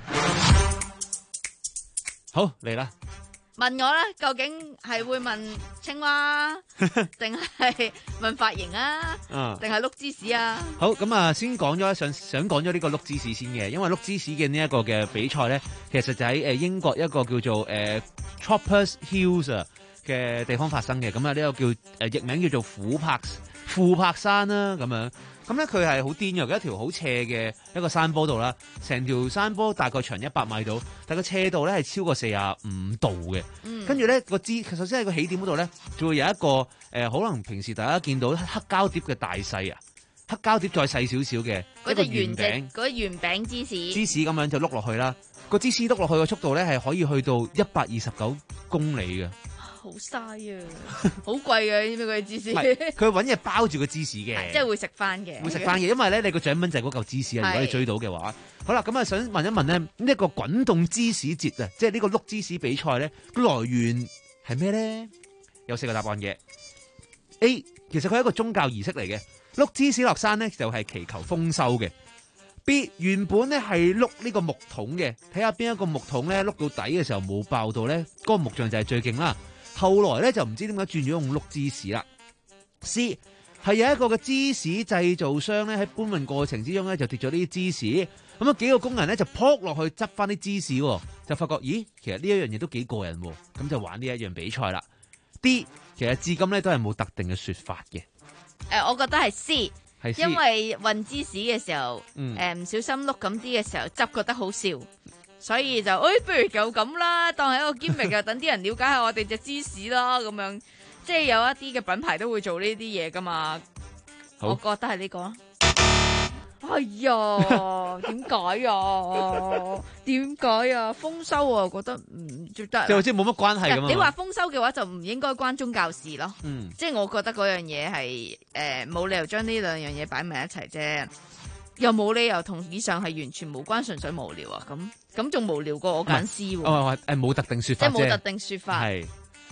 好嚟啦！ 問我咧，究竟係會問青蛙，定係問髮型啊？定係碌芝士啊？ 好，咁啊，先講咗想想講咗呢個碌芝士先嘅，因為碌芝士嘅呢一個嘅比賽咧，其實就喺誒英國一個叫做誒 Troopers Hills 嘅地方發生嘅，咁啊呢個叫誒譯名叫做虎柏富柏山啦，咁樣。咁咧佢係好癲嘅，佢一條好斜嘅一個山坡度啦，成條山坡大概長一百米度，但個斜度咧係超過四十五度嘅。嗯、跟住咧個支，首先喺個起點嗰度咧，就會有一個誒、呃，可能平時大家見到黑膠碟嘅大細啊，黑膠碟再細少少嘅一個圓餅， 嗰啲圓餅芝士， 芝士咁樣就碌落去啦。個芝士碌落去嘅速度咧係可以去到一百二十九公里嘅。 好嘥啊，好貴嘅，知唔知嗰啲芝士？ 佢揾嘢包住個芝士嘅， 即係會食翻嘅， 會食翻嘅，因為咧你個獎品就係嗰嚿芝士啊。如果你追到嘅話，好啦，咁啊想問一問咧，呢、這、一個滾動芝士節啊，即係呢個碌芝士比賽咧，個來源係咩咧？有四個答案嘅。A 其實佢係一個宗教儀式嚟嘅，碌芝士落山咧就係祈求豐收嘅。B 原本咧係碌呢個木桶嘅，睇下邊一個木桶咧碌到底嘅時候冇爆到咧，嗰、那個木匠就係最勁啦。後來咧就唔知點解轉咗用碌芝士啦。C 係有一個嘅芝士製造商咧喺搬運過程之中咧就跌咗啲芝士，咁啊幾個工人咧就撲落去執翻啲芝士，就發覺咦其實呢一樣嘢都幾過癮，咁就玩呢一樣比賽啦。D 其實至今咧都係冇特定嘅說法嘅。誒、 呃，我覺得係 C， 係 C， 因為運芝士嘅時候，誒、 嗯、唔、 呃、小心碌咁啲嘅時候執覺得好笑。所以就，誒、哎，不如就咁啦，當係一個 gimmick 啊，等啲人了解下我哋隻芝士啦，咁樣，即係有一啲嘅品牌都會做呢啲嘢噶嘛。我覺得係呢、這個。哎呀，點解啊？點解啊？豐收啊，我覺得唔覺得。 就好似冇乜關係咁。 你話豐收嘅話，就唔應該關宗教事咯。 嗯。即係我覺得嗰樣嘢係誒冇理由將呢兩樣嘢擺埋一齊啫。 又冇理由同以上係完全無關，純粹無聊啊！咁咁仲無聊過我揀 C 喎。 哦，誒冇特定説法啫， 即係冇特定説法。 係。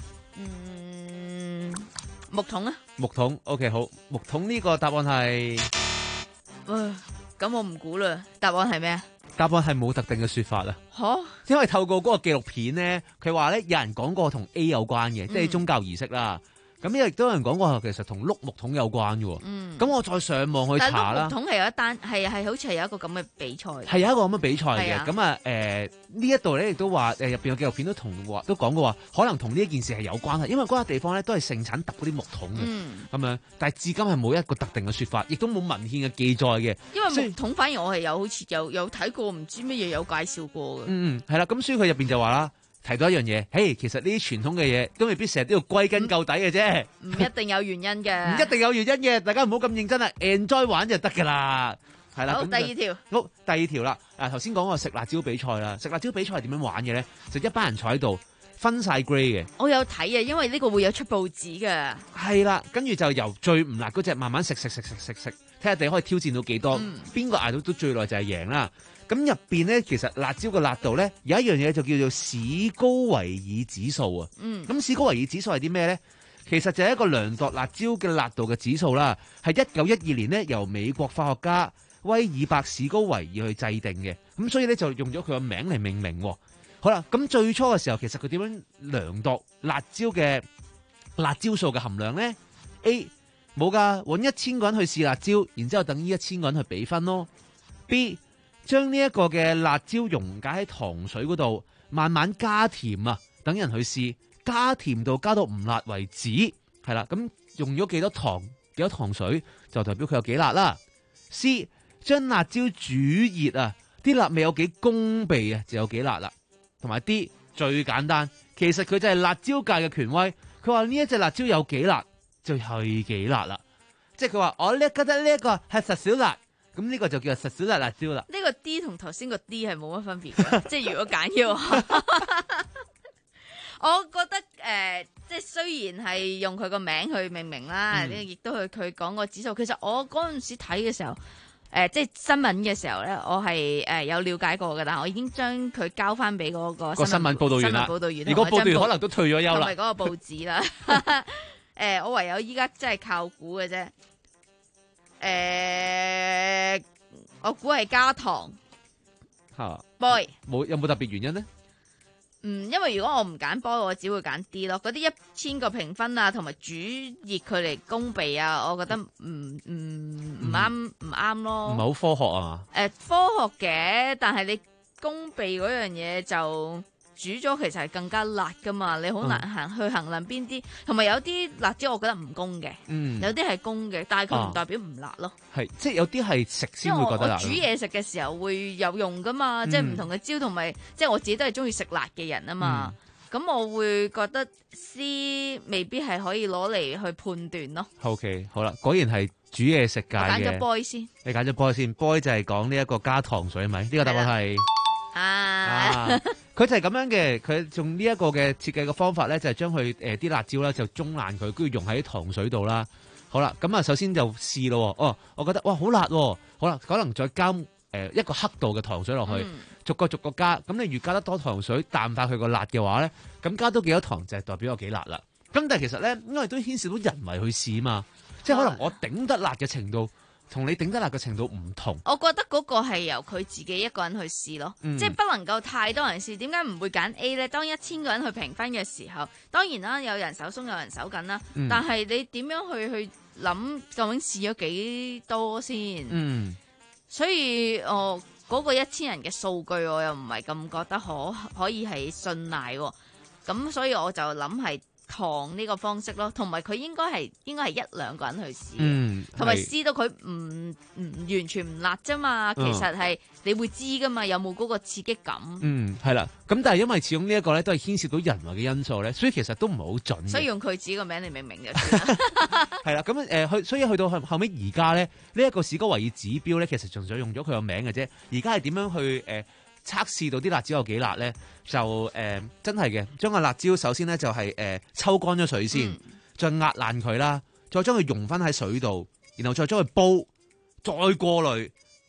嗯，木桶啊。木桶 ，OK 好，木桶呢個答案係。 唉，咁我唔估啦。答案係咩啊？ 答案係冇特定嘅説法啊。 嚇！ 因為透過嗰個紀錄片咧，佢話咧有人講過同 A 有關嘅，即係宗教儀式啦。咁亦都有人講過，其實同碌木桶有關嘅喎。嗯。咁我再上網去查啦。 但係碌木桶係有一單，係係好似係有一個咁嘅比賽。 係有一個咁嘅比賽嘅。 啊。 咁啊誒呢一度咧亦都話誒入邊嘅紀錄片都同話都講過話，可能同呢一件事係有關係，因為嗰個地方咧都係盛產揼嗰啲木桶嘅。嗯。咁樣，但係至今係冇一個特定嘅説法，亦都冇文獻嘅記載嘅。 因為木桶反而我係有好似有有睇過，唔知乜嘢有介紹過嘅。 嗯嗯，係啦，咁所以佢入邊就話啦。提到一樣嘢，嘿，其實呢啲傳統嘅嘢都未必成日都要歸根究底嘅啫， 唔一定有原因嘅， 唔一定有原因嘅，大家唔好咁認真啦 ，enjoy 玩就得噶啦，係啦。 好，第二條， 好，第二條啦，啊，頭先講個食辣椒比賽啦，食辣椒比賽係點樣玩嘅咧？就一班人坐喺度，分晒 grade 嘅。 我有睇啊，因為呢個會有出報紙嘅。 係啦，跟住就由最唔辣嗰隻慢慢食食食食食食，睇下你可以挑戰到幾多，邊個捱到都最耐就係贏啦。咁入邊咧，其實辣椒嘅辣度咧，有一樣嘢就叫做史高維爾指數啊。嗯。咁史高維爾指數係啲咩咧？其實就係一個量度辣椒嘅辣度嘅指數啦。係一九一二年咧，由美國化學家威爾伯史高維爾去制定嘅。咁所以咧就用咗佢個名嚟命名。好啦，咁最初嘅時候，其實佢點樣量度辣椒嘅辣椒素嘅含量咧 ？A 冇㗎，揾一千個人去試辣椒，然之後等呢一千個人去比分咯。B 將呢一個嘅辣椒溶解喺糖水嗰度，慢慢加甜啊，等人去試，加甜度加到唔辣為止，係啦。咁用咗幾多糖，幾多糖水，就代表佢有幾辣啦。C 將辣椒煮熱啊，啲辣味有幾攻鼻啊，就有幾辣啦。同埋 D 最簡單，其實佢就係辣椒界嘅權威，佢話呢一隻辣椒有幾辣，就係幾辣啦。即係佢話我呢覺得呢一個係實小辣。咁呢個就叫做實小辣辣椒啦。 呢個 D 同頭先個 D 係冇乜分別嘅，即係如果揀嘅話，我覺得誒、呃，即係雖然係用佢個名去命名啦，亦、嗯、都去佢講個指數。其實我嗰陣時睇嘅時候，誒、呃，即係新聞嘅時候咧，我係誒有了解過嘅，但係我已經將佢交翻俾嗰個新聞報道員啦。報道員，如果報道員可能都退咗休啦，同埋嗰個報紙啦。誒、呃，我唯有依家真係靠估嘅啫。誒、呃，我估係加糖吓 boy 冇有冇特別原因呢？ 嗯，因為如果我唔揀 boy，我只會揀 D 咯。嗰啲一千個評分啊，同埋煮熱佢嚟攻鼻啊，我覺得唔唔唔啱唔啱咯。唔係好科學啊？誒、呃，科學嘅，但係你攻鼻嗰樣嘢就。煮咗其實係更加辣噶嘛，你好難行去衡量邊啲，同埋有啲辣椒我覺得唔攻嘅，嗯、有啲係攻嘅，但係佢唔代表唔辣咯。係、啊，即係有啲係食先會覺得辣。我煮嘢食嘅時候會有用噶嘛，嗯、即係唔同嘅椒同埋，即係我自己都係中意食辣嘅人啊嘛，咁、嗯、我會覺得 C 未必係可以攞嚟去判斷咯。OK， 好啦，果然係煮嘢食界嘅。我揀咗 boy 先，你揀咗 boy 先 ，boy 就係講呢一個加糖水係咪？呢、這個答案係。啊！佢、啊、就係咁樣嘅，佢用呢一個嘅設計嘅方法咧，就係將佢誒啲辣椒啦，就中爛佢，跟住溶喺啲糖水度啦。好啦，咁啊，首先就試咯。哦，我覺得哇，好辣喎！好啦，可能再加誒、呃、一個黑度嘅糖水落去，嗯、逐個逐個加。咁你越加得多糖水，淡化佢個辣嘅話咧，咁加多幾多糖就係代表有幾辣啦。咁但係其實咧，因為都牽涉到人為去試嘛，即係可能我頂得辣嘅程度。同你頂得辣嘅程度唔同，我覺得嗰個係由佢自己一個人去試咯，嗯、即係不能夠太多人試。點解唔會揀 A 呢？當一千個人去評分嘅時候，當然啦，有人手鬆，有人手緊啦。嗯、但係你點樣去去諗究竟試咗幾多先？嗯，所以哦，嗰、嗰個一千人嘅數據我又唔係咁覺得可可以係信賴喎。咁所以我就諗係。糖呢個方式咯，同埋佢應該係應該係一兩個人去試，同埋、嗯、試到佢唔唔完全唔辣啫嘛。嗯、其實係你會知噶嘛，有冇嗰個刺激感？嗯，係啦。咁但係因為始終呢一個咧都係牽涉到人為嘅因素咧，所以其實都唔係好準。所以用佢自己個名嚟命名嘅。係啦，咁誒去，所以去到後後尾而家咧，呢、這、一個史高維爾指標咧，其實純粹用咗佢個名嘅啫。而家係點樣去誒？呃測試到啲辣椒有幾辣咧，就誒、呃、真係嘅，將個辣椒首先咧就係、是、誒、呃、抽乾咗水先，嗯、再壓爛佢啦，再將佢溶翻喺水度，然後再將佢煲，再過濾，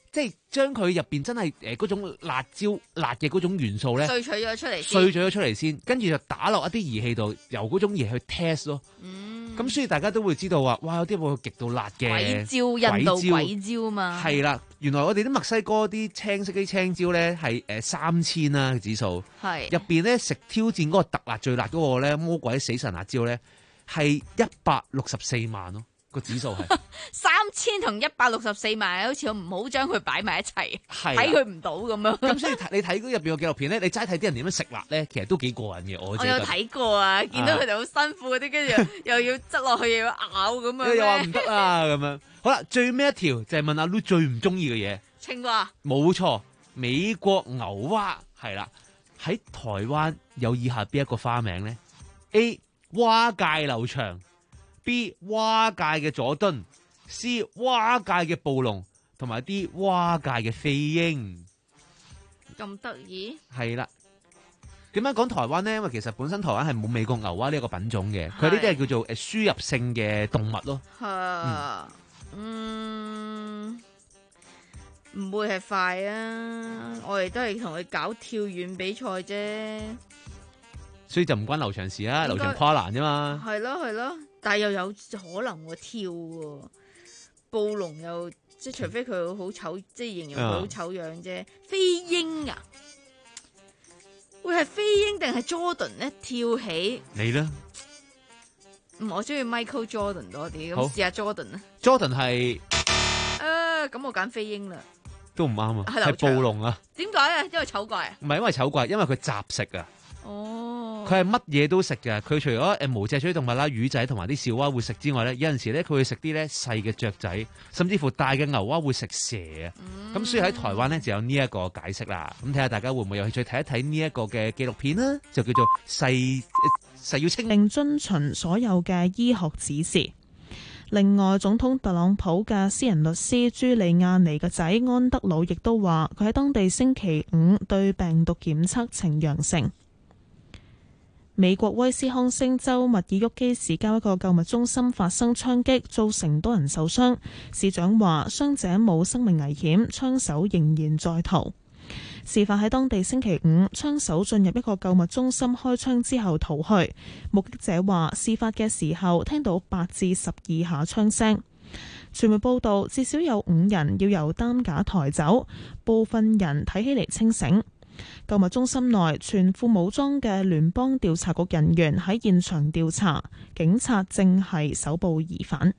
即係將佢入邊真係誒嗰種辣椒辣嘅嗰種元素咧， 萃取咗出嚟， 萃取咗出嚟先，跟住就打落一啲儀器度，由嗰種儀去 test 咯。 嗯， 咁所以大家都會知道話，哇！有啲會極度辣嘅鬼椒，印度鬼椒嘛。 係啦，原來我哋啲墨西哥啲青色啲青椒咧係誒三千啦指數， 係入邊咧食挑戰嗰個特辣最辣嗰個咧魔鬼死神辣椒咧係一百六十四萬咯。個指數係三千同一百六十四萬，好似我唔好將佢擺埋一齊，睇佢唔到咁樣。 咁所以你睇嗰入邊個紀錄片咧，你齋睇啲人點樣食辣咧，其實都幾過癮嘅。我我有睇過啊，見到佢哋好辛苦嗰啲，跟住又要執落去又要咬咁樣。 又話唔得啊咁樣。好啦，最尾一條就係問阿 Lu 最唔中意嘅嘢。 青蛙。冇錯，美國牛蛙係啦。喺台灣有以下邊一個花名咧 ？A 蛙界劉翔。B 蛙界嘅佐敦 ，C 蛙界嘅暴龍，同埋 D 蛙界嘅飛鷹。 咁得意？ 係啦。點解講台灣咧？因為其實本身台灣係冇美國牛蛙呢一個品種嘅，佢呢啲係叫做誒輸入性嘅動物咯。 係，嗯，唔會係快啊！我哋都係同佢搞跳遠比賽啫。 所以就唔關劉翔事啦，劉翔跨欄啫嘛。 係咯係咯。但係又有可能會跳喎，暴龍又即係除非佢好醜，即係形容佢好醜樣啫。飛鷹啊，會係飛鷹定係 Jordan 咧跳起？ 你咧？ 嗯，我中意 Michael Jordan 多啲，咁試下 Jordan 啊。 Jordan 係誒，咁我揀飛鷹啦。 都唔啱啊，係暴龍啊。 點解啊？因為醜怪啊？ 唔係因為醜怪，因為佢雜食啊。 哦， 佢係乜嘢都食嘅。佢除咗誒無脊椎動物啦、魚仔同埋啲小蛙會食之外咧，有陣時咧佢會食啲咧細嘅雀仔，甚至乎大嘅牛蛙會食蛇啊。咁、嗯、所以喺台灣咧就有呢一個解釋啦。咁睇下大家會唔會有興趣睇一睇呢一個嘅紀錄片啦？就叫做細細要清， 並遵循所有嘅醫學指示。另外，總統特朗普嘅私人律師朱利亞尼嘅仔安德魯亦都話，佢喺當地星期五對病毒檢測呈陽性。美國威斯康星州密爾沃基市郊一個購物中心發生槍擊，造成多人受傷。市長話傷者冇生命危險，槍手仍然在逃。事發喺當地星期五，槍手進入一個購物中心開槍之後逃去。目擊者話事發嘅時候聽到八至十二下槍聲。傳媒報道至少有五人要由擔架抬走，部分人睇起嚟清醒。購物中心內全副武裝嘅聯邦調查局人員喺現場調查，警察正係搜捕疑犯。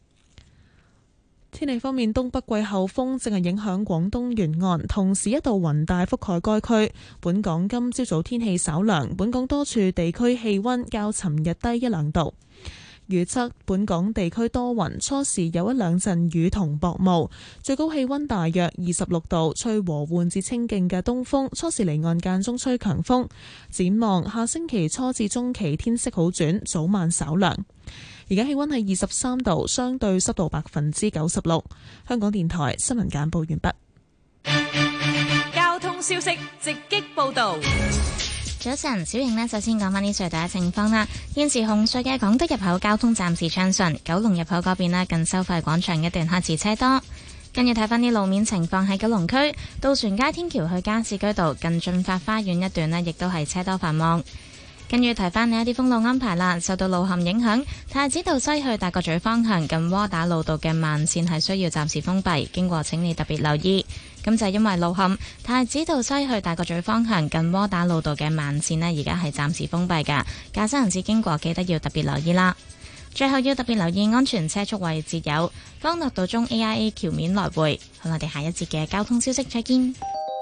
天氣方面，東北季候風正係影響廣東沿岸，同時一道雲帶覆蓋該區。本港今朝早天氣稍涼，本港多處地區氣溫較尋日低一兩度。預測本港地區多雲，初時有一兩陣雨同薄霧，最高氣溫大約二十六度，吹和緩至清勁嘅東風，初時離岸間中吹強風。展望下星期初至中期天色好轉，早晚稍涼。而家氣溫係二十三度，相對濕度百分之九十六。香港電台新聞簡報完畢。 交通消息直擊報道。 早晨，小瑩呢，首先講翻啲隧道嘅情況啦。現時紅隧嘅港島入口交通暫時暢順，九龍入口嗰邊呢，近收費廣場一段開始車多。跟住睇翻啲路面情況，喺九龍區渡船街天橋去加士居道近駿發花園一段呢，亦都係車多繁忙。跟住提翻你一啲封路安排啦，受到路陷影響，太子道西去大角咀方向近窩打老道嘅慢線係需要暫時封閉，經過請你特別留意。咁就係因為路陷，太子道西去大角咀方向近窩打老道嘅慢線呢，而家係暫時封閉噶，駕駛人士經過記得要特別留意啦。最後要特別留意安全車速位置有干諾道中 A I A 橋面來回。好，我哋下一節嘅交通消息再見。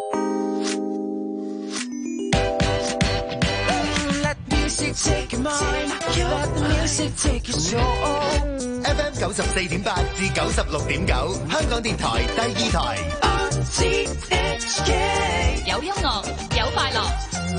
F M 九十四點八至九十六點九，香港電台第二台。 有音樂，有快樂。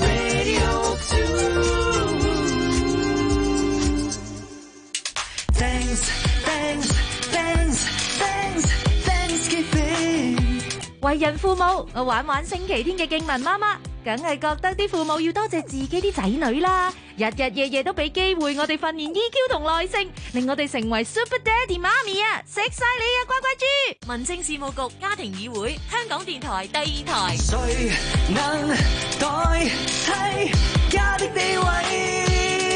Thanks, thanks, thanks, thanks, Thanksgiving。 為人父母，我玩玩星期天嘅敬文媽媽。 梗係覺得啲父母要多謝自己啲仔女啦，日日夜夜都俾機會我哋訓練 E Q 同耐性，令我哋成為 Super Daddy 媽咪啊！食晒你啊，乖乖豬！民政事務局家庭議會，香港電台第二台。 誰能代替家的地位？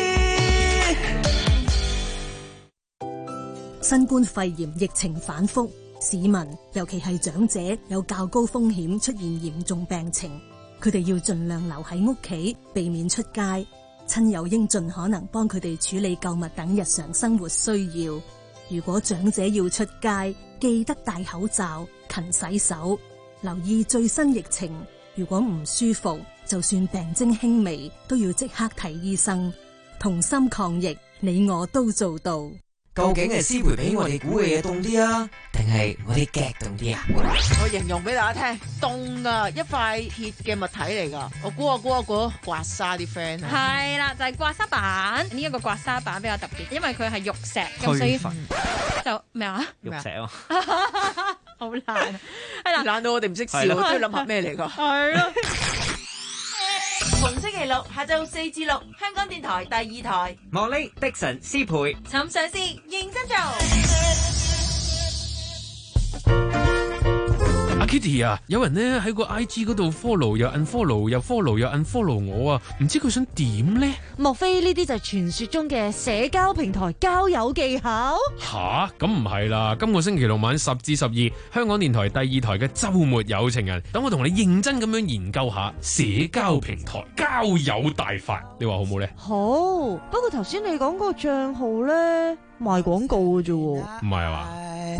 新冠肺炎疫情反覆，市民尤其係長者有較高風險出現嚴重病情，佢哋要盡量留喺屋企，避免出街。親友應盡可能幫佢哋處理購物等日常生活需要。如果長者要出街，記得戴口罩、勤洗手，留意最新疫情。如果唔舒服，就算病徵輕微，都要即刻睇醫生。同心抗疫，你我都做到。 究竟係師培俾我哋估嘅嘢凍啲啊，定係我哋夾凍啲啊？ 我形容俾大家聽，凍啊，一塊鐵嘅物體嚟噶。我估我估我估，刮痧啲 friend 啊。 係啦，就係、是、刮痧板。呢、這、一個刮痧板比較特別，因為佢係玉石咁，所以就咩啊？ 玉石啊， 好難啊！係啦， 難到我哋唔識笑，都要諗下咩嚟噶。 係咯。 逢星期六下晝四至六，香港電台第二台。 莫呢的神師培， 尋常事認真做。 阿 Kitty 啊，有人咧喺個 I G 嗰度 follow 又 unfollow 又 follow 又 unfollow 我啊，唔知佢想點呢？ 莫非呢啲就係傳說中嘅社交平台交友技巧？ 吓，咁唔係啦！今個星期六晚十至十二，香港電台第二台嘅周末有情人，等我同你認真咁樣研究下社交平台交友大法，你話好冇呢？ 好，不過頭先你講個賬號咧賣廣告嘅啫喎， 唔係啊嘛？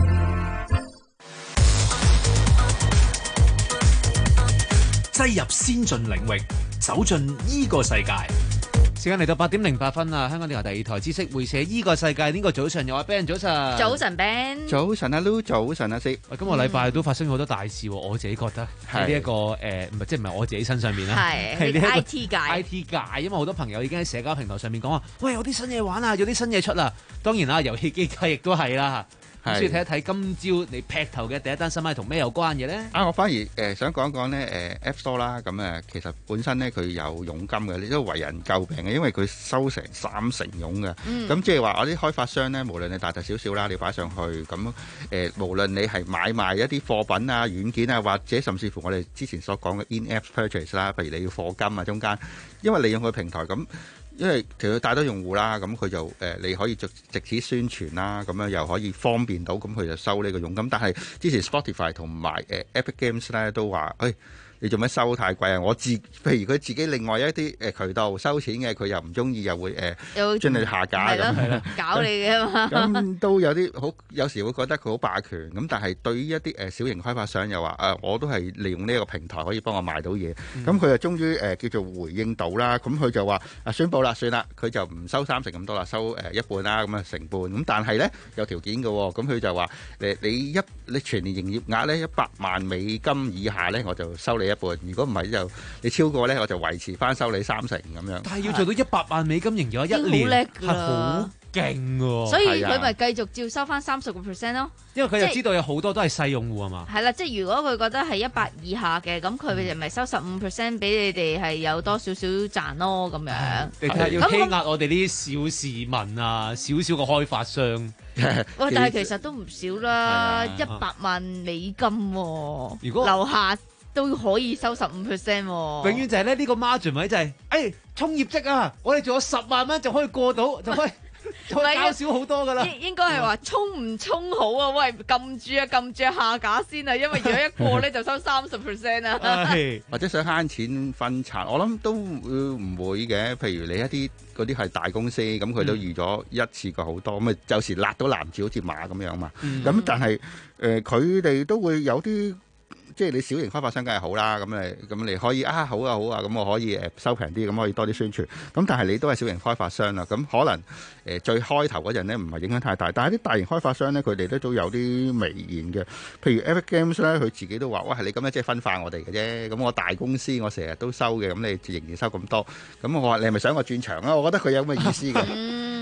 擠入先進領域，走進依個世界。時間嚟到八點零八分啦！香港電台第二台知識會社依個世界呢個早晨有阿 Ben 早晨， 早晨 Ben， 早晨阿 Lu， 早晨阿 C。 喂，今個禮拜都發生好多大事喎，我自己覺得喺呢一個誒，唔係即係唔係我自己身上面啦， 係呢個 I T 界 I T 界，因為好多朋友已經喺社交平台上面講話，喂，有啲新嘢玩啊，有啲新嘢出啦。當然啦，遊戲機界亦都係啦。所以睇一睇今朝你劈頭嘅第一單新聞係同咩有關嘅咧？ 啊，我反而誒、呃、想講講咧誒 App Store 啦，咁誒其實本身咧佢有佣金嘅，你都為人詬病嘅，因為佢收成三成佣嘅。咁、嗯、即係話我啲開發商咧，無論你大大小小啦，你擺上去咁誒、呃，無論你係買賣一啲貨品啊、軟件啊，或者甚至乎我哋之前所講嘅 In-App Purchase 啦，譬如你要課金啊，中間因為利用佢平台咁。因為其實帶多用戶啦，咁佢就誒、呃、你可以藉藉此宣傳啦，咁樣又可以方便到，咁佢就收呢個佣金。但係之前 Spotify 同埋誒 Epic Games 咧都話，誒、哎、你做咩收太貴啊？我自譬如佢自己另外一啲誒渠道收錢嘅，佢又唔中意，又會誒將、呃、你下架咁，係啦， 搞你嘅嘛。 咁都有啲好，有時會覺得佢好霸權。咁但係對於一啲誒小型開發商又話，誒、呃、我都係利用呢一個平台可以幫我賣到嘢。咁佢就終於誒叫做回應到啦。咁佢就話啊宣佈啦，算啦，佢就唔收三成咁多啦，收誒一半啦，咁啊成半。咁但係咧有條件嘅喎。咁佢就話誒你一你全年營業額咧一百萬美金以下咧，我就收你一半。如果唔係就你超過咧，我就維持翻收你三成咁樣。 但係要做到一百萬美金營業額一年，係好勁喎。 所以佢咪繼續照收翻三十個 percent 咯。 因為佢就知道有好多都係細用戶啊嘛。 係啦，即係如果佢覺得係一百以下嘅，咁佢哋咪收十五 percent 俾你哋係有多少少賺咯咁樣。 你睇下要欺壓我哋呢啲小市民啊，少少嘅開發商。 喂，但係其實都唔少啦，一百萬美金喎。 如果樓下都可以收十五 percent 喎。 永遠就係咧呢個 margin 位就係、是，誒、哎、衝業績啊！我哋做咗十萬蚊就可以過到，就可以。再減少好多噶啦， 應應該係話衝唔衝好啊？喂，撳住啊，撳住下架先啊！因為如果一過咧就收三十 percent 啊， 或者想慳錢分拆，我諗都唔會嘅。譬如你一啲嗰啲係大公司，咁佢都預咗一次過好多，咁啊有時辣到男子好似馬咁樣嘛。咁、嗯、但係誒佢哋都會有啲。即係你小型開發商梗係好啦，咁你咁你可以啊好啊好啊，咁我可以誒收平啲，咁可以多啲宣傳。咁但係你都係小型開發商啦，咁可能誒、呃、最開頭嗰陣咧唔係影響太大，但係啲大型開發商咧佢哋咧都有啲微言嘅。譬如 Epic Games 咧，佢自己都話：哇，你咁樣即係分化我哋嘅啫。咁我大公司我成日都收嘅，咁你仍然收咁多，咁我話你係咪想我轉場啊？我覺得佢有咁嘅意思嘅。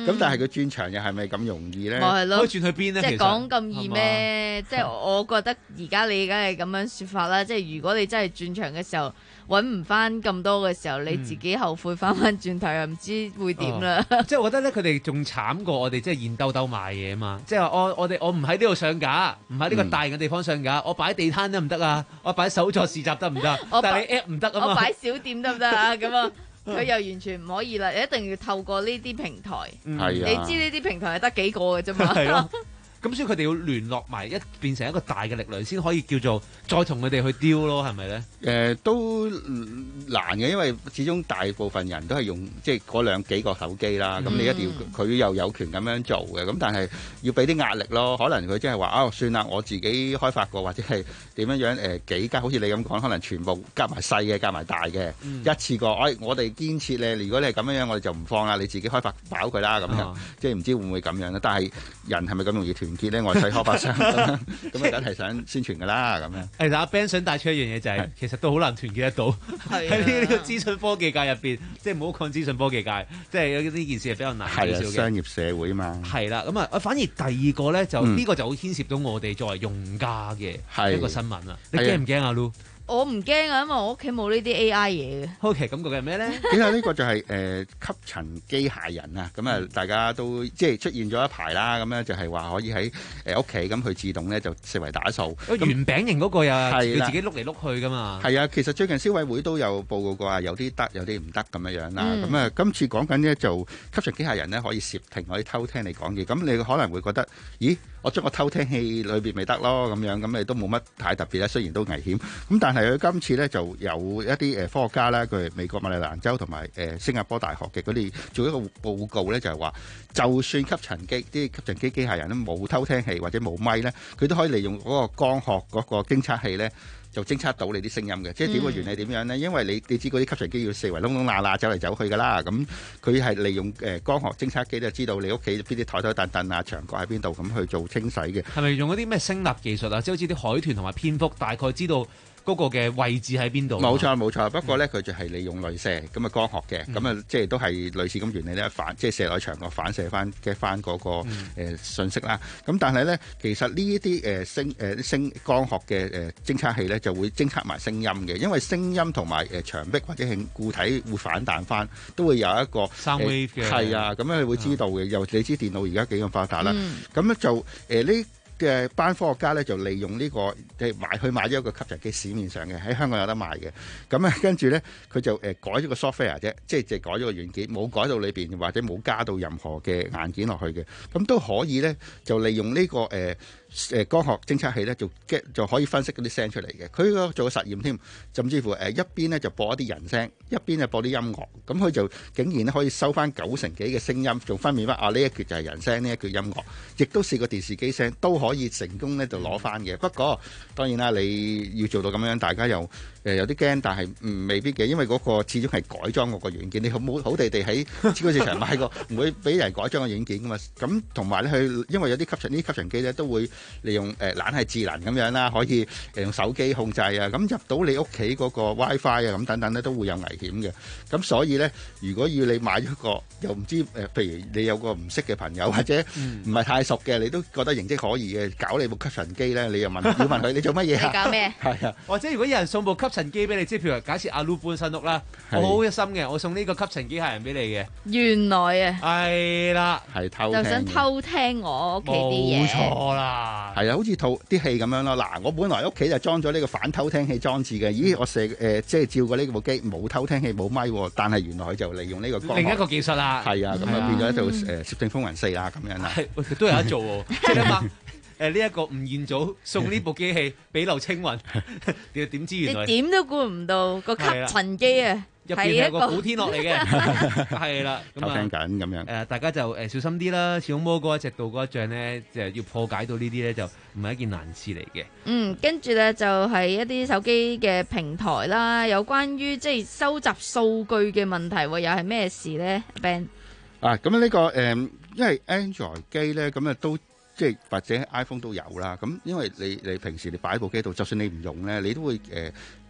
咁但係佢轉場又係咪咁容易咧？ 咪係咯， 可以轉去邊咧？ 即係其實講咁易咩？即係我覺得而家你梗係咁樣説法啦。即係如果你真係轉場嘅時候揾唔翻咁多嘅時候，你自己後悔翻翻轉頭又唔知會點啦。 哦即係我覺得咧，佢哋仲慘過我哋，即係現兜兜賣嘢啊嘛！即係話我我哋我唔喺呢度上架，唔喺呢個大型嘅地方上架，我擺地攤得唔得啊？我擺手作市集得唔得？ 我但係你 app 唔得啊嘛！ 我擺小店得唔得啊？咁啊，佢又完全唔可以啦！你一定要透過呢啲平台， 嗯你知呢啲平台係得幾個嘅啫嘛。 係咯。咁所以佢哋要聯絡埋一變成一個大嘅力量，先可以叫做再同佢哋去丟咯，係咪咧？ 誒、呃、都難嘅，因為始終大部分人都係用即係嗰兩幾個手機啦。咁、嗯、你一定要佢又有權咁樣做嘅。咁但係要俾啲壓力咯。可能佢真係話啊，算啦，我自己開發過，或者係點樣樣誒、呃、幾間，好似你咁講，可能全部夾埋細嘅，夾埋大嘅，嗯、一次過。哎，我哋堅持咧，如果你係咁樣樣，我哋就唔放啦，你自己開發飽佢啦咁樣。哦、即係唔知會唔會咁樣咧？但係人係咪咁容易團結咧？我睇開發商咁樣，咁啊梗係想宣傳㗎啦咁樣。誒， 但阿 Ben 想帶出一樣嘢就係、是，其實都好難團結得到喺呢呢個資訊科技界入邊，即係唔好講資訊科技界，即係有呢件事係比較難少少嘅。 商業社會嘛。係啦，咁啊，反而第二個咧就呢、嗯、個就好牽涉到我哋作為用家嘅一個新聞啦。你驚唔驚啊，Lu？ 我唔驚啊，因為我屋企冇呢啲 A I 嘢嘅。 OK，感覺係咩咧？ 其實呢個就係、是、誒、呃、吸塵機械人啊，咁啊大家都即係出現咗一排啦，咁咧就係話可以喺誒屋企咁佢自動咧就四圍打掃。 圓餅型嗰個又係佢自己碌嚟碌去噶嘛？ 係啊，其實最近消委會都有報告過啊，有啲得，有啲唔得咁樣樣啦。咁、嗯、啊，今次講緊呢，就吸塵機械人咧可以攝聽，可以偷聽你講嘢。咁你可能會覺得，咦？我將個偷聽器裏邊咪得咯，咁樣咁你都冇乜太特別啦。雖然都危險，咁但係佢今次咧就有一啲誒科學家啦，佢係美國馬里蘭州同埋誒新加坡大學嘅，佢哋做一個報告咧，就係話，就算吸塵機啲吸塵機機械人咧冇偷聽器或者冇咪咧，佢都可以利用嗰個光學嗰個偵測器咧，就偵測到你啲聲音嘅。即係點個原理點樣咧？因為你你知嗰啲吸塵機要四圍窿窿罅罅走嚟走去噶啦，咁佢係利用誒光學偵測機就知道你屋企邊啲台台凳凳啊、牆角喺邊度，咁去做清洗嘅。 係咪用嗰啲咩聲納技術啊？即係好似啲海豚同埋蝙蝠，大概知道嗰個嘅位置喺邊度？ 冇錯冇錯，不過咧佢就係利用雷射咁嘅光學嘅，咁啊、嗯、即係都係類似咁原理咧，反即係射落牆角反射翻嘅翻嗰個誒、嗯呃、信息啦。咁但係咧，其實呢一啲誒聲誒聲光學嘅誒偵測器咧，就會偵測埋聲音嘅，因為聲音同埋誒牆壁或者係固體會反彈翻，都會有一個 sound wave 嘅。 係啊，咁樣你會知道嘅。又、嗯、你知電腦而家幾咁發達啦，咁咧、嗯、就誒呢。呃嘅班科學家咧就利用呢、這個即係買去買咗一個吸塵機，市面上嘅喺香港有得賣嘅。咁啊跟住咧佢就誒改咗個 software 啫，即係就改咗個軟件，冇改到裏邊或者冇加到任何嘅硬件落去嘅。咁都可以咧就利用呢、這個誒誒、呃、光學偵測器咧就 get 就可以分析嗰啲聲出嚟嘅。佢個做個實驗添，甚至乎誒一邊咧就播一啲人聲，一邊就播啲音樂。咁佢就竟然咧可以收翻九成幾嘅聲音，仲分辨翻啊呢一橛就係人聲，呢一橛音樂，亦都試過電視機聲都可以成功咧就攞翻嘅。不過當然啦，你要做到咁樣，大家又誒有啲驚，但係唔未必嘅，因為嗰個始終係改裝嗰個軟件。你好冇好地地喺超級市場買個，唔會俾人改裝個軟件噶嘛。咁同埋咧，佢因為有啲吸塵呢啲吸塵機咧，都會利用誒懶係智能咁樣啦，可以誒用手機控制啊。咁入到你屋企嗰個 WiFi 啊，咁等等咧都會有危險嘅。咁所以咧，如果要你買咗個又唔知誒，譬如你有個唔識嘅朋友或者唔係太熟嘅，你都覺得形跡可疑嘅，搞你部吸塵機咧，你又問要問佢你做乜嘢啊？ 你搞咩？ 係啊， 或者如果有人送部吸塵機俾你，即係譬如假設阿 Lu 搬新屋啦，我好有心嘅，我送呢個吸塵機械人俾你嘅。 原來啊， 係啦， 係偷就想偷聽我屋企啲嘢。 冇錯啦， 係啊，好似套啲戲咁樣咯。嗱，我本來屋企就裝咗呢個反偷聽器裝置嘅，咦，我射誒、呃、即係照過呢部機冇偷聽器冇咪，但係原來佢就利用呢個光學另一個技術啦。 係啊，咁啊變咗一套誒攝政風雲四啦咁樣啦。 係，都有得做喎，即係嘛。誒呢一個吳彥祖送呢部機器俾劉青雲，點點知原來你點都估唔到個吸塵機啊， 入邊係個古天樂嚟嘅，係啦， 偷聽緊咁樣。 誒大家就誒小心啲啦，始終魔嗰一隻到嗰一仗咧，就要破解到呢啲咧，就唔係一件難事嚟嘅。 嗯，跟住咧就係一啲手機嘅平台啦，有關於即係收集數據嘅問題，又係咩事咧 ？Ben 啊，咁呢、呢個誒、嗯，因為 Android 機咧，咁啊都。即係或者 iPhone 都有啦，咁因為你你平時你擺部機度，就算你唔用咧，你都會誒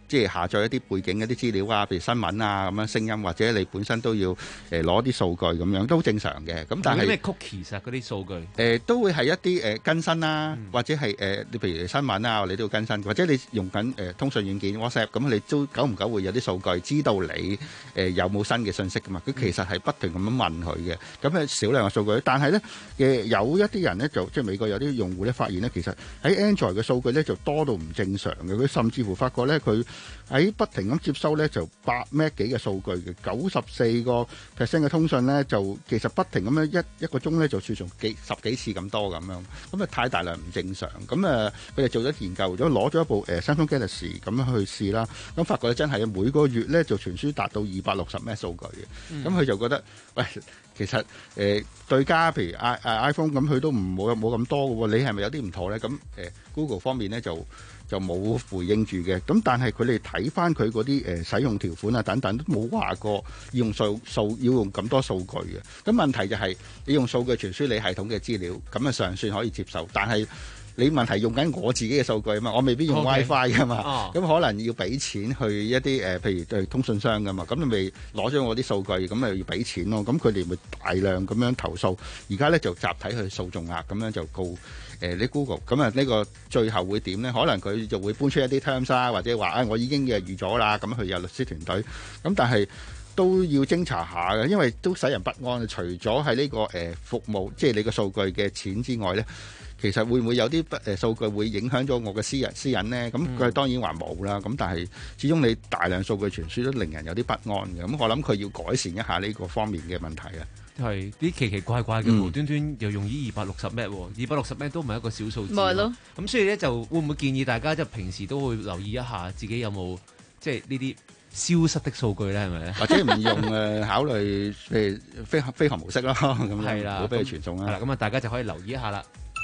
即係下載一啲背景一啲資料啊，譬如新聞啊咁樣聲音，或者你本身都要誒攞啲數據咁樣，都正常嘅。咁但係咩 cookies 啊嗰啲數據誒、 呃、都會係一啲誒、呃、更新啦、啊， 嗯、 或者係誒你譬如新聞啊，你都要更新，或者你用緊誒、呃、通訊軟件 WhatsApp，咁你都久唔久會有啲數據知道你誒、呃、有冇新嘅信息噶嘛？佢其實係不斷咁樣問佢嘅，咁係少量嘅數據。但係咧嘅有一啲人咧就即係美國有啲用戶咧發現咧，其實喺 Android 嘅數據咧就多到唔正常嘅，佢甚至乎發覺咧佢喺不停咁接收咧就八 M 幾嘅數據嘅，九十四個 percent 嘅通訊咧就其實不停咁樣一一個鐘咧就輸送幾十幾次咁多咁樣，咁啊太大量唔正常。咁啊佢哋做咗研究咗，攞咗一部誒 Samsung Galaxy 咁樣去試啦，咁發覺真係每個月咧就傳輸達到二百六十 M 數據嘅，咁佢、嗯、就覺得喂。其實誒、呃、對家譬如 i iPhone 咁，佢都唔冇冇咁多嘅喎，你係咪有啲唔妥咧？咁誒、呃、Google 方面咧就就冇回應住嘅。咁但係佢哋睇翻佢嗰啲誒使用條款啊等等，都冇話過要用數數要用咁多數據嘅。咁問題就係、是、你用數據傳輸你系統嘅資料，咁啊尚算可以接受，但係你問題用緊我自己嘅數據啊嘛，我未必用 WiFi 噶嘛，咁、okay. 可能要俾錢去一啲誒、呃，譬如對通訊商噶嘛，咁你咪攞咗我啲數據，咁咪要俾錢咯，咁佢哋咪大量咁樣投訴，而家咧就集體去訴訟額，咁樣就告誒啲、呃、Google，咁啊呢個最後會點咧？可能佢就會搬出一啲 terms 啊，或者話啊、哎、我已經嘅預咗啦，咁佢有律師團隊，咁但係都要偵查下嘅，因為都使人不安。除咗係呢個誒、呃、服務，即係你個數據嘅錢之外咧。其實會唔會有啲誒數據會影響咗我嘅私人私隱呢？咁佢當然話冇啦。咁但係始終你大量數據傳輸都令人有啲不安嘅。咁我諗佢要改善一下呢個方面嘅問題啊。 係啲奇奇怪怪嘅、嗯、無端端又用於二百六十 M， 二百六十 M 都唔係一個小數字。咪咯。咁所以咧就會唔會建議大家即係平時都會留意一下自己有冇即係呢啲消失的數據咧？係咪咧？或者唔用誒考慮誒飛行飛行模式咯？咁係啦，唔好俾佢傳送啦。係啦，咁啊大家就可以留意一下啦。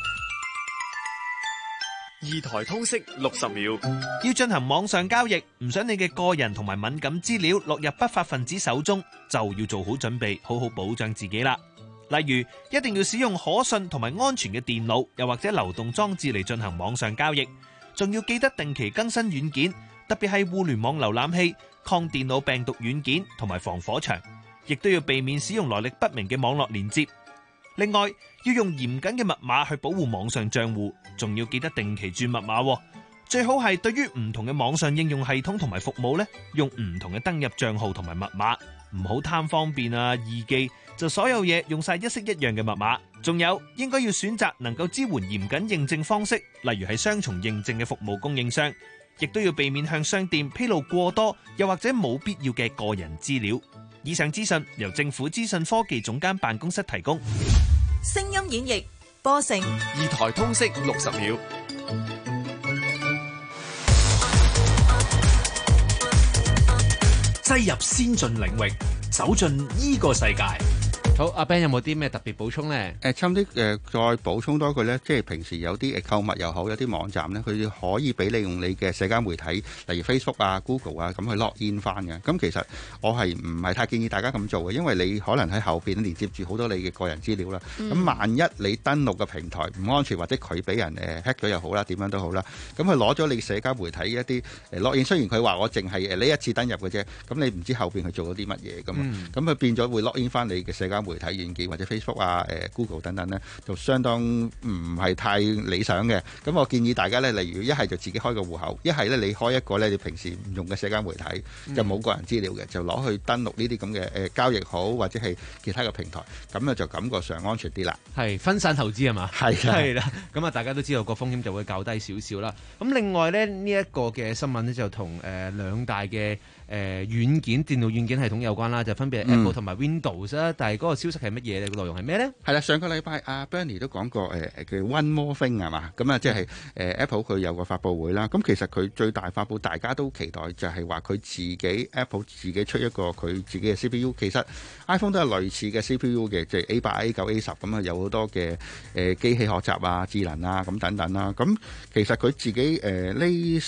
二台通識六十秒，要進行網上交易，唔想你嘅個人同埋敏感資料落入不法分子手中，就要做好準備，好好保障自己啦。例如，一定要使用可信同埋安全嘅電腦，又或者流動裝置嚟進行網上交易，仲要記得定期更新軟件，特別係互聯網瀏覽器、抗電腦病毒軟件同埋防火牆，亦都要避免使用來歷不明嘅網絡連接。另外，要用嚴謹嘅密碼去保護網上賬戶，仲要記得定期轉密碼。最好係對於唔同嘅網上應用系統同埋服務呢，用唔同嘅登入賬號同埋密碼，唔好貪方便啊易記，就所有嘢用晒一式一樣嘅密碼。仲有，應該要選擇能夠支援嚴謹認證方式，例如係雙重認證嘅服務供應商，亦都要避免向商店披露過多又或者冇必要嘅個人資料。以上資訊由政府資訊科技總監辦公室提供。 聲音演繹波成二台通識六十秒， 擠入先進領域，走進呢個世界。好，阿 Ben 有冇啲咩特別補充咧？ 誒，差唔多誒，再補充多一句咧，即係平時有啲誒購物又好，有啲網站咧，佢可以俾你用你嘅社交媒體，例如 Facebook 啊、Google 啊，咁去 log in 翻嘅。咁其實我係唔係太建議大家咁做嘅，因為你可能喺後邊連接住好多你嘅個人資料啦。咁、嗯、萬一你登錄嘅平台唔安全，或者佢俾人誒 hack 咗又好啦，點樣都好啦，咁佢攞咗你社交媒體一啲誒 log in，雖然佢話我淨係誒呢一次登入嘅啫，咁你唔知後邊佢做咗啲乜嘢咁啊，咁佢、嗯、變咗會 log in 翻你嘅社交媒體軟件或者 Facebook 啊、誒 Google 等等咧，就相當唔係太理想嘅。咁我建議大家咧，例如一係就自己開個戶口，一係咧你開一個咧你平時唔用嘅社交媒體，嗯、就冇個人資料嘅，就攞去登錄呢啲咁嘅誒交易好或者係其他嘅平台，咁啊就感覺上安全啲啦。 係分散投資係嘛？係係啦，咁啊大家都知道個風險就會較低少少啦。咁另外咧呢一、這個嘅新聞咧就同誒、呃、兩大嘅。誒、呃、軟件電腦軟件系統有關啦，就分別係 Apple 同埋 Windows 啦、嗯。但係嗰個消息係乜嘢咧？個內容係咩咧？係啦，上個禮拜阿 Bernie 都講過誒誒叫 One More Thing 係嘛？咁啊即係誒 Apple 佢有個發佈會啦。咁其實佢最大發佈大家都期待就係話佢自己 Apple 自己出一個佢自己嘅 C P U。其實 iPhone 都係類似嘅 C P U 嘅，即係 A 八、A 九、A 十咁啊，有好多嘅誒機器學習啊、智能啊咁等等啦。咁其實佢自己誒呢十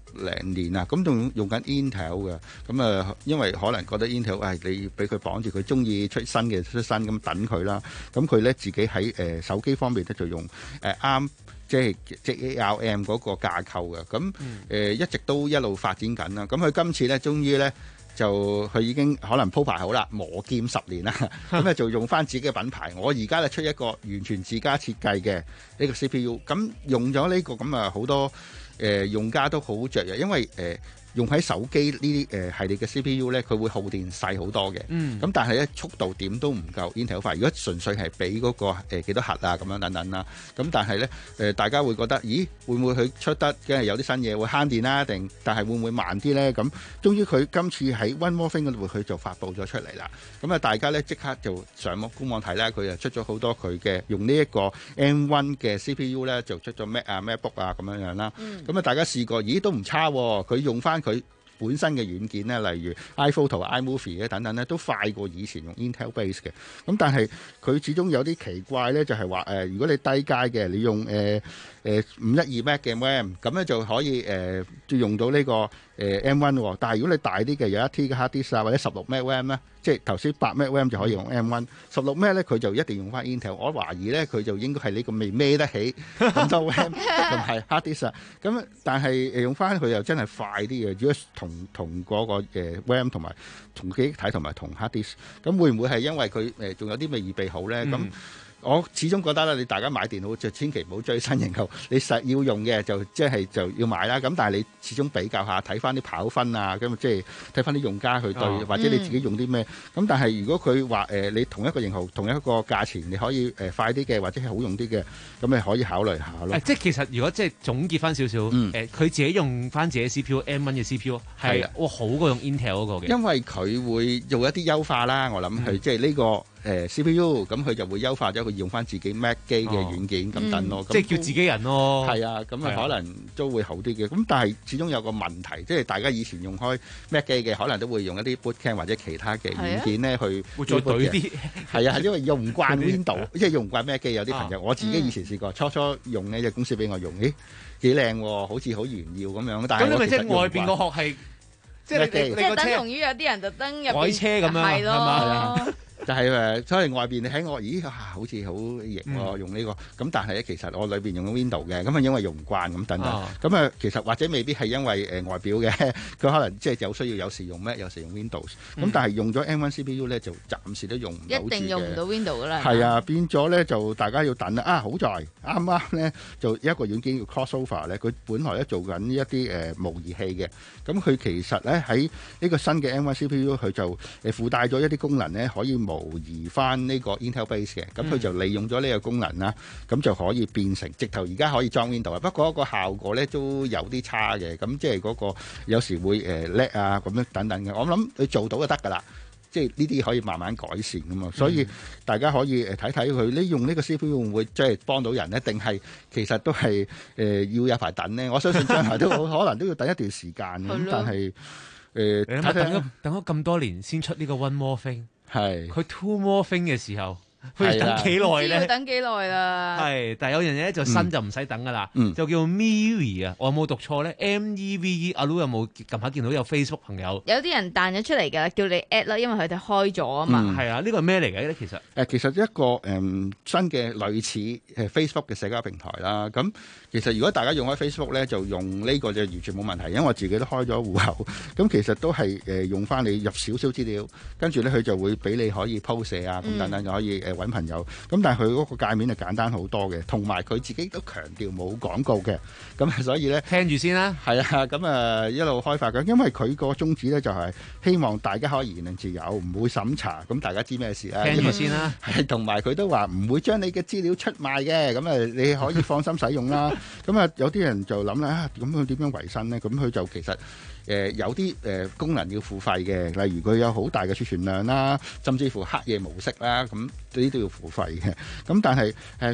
零年啊，咁仲用緊 Intel 嘅，咁啊，因為可能覺得 Intel，誒、哎、你俾佢綁住，佢中意出新嘅出新，咁等佢啦。咁佢咧自己喺誒、呃、手機方面咧就用誒啱。呃即係即係 A R M 嗰個架構嘅，咁誒、呃、一直都一路發展緊啦。咁佢今次咧，終於咧就佢已經可能鋪排好啦，磨劍十年啦。咁咧就用翻自己嘅品牌。我而家咧出一個完全自家設計嘅呢個 C P U，咁用咗呢個咁啊好多誒、呃、用家都好雀躍，因為誒。呃用喺手機呢啲誒系列嘅 C P U 咧，佢會耗電細好多嘅。咁、嗯、但係咧速度點都唔夠 Intel 快。如果純粹係俾嗰個誒幾、呃、多核啊咁樣等等啦，咁但係咧誒大家會覺得，咦會唔會佢出得梗係有啲新嘢會慳電啦？定但係會唔會慢啲咧？咁終於佢今次喺 One More Thing 嗰度佢就發布咗出嚟啦。咁啊大家咧即刻就上網官網睇啦，佢就出咗好多佢嘅用呢一個 M 一 嘅 C P U 咧，就出咗 Mac 啊 MacBook 啊咁樣樣啦。咁、嗯、啊大家試過，咦都唔差喎、啊，佢用翻佢本身嘅軟件咧，例如 iPhoto、iMovie 咧等等咧，都快過以前用 Intel base 嘅。咁但係佢始終有啲奇怪咧，就係話誒，如果你低階嘅，你用誒誒五一二 Mac 嘅 RAM，咁咧就可以誒、呃，就用到呢、這個誒、呃、M 一、哦。但係如果你大啲嘅，有一 T 嘅 hard disk 啊，或者十六 Mac RAM 咧，即係頭先八 Mac RAM 就可以用 M 一，十六 Mac 咧佢就一定用翻 Intel。我懷疑咧佢就應該係呢個未孭得起咁多 RAM 同埋 hard disk。咁但係誒用翻佢又真係快啲嘅。如果同同嗰個誒 RAM 同埋同記憶體同埋同 hard disk，咁會唔會係因為佢誒仲有啲未預備好咧？咁、嗯我始終覺得咧，你大家買電腦就千祈唔好追新型號，你實要用嘅就即係就要買啦。咁但係你始終比較下，睇翻啲跑分啊，咁即係睇翻啲用家去對，哦、或者你自己用啲咩。咁、嗯、但係如果佢話誒你同一個型號、同一個價錢，你可以誒、呃、快啲嘅，或者係好用啲嘅，咁你可以考慮下咯。 即係其實如果即係總結翻少少，誒、嗯、佢、呃、自己用翻自己 C P U M 一嘅 C P U 係哇好過用 Intel 嗰個嘅， 因為佢會做一啲優化啦。我諗佢、嗯、即係呢、呢個。誒、呃、C P U 咁佢就會優化咗佢用翻自己 Mac 機嘅軟件咁、哦、等咯， 嗯、即係叫自己人咯。 係啊，咁啊可能都會好啲嘅。咁但係始終有個問題，即係大家以前用開 Mac 機嘅，可能都會用一啲 Bootcamp 或者其他嘅軟件咧、啊、去會再對啲。 係啊，因為用唔慣 Windows，即係用唔慣 Mac 機。有啲朋友、啊，我自己以前試過，嗯、初初用呢隻公司俾我用，咦幾靚喎，好似好炫耀咁樣。但係我其實外邊個殼係即係你即係等同於有啲人就登入改車咁樣係咯。 就係、是、誒，所以外邊你喺我，咦啊，好似好型喎，用呢、這個。咁但係咧，其實我裏邊用緊 Windows 嘅，咁啊因為用唔慣咁等等。咁啊，其實或者未必係因為誒、呃、外表嘅，佢可能即係有需要，有時用 Mac，有時用 Windows。咁、嗯、但係用咗 M 一 C P U 咧，就暫時都用唔到。 一定用唔到 Windows 噶啦。 係啊，變咗咧就大家要等啦。啊，好在啱啱咧就一個軟件叫 Crossover 咧，佢本來咧做緊一啲誒、呃、模擬器嘅。咁佢其實咧喺呢個新嘅 M 一 C P U，佢就誒附帶咗一啲功能咧，可以模擬翻呢個 Intel base 嘅，咁佢就利用咗呢個功能啦，咁、嗯、就可以變成直頭而家可以裝 Windows 啊。不過個效果咧都有啲差嘅，咁即係嗰個有時會誒叻、呃、啊咁樣等等嘅。我諗佢做到就得噶啦，即係呢啲可以慢慢改善噶嘛。所以大家可以誒睇睇佢呢用呢個 C P U 會唔會即係幫到人咧？定係其實都係誒、呃、要有排等咧？我相信將來都可能都要等一段時間咁，但係誒睇睇等咗等咗咁多年先出呢個 One More Thing。係佢 Two More Thing 嘅時候，佢要等幾耐咧？ 要等幾耐啦？係， 但係有樣嘢咧就新就唔使等噶啦、嗯，就叫 Miri 啊，我有冇讀錯咧 ？M E V E， 阿 Lu 有冇近排見到有 Facebook 朋友？ 有啲人彈咗出嚟噶，叫你 at 啦，因為佢哋開咗啊嘛。 係、嗯、啊，呢、這個係咩嚟嘅咧？其實誒、 呃，其實一個誒、嗯、新嘅類似誒 Facebook 嘅社交平台啦。咁其實如果大家用開 Facebook 咧，就用呢個就完全冇問題，因為我自己都開咗戶口。咁其實都係誒、呃、用翻你入少少資料，跟住咧佢就會俾你可以 post 啊，咁等等就可以誒揾、呃、朋友。咁但係佢嗰個界面就簡單好多嘅，同埋佢自己都強調冇廣告嘅。咁所以咧聽住先啦。 係啊，咁啊一路開發緊，因為佢個宗旨咧就係希望大家可以言論自由，唔會審查。咁大家知咩事啊？ 聽住先啦。 係，同埋佢都話唔會將你嘅資料出賣嘅。咁啊，你可以放心使用啦。咁啊，有啲人就諗啦，咁佢點樣維生咧？咁佢就其實誒、呃、有啲誒、呃、功能要付費嘅，例如佢有好大嘅儲存量啦，甚至乎黑夜模式啦，咁呢啲都要付費嘅。咁但係誒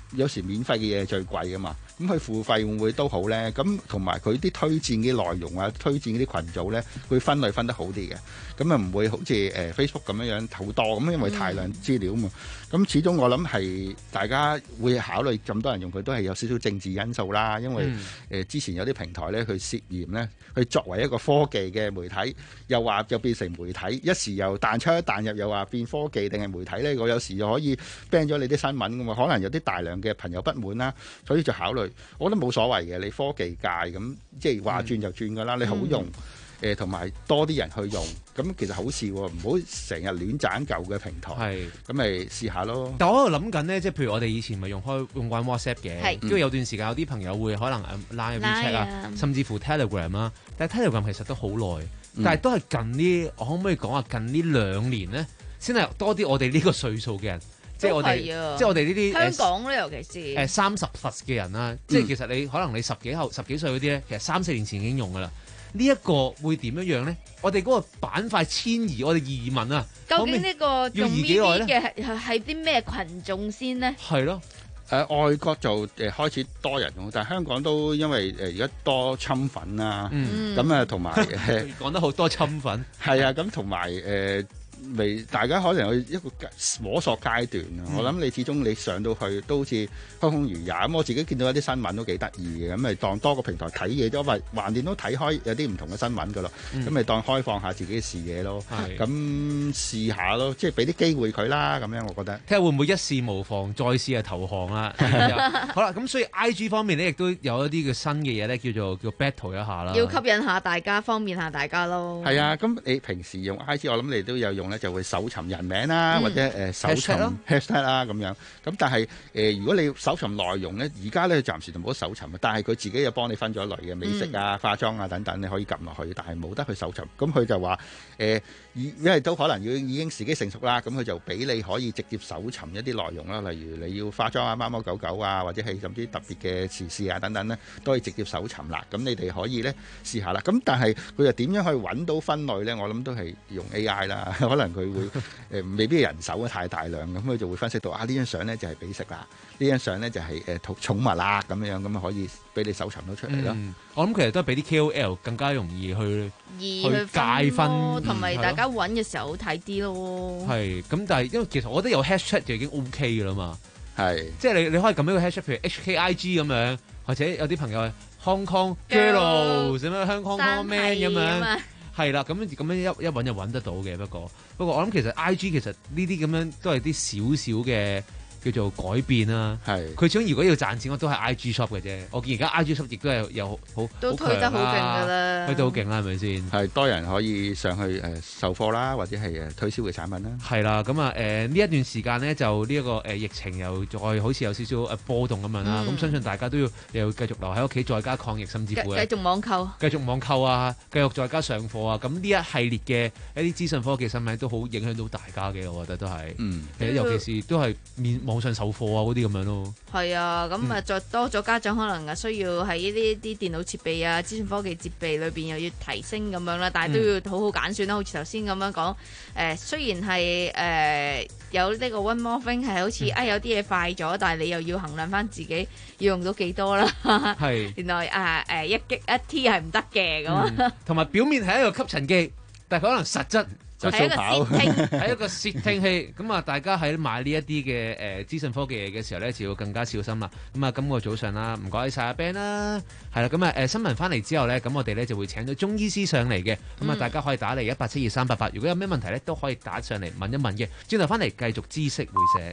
有時免費嘅嘢係最貴噶嘛，咁佢付費會唔會都好咧？咁同埋佢啲推薦嘅內容啊，推薦嗰啲群組咧，佢分類分得好啲嘅，咁啊唔會好似誒 Facebook 咁樣樣好多咁，因為大量資料啊嘛。咁、嗯、始終我諗係大家會考慮咁多人用佢，都係有少少政治因素啦。因為誒、嗯呃、之前有啲平台咧，佢涉嫌咧，佢作為一個科技嘅媒體，又話又變成媒體，一時又彈出彈入，又話變科技定係媒體咧，我有時又可以 ban 咗你啲新聞㗎嘛，可能有啲大量嘅朋友不滿啦，所以就考慮，我覺得冇所謂嘅，你科技界咁即係話轉就轉㗎啦，你好用誒，同埋多啲人去用，咁其實好事喎，唔好成日亂斬舊嘅平台，係咁咪試下咯。 但我喺度諗緊呢，即係譬如我哋以前咪用開用慣 WhatsApp 嘅，跟住有段時間有啲朋友會可能 Line、WeChat 啊，甚至乎 Telegram 啊，但係 Telegram 其實都好耐，但係都係近呢，我可唔可以講話近呢兩年呢，先係多啲我哋呢個歲數嘅人。即係我哋，即係我哋呢啲香港咧，尤其是誒三十 plus 嘅人啦。即係其實你可能你十幾後十幾歲嗰啲咧，其實三四年前已經用噶啦。呢一個會點樣樣咧？我哋嗰個板塊遷移，我哋移民啊， 究竟呢個要移幾耐咧？ 嘅係係啲咩群眾先呢？ 係咯， 誒、呃、外國就誒開始多人用，但係香港都因為誒而家多侵粉啊，咁啊同埋講得好多侵粉， 係啊，咁同埋誒。未，大家可能有一個摸索階段啊！嗯、我諗你始終你上到去都好似空空如也咁。我自己見到一啲新聞都幾得意嘅，咁咪當多個平台睇嘢，因為橫掂都睇開有啲唔同嘅新聞噶咯。咁咪、嗯、當開放下自己嘅視野咯。咁試下咯，即係俾啲機會佢啦。咁樣我覺得睇下會唔會一試無妨，再試下投降啦。好啦，咁所以 I G 方面咧，亦都有一啲嘅新嘅嘢咧，叫做叫 battle 一下啦。 要吸引下大家，方便下大家咯。 係啊，咁你平時用 I G， 我諗你都有用咧，就會搜尋人名啦，嗯、或者誒、呃、搜尋 hashtag 啦咁樣。咁但係誒、呃，如果你搜尋內容咧，而家咧暫時就冇得搜尋，但係佢自己又幫你分咗類嘅美食啊、嗯、化妝啊等等，你可以撳落去，但係冇得去搜尋。咁佢就話誒，因、呃、為都可能要已經時機成熟啦，咁佢就俾你可以直接搜尋一啲內容啦，例如你要化妝啊、貓貓狗狗啊，或者係甚至特別嘅時事啊等等咧，都可以直接搜尋啦。咁你哋可以咧試下啦。咁但係佢又點樣去揾到分類咧？我諗都係用 A I 啦，可能佢會。誒、呃、未必人手太大量，咁佢就會分析到啊，呢張相咧就係俾食啦，呢張相咧就係誒寵寵物啦，咁樣咁可以俾你搜尋到出嚟咯、嗯。我諗其實都係俾啲 K O L 更加容易去易去界分，同埋、 嗯、 大家揾嘅時候好睇啲咯。 係咁，但係因為其實我覺得有 hashtag 就已經 O K 嘅啦嘛。 係即係你你可以撳一個 hashtag，譬如 H K I G 咁樣，或者有啲朋友係 Hong Kong Girls 咁樣，香港 Man 咁樣。係啦，咁咁樣一一揾就揾得到嘅。不過不過我諗其實 I G 其實呢啲咁樣都係啲少少嘅叫做改變啦。係佢想如果要賺錢，我都係 I G shop 嘅啫。我見而家 I G shop 亦都係有好都推得好勁㗎啦， 推得好勁啦，係咪先？係多人可以上去誒、呃、售貨啦，或者係誒推銷嘅產品啦。 係啦，咁啊誒呢一段時間呢，就呢、這、一個誒、呃、疫情又再好似有少少誒波動咁樣啦。咁、嗯、相信大家都要又繼續留喺屋企，在家抗疫，甚至乎繼續網購， 繼續網購啊，繼續在家上課啊。咁呢一系列嘅一啲資訊科技新聞都好影響到大家嘅，我覺得都係。嗯，尤其是都係面網上授課啊嗰啲咁樣咯。 係啊，咁啊再多咗家長可能啊需要喺呢啲啲電腦設備啊、資訊科技設備裏邊又要提升咁樣啦，但係都要好好揀選啦。好似頭先咁樣講，誒、呃、雖然係誒、呃、有呢個 one more thing 係好似啊、嗯哎、有啲嘢快咗，但係你又要衡量翻自己要用到幾多啦。係原來啊誒一 G 一 T 係唔得嘅咁。 同埋、嗯、表面係一個吸塵機，但係可能實質。 係一個竊聽， 係一個竊聽器。咁啊，大家喺買呢一啲嘅誒資訊科技嘢嘅時候咧，就要更加小心啦。咁啊，今個早上啦，唔該晒阿 Ben 啦。係啦，咁啊誒新聞翻嚟之後咧，咁我哋咧就會請到中醫師上嚟嘅。咁啊，大家可以打嚟一八七二三八八，如果有咩問題咧，都可以打上嚟問一問嘅。轉頭翻嚟繼續知識會社。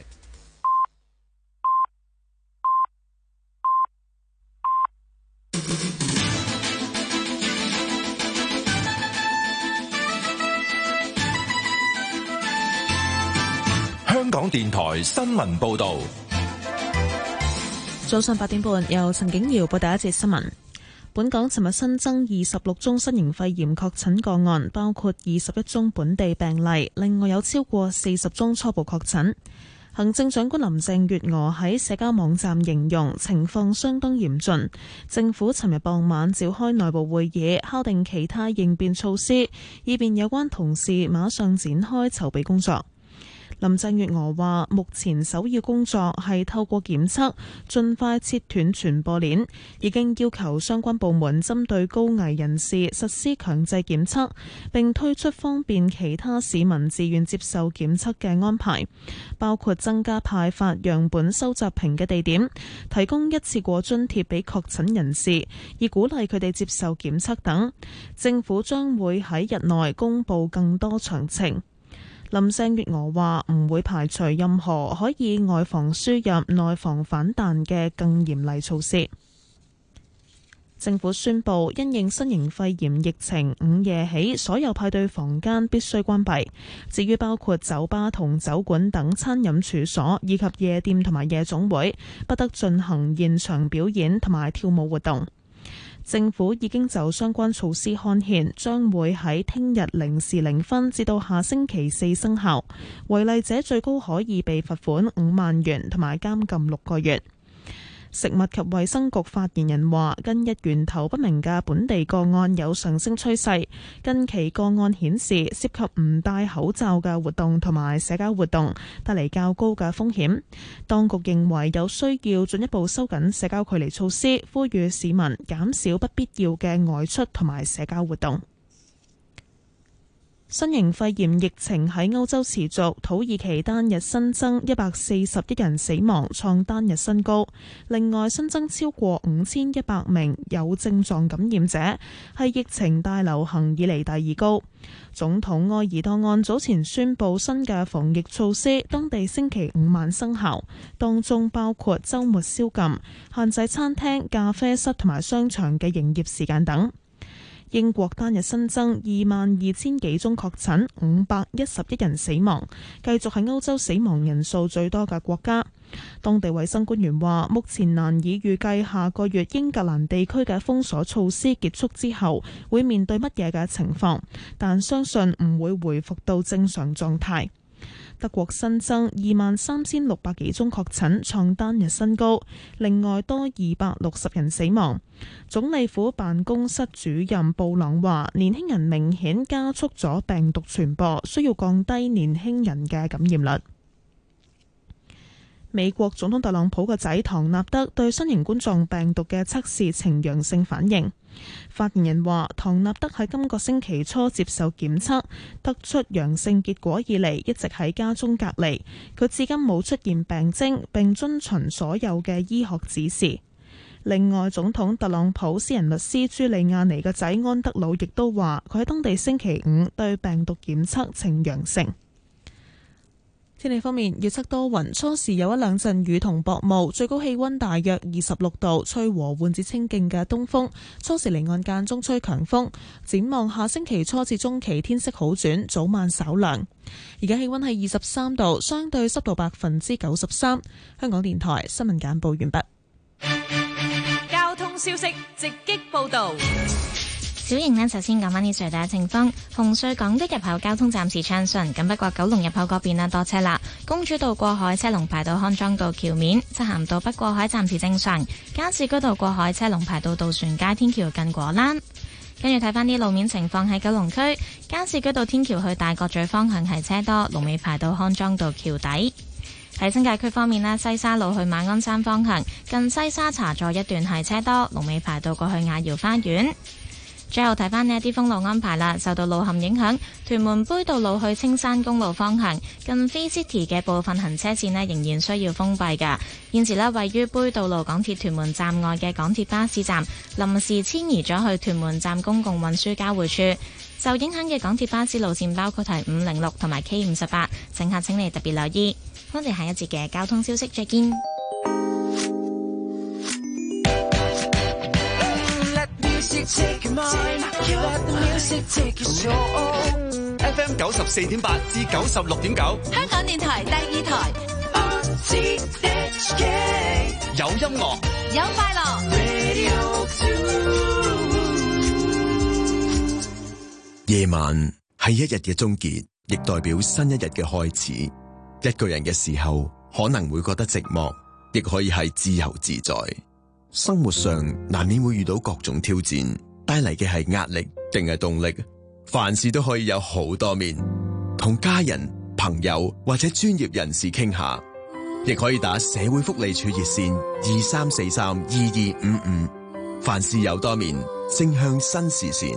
香港電台新聞報道， 早上八點半由陳景瑤報第一節新聞。本港尋日新增二十六宗新型肺炎確診個案，包括二十一宗本地病例，另外有超過四十宗初步確診。行政長官林鄭月娥喺社交網站形容情況相當嚴峻，政府尋日傍晚召開內部會議，敲定其他應變措施，以便有關同事馬上展開籌備工作。 林鄭月娥話：目前首要工作係透過檢測，盡快切斷傳播鏈。已經要求相關部門針對高危人士實施強制檢測，並推出方便其他市民自願接受檢測嘅安排，包括增加派發樣本收集瓶嘅地點，提供一次過津貼俾確診人士，以鼓勵佢哋接受檢測等。政府將會喺日內公布更多詳情。林鄭月娥話唔會排除任何可以外防輸入、內防反彈嘅更嚴厲措施。政府宣布，因應新型肺炎疫情，午夜起所有派對房間必須關閉。至於包括酒吧同酒館等餐飲處所，以及夜店同埋夜總會，不得進行現場表演同埋跳舞活動。政府已經就相關措施刊憲，將會喺聽日零時零分至到下星期四生效。違例者最高可以被罰款五萬元同埋監禁六個月。食物及衛生局發言人話：近日源頭不明嘅本地個案有上升趨勢，近期個案顯示涉及唔戴口罩嘅活動同埋社交活動，帶嚟較高嘅風險。當局認為有需要進一步收緊社交距離措施，呼籲市民減少不必要嘅外出同埋社交活動。新型肺炎疫情喺歐洲持續，土耳其單日新增一百四十一人死亡，創單日新高。另外新增超過五千一百名有症狀感染者，係疫情大流行以嚟第二高。總統埃爾多安早前宣布新嘅防疫措施，當地星期五晚生效，當中包括週末宵禁、限制餐廳、咖啡室同埋商場嘅營業時間等。英國單日新增二萬二千幾宗確診，五百一十一人死亡，繼續係歐洲死亡人數最多嘅國家。當地衛生官員話，目前難以預計下個月英格蘭地區嘅封鎖措施結束之後會面對乜嘢嘅情況，但相信唔會回復到正常狀態。德國新增二萬三千六百幾宗確診，創單日新高，另外多二百六十人死亡。總理府辦公室主任布朗話，年輕人明顯加速咗病毒傳播，需要降低年輕人嘅感染率。美國總統特朗普個仔唐納德對新型冠狀病毒嘅測試呈陽性反應。發言人話，唐納德喺今個星期初接受檢測，得出陽性結果以嚟一直喺家中隔離。佢至今冇出現病徵，並遵循所有嘅醫學指示。另外，總統特朗普私人律師朱利亞尼個仔安德魯亦都話，佢喺當地星期五對病毒檢測呈陽性。天氣方面，預測多雲，初時有一兩陣雨同薄霧，最高氣溫大約二十六度，吹和緩至清勁嘅東風，初時離岸間中吹強風。展望下星期初至中期天色好轉，早晚稍涼。而家氣溫係二十三度，相對濕度百分之九十三。香港電台新聞簡報完畢。 交通消息直擊報道。 小瑩呢，首先講返呢隧道嘅情況。紅隧港島入口交通暫時暢順，咁不過九龍入口嗰邊啊多車啦。公主道過海車龍排到康莊道橋面，漆咸道北過海暫時正常。加士居道過海車龍排到渡船街天橋近果欄。跟住睇返啲路面情況喺九龍區，加士居道天橋去大角咀方向係車多，龍尾排到康莊道橋底。喺新界區方面呢，西沙路去馬鞍山方向近西沙茶座一段係車多，龍尾排到過去亞瑤花園。最後睇返呢一啲封路安排啦，受到路陷影響，屯門杯道路去青山公路方向近 Free City 嘅部分行車線呢仍然需要封閉㗎。現時呢，位於杯道路港鐵屯門站外嘅港鐵巴士站臨時遷移咗去屯門站公共運輸交匯處。受影響嘅港鐵巴士路線包括係五零六同埋 K 五十八，乘客請你特別留意。我哋下一節嘅交通消息再見。 F M 九十四點八至九十六點九， 香港電台第二台。 有音樂， 有快樂。 夜晚係一日嘅終結，亦代表新一日嘅開始。一個人嘅時候，可能會覺得寂寞，亦可以係自由自在。生活上難免會遇到各種挑戰，帶嚟嘅係壓力定係動力？凡事都可以有好多面，同家人、 朋友或者專業人士傾下，亦可以打社會福利署熱線二三四三二二五五。凡事有多面，正向新視線。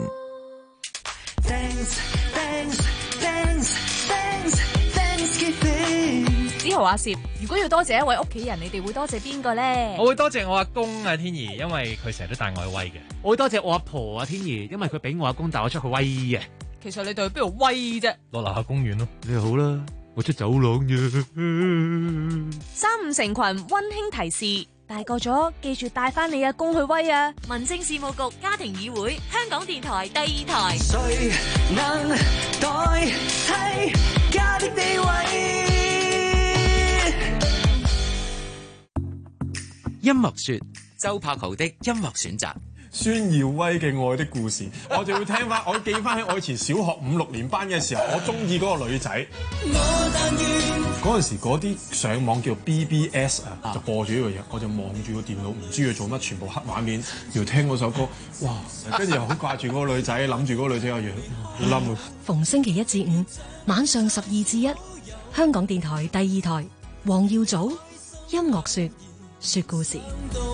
子豪阿攝，如果要多謝一位屋企人，你哋會多謝邊個咧？ 我會多謝我阿公啊，天怡，因為佢成日都帶我去威嘅。 我會多謝我阿婆啊，天怡，因為佢俾我阿公帶我出去威嘅。 其實你哋去邊度威啫？ 落樓下公園咯。 你好啦，我出走廊啫。 三五成群溫馨提示：大個咗記住帶翻你阿公去威啊！民政事務局家庭議會，香港電台第二台。 誰能代替家的地位？ 音樂說周柏豪的音樂選擇， 孫耀威嘅愛的故事，我就會聽翻，我記翻起我以前小學五六年班嘅時候，我中意嗰個女仔。嗰陣時嗰啲上網叫 B B S 啊，就播住呢個嘢，我就望住個電腦，唔知佢做乜，全部黑畫面，要聽嗰首歌，哇！跟住又好掛住嗰個女仔，諗住嗰個女仔個樣，好冧啊！ 逢星期一至五晚上十二至一，香港電台第二台，黃耀祖音樂說。說故事。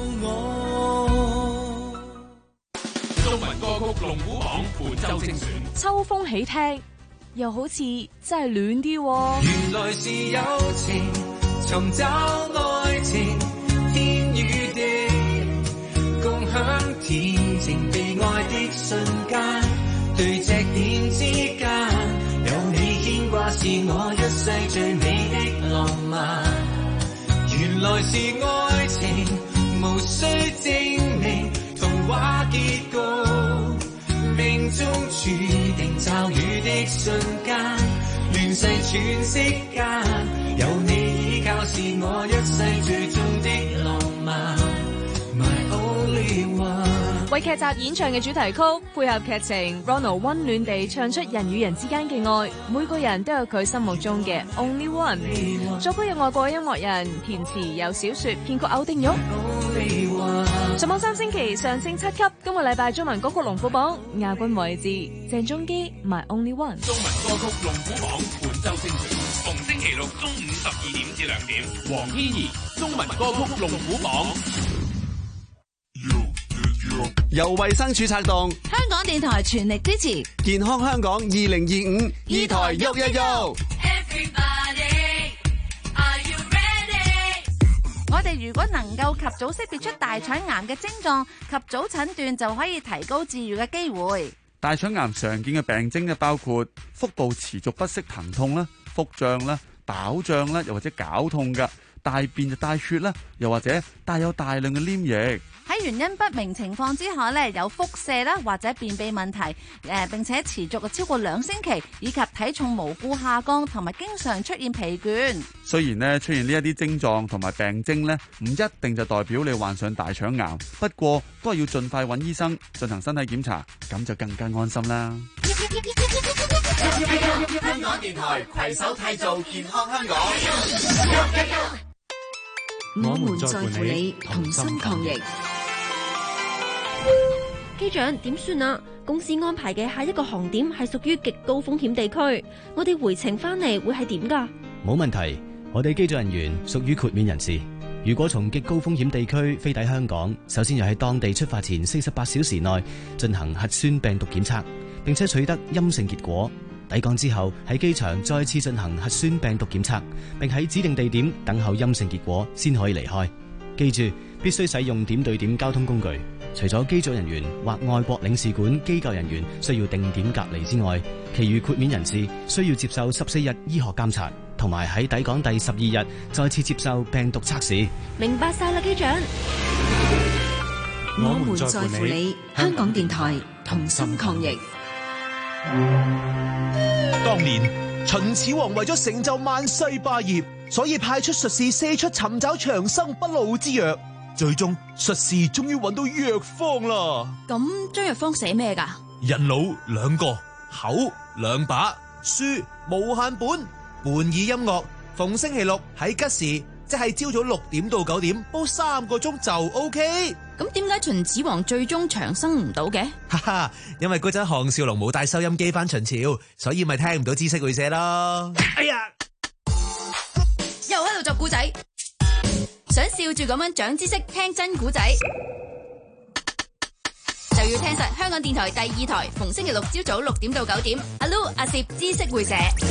中文歌曲龍虎榜本周精選， 秋風起聽，又好似真係暖啲喎。 原來是友情，尋找愛情，天與地，共享恬靜被愛的瞬間，對隻點之間，有你牽掛是我一世最美的浪漫。原來是愛情，無需證明，童話結局，命中注定驟雨的瞬間，亂世喘息間，有你依靠是我一世最終的浪漫 My only one。 為劇集演唱嘅主題曲，配合劇情 ，Ronald 溫暖地唱出人與人之間嘅愛，每個人都有佢心目中嘅 Only One。作曲有外國音樂人，填詞有小說編曲歐丁玉。上網三星期上升七級，今個禮拜中文歌曲龍虎榜亞軍位置，鄭中基 My Only One。 中文歌曲龍虎榜本周精選，逢星期六中午十二點至兩點，黃天怡中文歌曲龍虎榜。 由衛生署策動， 香港電台全力支持健康香港二零二五，二台喐一喐。 我哋如果能夠及早識別出大腸癌嘅症狀，及早診斷就可以提高治癒嘅機會。 大腸癌常見嘅病徵包括腹部持續不適疼痛啦、腹脹啦、飽脹啦，又或者絞痛㗎。大便就帶血啦，又或者帶有大量嘅黏液。 喺原因不明情況之下咧，有腹瀉啦或者便秘問題，誒並且持續超過兩星期，以及體重無故下降，同埋經常出現疲倦。 雖然咧出現呢一啲症狀同埋病徵咧，唔一定就代表你患上大腸癌，不過都係要盡快揾醫生進行身體檢查，咁就更加安心啦。 香港電台攜手締造健康香港。 我們在乎你，同心抗疫。 機長，點算啊？公司安排嘅下一個航點係屬於極高風險地區，我哋回程翻嚟會係點㗎？ 冇問題，我哋機組人員屬於豁免人士。如果從極高風險地區飛抵香港，首先要喺當地出發前四十八小時內進行核酸病毒檢測，並且取得陰性結果。抵港之後喺機場再次進行核酸病毒檢測，並喺指定地點等候陰性結果先可以離開。記住，必須使用點對點交通工具。除咗機組人員或外國領事館機構人員需要定點隔離之外，其餘豁免人士需要接受十四日醫學監察，同埋喺抵港第十二日再次接受病毒測試。 明白晒啦，機長。 我們在乎你，香港電台同心抗疫。 當年秦始皇為咗成就萬世霸業，所以派出術士四出尋找長生不老之藥。最終術士終於揾到藥方啦。 咁張藥方寫咩噶？ 人腦兩個，口兩把，書無限本，伴以音樂。逢星期六喺吉時，即係朝早六點到九點，煲三個鐘就 OK。 咁點解秦始皇最終長生唔到嘅？ 哈哈，因為嗰陣項少龍冇帶收音機返秦朝，所以咪聽唔到知識會社咯。哎呀！ 作故仔，想笑住咁樣長知識，聽真故仔，就要聽實香港電台第二台，逢星期六朝早六點到九點，阿 Lu 阿攝知識會社。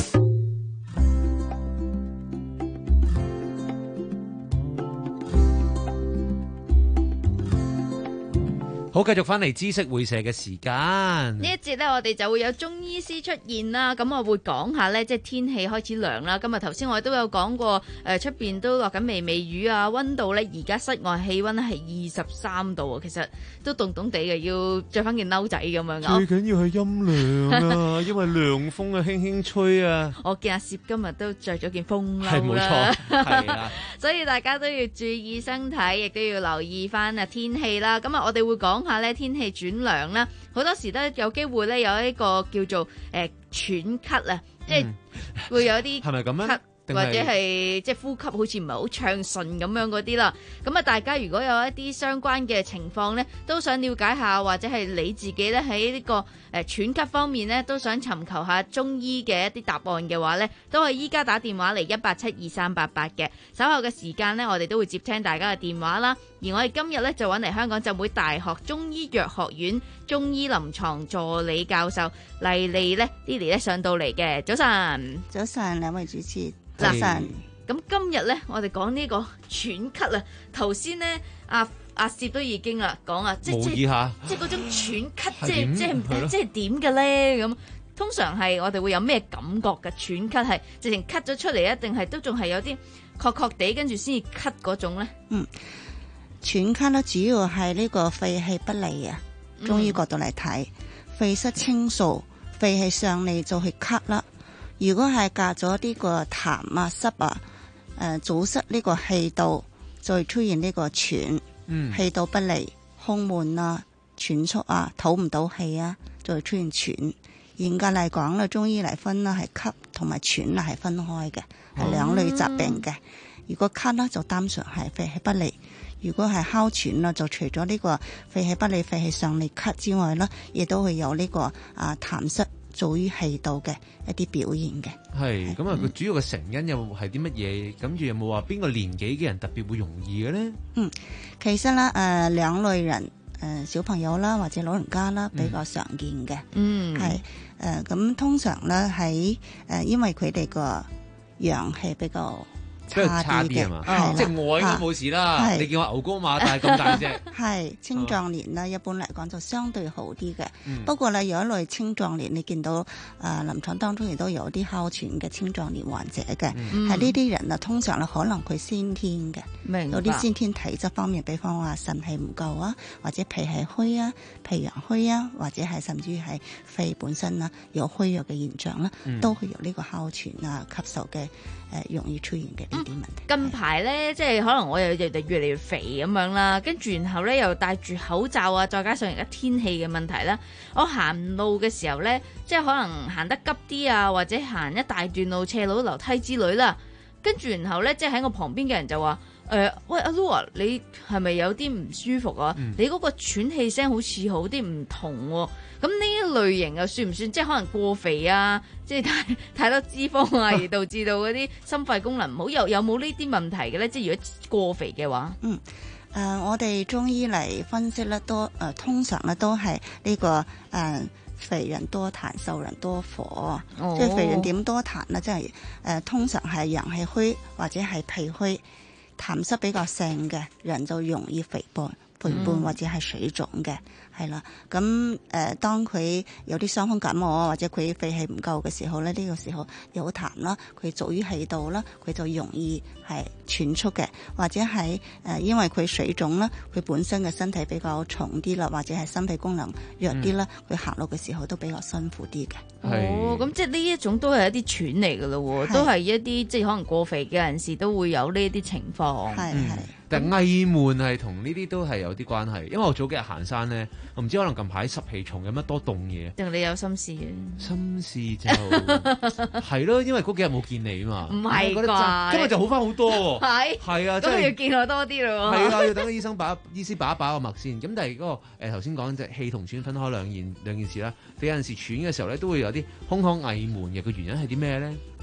好，繼續翻嚟知識會社嘅時間。 呢一節呢，我哋就會有中醫師出現啦。咁我會講下呢，即係天氣開始涼啦。今日頭先我哋都有講過，誒出邊都落緊微微雨啊。溫度呢，而家室外氣溫咧係二十三度啊，其實都凍凍地嘅，要着翻件褸仔咁樣。 最緊要係陰涼啊，因為涼風啊輕輕吹啊。 我見阿攝今日都着咗件風褸啦， 係冇錯，係啦。 所以大家都要注意身體，亦都要留意翻啊天氣啦。咁啊，我哋會講下咧天氣轉涼啦，好多時都有機會咧有一個叫做誒、呃、喘咳啊，即係會有啲係咪咁樣？ 或者係即係呼吸好似唔係好暢順咁樣嗰啲啦，咁啊大家如果有一啲相關嘅情況呢，都想了解下，或者係你自己咧喺呢個誒、呃、喘咳方面呢，都想尋求下中醫嘅一啲答案嘅話呢，都係依家打電話嚟一八七二三八八嘅。稍後嘅時間呢，我哋都會接聽大家嘅電話啦。而我哋今日呢，就揾嚟香港浸會大學中醫藥學院中醫臨床助理教授麗麗呢 Lily 咧上到嚟嘅。早晨， 早晨，兩位主持。 嗱，咁今日咧，我哋講呢個喘咳啊。頭先咧，阿阿攝都已經啦講啊，即係即係即係嗰種喘咳，即係即係即係點嘅咧？咁通常係我哋會有咩感覺嘅？喘咳係直情咳咗出嚟啊，定係都仲係有啲確確地跟住先至咳嗰種咧？ 嗯，喘咳咧主要係呢個肺氣不利啊。中醫角度嚟睇，嗯、肺濕清掃，肺氣上嚟就去咳啦。如果係隔咗呢個痰啊濕啊，誒、呃、阻塞呢個氣道，就會出現呢個喘， 嗯、 氣道不利、胸悶啊、喘促啊、唞唔到氣啊，就會出現喘。嚴格嚟講咧，中醫嚟分啦，係咳同埋喘啦係分開嘅，係兩類疾病嘅。如果咳呢，就單純係肺氣不利；如果係哮喘啦，就除咗呢個肺氣不利、肺氣上嚟咳之外呢，亦都會有呢、這個啊痰濕阻於氣道嘅一啲表現嘅。 係咁啊，佢主要嘅成因又係啲乜嘢？跟住有冇話邊個年紀嘅人特別會容易嘅咧？ 嗯，其實咧誒、呃、兩類人誒、呃、小朋友啦或者老人家啦比較常見嘅。 嗯， 係誒咁通常咧喺誒因為佢哋個陽氣比較差啲嘅， 係即係我應該冇事啦。你見我牛高馬大咁大隻， 係青壯年咧，一般嚟講就相對好啲嘅。 嗯、 不過咧，有一類青壯年，你見到誒、呃、臨床當中亦都有啲哮喘嘅青壯年患者嘅，係呢啲人啊，通常咧可能佢先天嘅，有啲先天體質方面，比方話腎氣唔夠啊，或者脾氣虛啊、脾陽虛啊，或者係甚至於係肺本身啊有虛弱嘅現象啦，嗯、都會有呢個哮喘啊、咳嗽嘅誒、呃、容易出現嘅。 嗯、近排咧，即係可能我又越嚟越嚟越肥咁樣啦，跟住然後咧又戴住口罩啊，再加上而家天氣嘅問題咧，我行路嘅時候咧，即係可能行得急啲啊，或者行一大段路斜路樓梯之類啦，跟住然後咧，即係喺我旁邊嘅人就話：誒、呃，喂阿 Lu 啊，你係咪有啲唔舒服啊？嗯、你嗰個喘氣聲好似好啲唔同喎、啊。咁呢一類型又算唔算即係可能過肥啊？即係太太多脂肪啊，而導致到嗰啲心肺功能唔好，有有冇呢啲問題嘅咧？即係如果過肥嘅話， 嗯，誒、呃，我哋中醫嚟分析咧，多誒、呃，通常咧都係呢、這個誒、呃、肥人多痰，瘦人多火。哦、即係肥人點多痰咧？即係誒、呃，通常係陽氣虛或者係脾虛，痰濕比較盛嘅人就容易肥胖。肥胖或者係水腫嘅，係啦、嗯。咁誒、呃，當佢有啲傷風感冒或者佢肺氣唔夠嘅時候咧，呢、這個時候有痰啦，佢阻於氣道啦，佢就容易係喘促嘅，或者係誒、呃，因為佢水腫啦，佢本身嘅身體比較重啲啦，或者係心肺功能弱啲啦，佢行、嗯、路嘅時候都比較辛苦啲嘅。 哦，咁即係呢一種都係一啲喘嚟噶咯，是都係一啲即係可能過肥嘅人士都會有呢一啲情況。 係係。 嗯但係翳悶係同呢啲都係有啲關係，因為我早幾日行山咧，我唔知可能近排濕氣重，有乜多凍嘢。 定你有心事嘅？ 心事就係咯，因為嗰幾日冇見你啊嘛。 唔係啩？ 今日就好翻好多喎。 係係啊， 都要見我多啲咯。 係啊，要等個醫生把醫師把一把個脈先。咁但係嗰個誒頭先講即係氣同喘分開兩件兩件事啦。你有陣時喘嘅時候咧，都會有啲胸腔翳悶嘅，個原因係啲咩咧？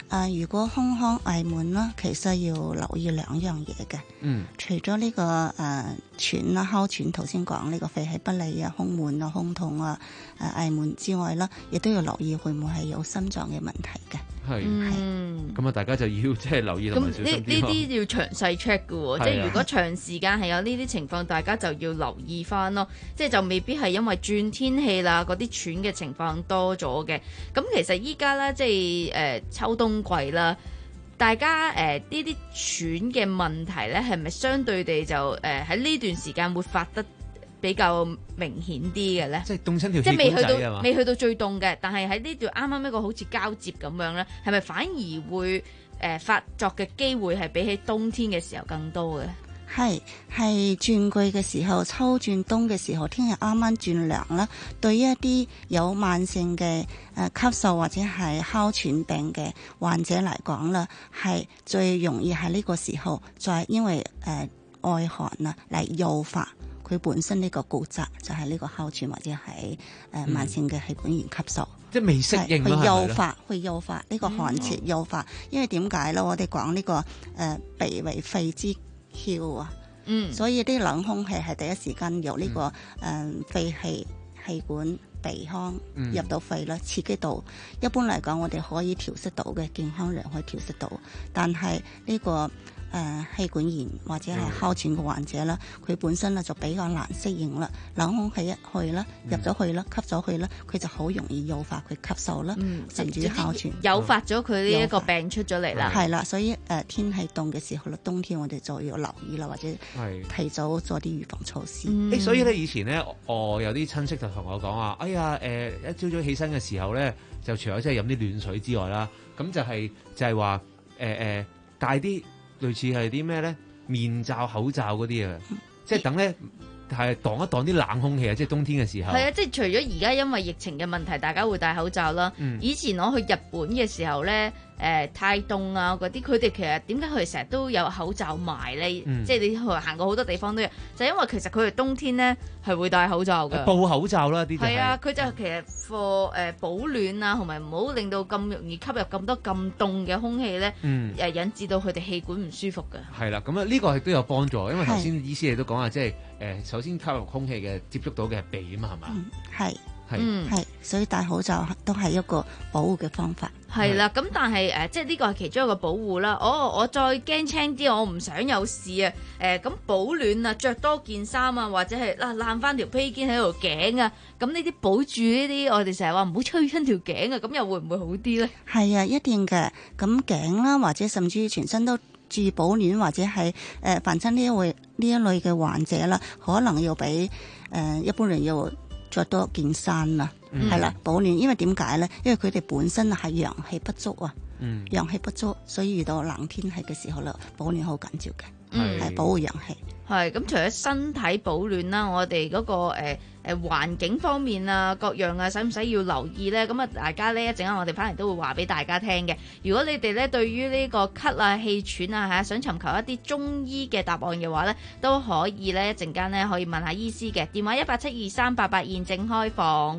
呃，如果胸腔翳悶啦，其實要留意兩樣嘢嘅。 嗯， 除咗呢、這個誒、呃、喘啦、哮喘，頭先講呢個肺氣不利啊、胸悶啊、胸痛啊、誒、呃、翳悶之外啦，亦都要留意會唔會係有心臟嘅問題嘅。 係， 嗯， 咁啊，大家就要即係留意同埋小心啲。 咁呢呢啲要詳細 check 嘅喎，即係如果長時間係有呢啲情況，大家就要留意翻咯。即係就未必係因為轉天氣啦，嗰啲喘嘅情況多咗嘅。咁其實依家咧，即係誒、呃、秋冬季啦，大家誒呢啲喘嘅問題咧，係咪相對地就誒喺呢段時間會發得比較明顯啲嘅咧？ 即係凍親條氣管仔啊嘛， 即係未去到未去到最凍嘅，但係喺呢段啱啱一個好似交接咁樣咧，係咪反而會誒、呃、發作嘅機會係比起冬天嘅時候更多嘅？ 係係轉季嘅時候，秋轉冬嘅時候，天氣啱啱轉涼啦。對於一啲有慢性嘅誒咳嗽或者係哮喘病嘅患者嚟講啦，係最容易喺呢個時候，再因為誒、呃、外寒啊嚟誘發佢本身呢個固質，就係、是、呢個哮喘或者係誒、呃、慢性嘅氣管炎咳嗽。 嗯、即係未適應去咯， 誘發，去誘發呢個寒邪誘發。因為點解咧？我哋講呢個誒、呃、鼻為肺之竅啊， 嗯， 所以啲冷空氣係第一時間由呢、這個誒、 嗯呃、肺氣氣管鼻腔嗯入到肺啦，刺激到。一般嚟講，我哋可以調適到嘅，健康人可以調適到，但係呢、這個。誒、呃、氣管炎或者係哮喘嘅患者啦，佢、嗯、本身咧就比較難適應啦。冷空氣一去啦，入咗去啦，吸咗去啦，佢就好容易誘發佢咳嗽啦，嗯、甚至於哮喘， 誘發咗佢呢一個病出咗嚟啦。 係啦，所以誒、呃、天氣凍嘅時候咧，冬天我哋就要留意啦，或者提早做啲預防措施。 誒、欸，所以咧以前咧，我有啲親戚就同我講話，哎呀誒、呃，一朝早起身嘅時候咧，就除咗即係飲啲暖水之外啦，咁就係、是、就係話誒誒帶啲。類似係啲咩咧？面罩、口罩嗰啲啊，即係等咧係擋一擋啲冷空氣啊！即係冬天嘅時候。 係啊，即係除咗而家因為疫情嘅問題，大家會戴口罩啦。嗯、以前我去日本嘅時候咧，誒、呃、太凍啊嗰啲，佢哋其實點解佢哋成日都有口罩賣咧？嗯、即係你去行過好多地方都有，就係、因為其實佢哋冬天咧係會戴口罩嘅。 布口罩啦，啲就係。係啊，佢就其實 for 誒保暖啊，同埋唔好令到咁容易吸入咁多咁凍嘅空氣咧，誒、嗯、引致到佢哋氣管唔舒服嘅。 係啦，咁啊呢個亦都有幫助，因為頭先醫師你都講話，即係誒首先吸入空氣嘅接觸到嘅係鼻啊嘛，係嘛？ 係係係，所以戴口罩都係一個保護嘅方法。 係啦，咁但係誒、呃，即係呢個係其中一個保護啦。哦，我再驚青啲，我唔想有事啊。誒、呃，咁保暖啊，着多件衫啊，或者係嗱攬翻條披肩喺度頸啊，咁呢啲保住呢啲，我哋成日話唔好吹親條頸啊，咁又會唔會好啲咧？係啊，一定嘅。咁頸啦，或者甚至於全身都注意保暖，或者係誒凡親呢一位呢一類嘅患者啦，可能要比誒、呃、一般人要着多件衫啦。係啦、嗯，保暖，因為點解咧？因為佢哋本身係陽氣不足啊，嗯、陽氣不足，所以遇到冷天氣嘅時候咧，保暖好緊要嘅，係、嗯、保護陽氣。係咁，除咗身體保暖啦，我哋嗰、那個誒誒環境方面啊，各樣啊，使唔使要留意咧？咁啊，大家咧一陣間我哋翻嚟都會話俾大家聽嘅。如果你哋咧對於呢個咳啊、氣喘啊嚇，想尋求一啲中醫嘅答案嘅話咧，都可以咧一陣間咧可以問下醫師嘅電話一八七二三八八現正開放。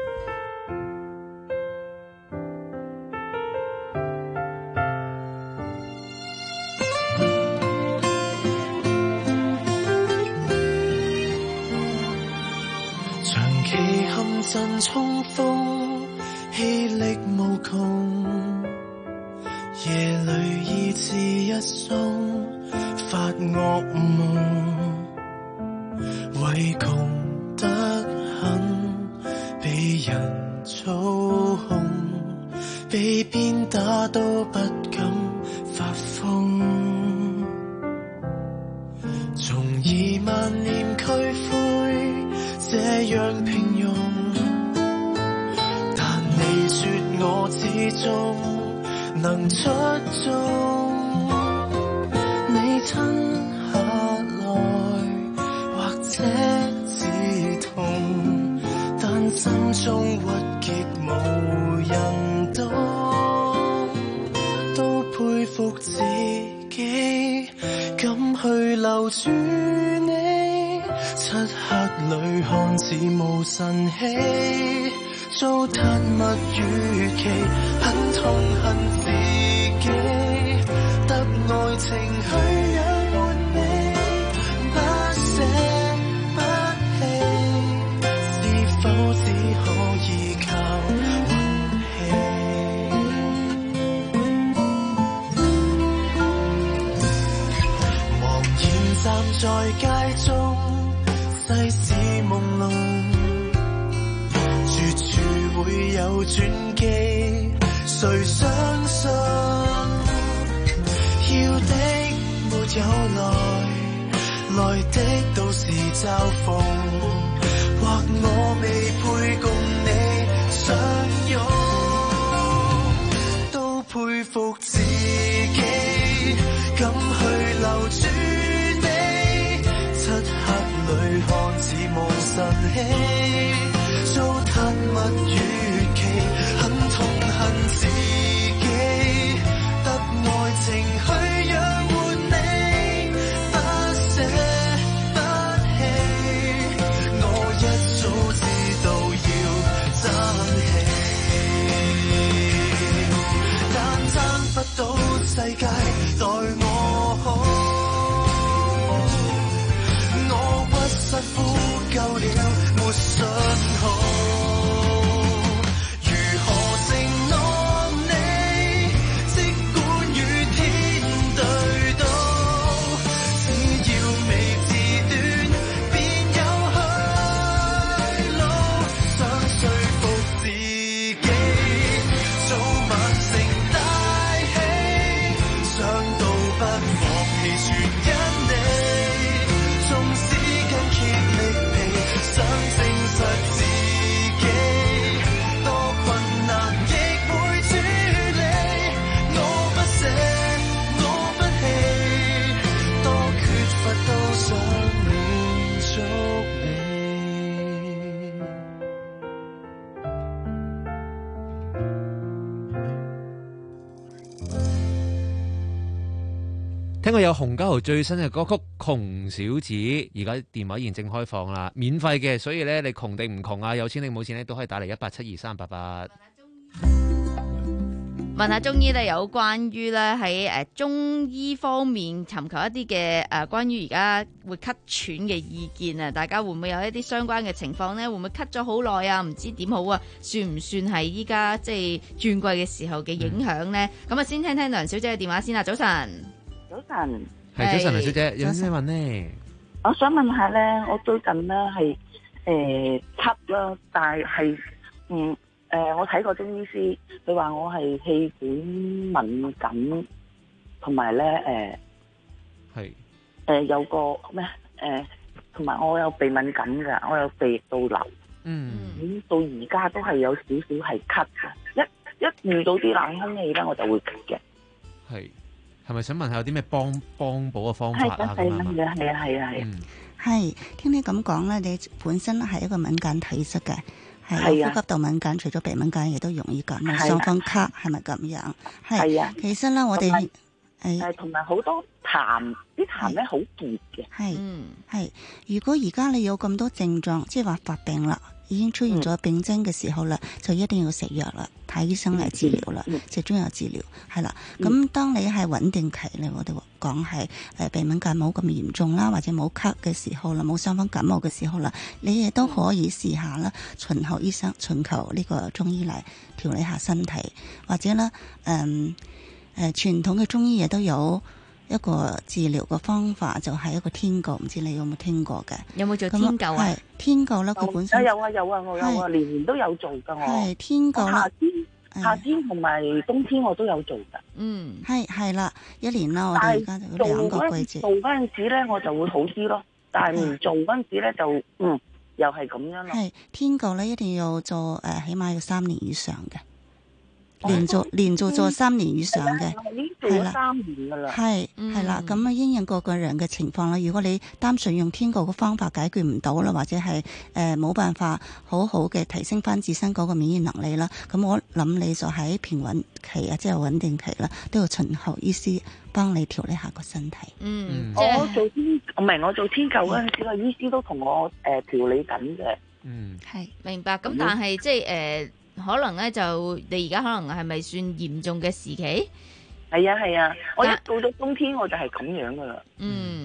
陣衝鋒，氣力無窮，夜裏意志一鬆，發惡夢，唯窮得很，被人操控，被鞭打都不敢發瘋，從以萬念俱灰，這樣平庸。我始終能出眾，你親下來或者止痛，但心中鬱結無人懂，都佩服自己敢去留住你，漆黑裏看似無神氣，糟蹋物語期，很痛恨自站在街中世事朦朧，絕處會有轉機，誰相信要的沒有來，來的都是嘲諷，或我未配共你相擁，都佩服自己敢去留住你，漆黑裏看似無神氣，糟蹋蜜月期，很痛恨自己，得愛情去養活你，不捨不棄，我一早知道要爭氣，但爭不到世界待我好，我屈膝呼救了沒信號。 聽過有洪家豪最新嘅歌曲《窮小子》，而家電話現正開放啦，免費嘅，所以咧你窮定唔窮啊，有錢定冇錢咧，都可以打嚟一八七二三八八。 問下中醫咧，有關於咧喺誒中醫方面尋求一啲嘅誒關於而家會咳喘嘅意見啊，大家會唔會有一啲相關嘅情況咧？會唔會咳咗好耐啊？唔知點好啊？算唔算係依家即係轉季嘅時候嘅影響咧？咁啊、嗯，先聽聽梁小姐嘅電話先啦。早晨。 早晨， 係早晨，梁小姐，有咩問呢？ 我想問下咧，我最近咧係誒咳啦，但係嗯誒，我睇過中醫師，佢話我係氣管敏感，同埋咧誒係誒有個咩誒，同埋我有鼻敏感㗎，我有鼻倒流，嗯，咁到而家都係有少少係咳嘅，一一遇到啲冷空氣咧，我就會咳嘅， 係。係咪想問下有啲咩幫幫補嘅方法啊？咁樣係啊係啊係啊係啊！ 係聽你咁講咧，你本身係一個敏感體質嘅，係呼吸道敏感，除咗鼻敏感，亦都容易感冒、傷風咳，係咪咁樣？係啊，其實咧我哋係同埋好多痰，啲痰咧好結嘅。 係係，如果而家你有咁多症狀，即係話發病啦。已經出現咗病徵嘅時候啦，嗯、就一定要食藥啦，睇醫生嚟治療啦，嗯、食中藥治療係啦。咁、嗯、當你係穩定期咧，我哋講係誒鼻敏感冇咁嚴重啦，或者冇咳嘅時候啦，冇傷風感冒嘅時候啦，你亦都可以試下啦，尋求醫生，尋求呢個中醫嚟調理下身體，或者咧誒誒傳統嘅中醫亦都有一個治療嘅方法，就係、是、一個天灸，唔知你有冇聽過嘅？ 有冇做天灸啊？係天灸咧，佢本身有啊有啊我有啊，年年都有做噶我。係天灸啦， 夏天夏天同埋冬天我都有做噶。 嗯，係係啦，一年啦，我哋而家就兩個季節。 做嗰陣時咧，我就會好啲咯，但係唔做嗰陣時咧，就嗯又係咁樣咯。 係天灸咧，一定要做誒、呃，起碼要三年以上嘅。連續連續做三年以上嘅， 係啦，三年噶啦， 係係啦，咁啊因應個個人嘅情況啦。如果你單純用天灸嘅方法解決唔到啦，或者係誒冇辦法好好嘅提升翻自身嗰個免疫能力啦，咁我諗你就喺平穩期啊，即係穩定期啦，都要尋求醫師幫你調理下個身體。 嗯，我做天唔係我做天灸嗰陣時，個醫師都同我誒調理緊嘅。 嗯， 係明白。咁但係即係誒。可能咧就你而家可能係咪算嚴重嘅時期？ 係啊係啊，我一到咗冬天我就係咁樣噶啦。 嗯，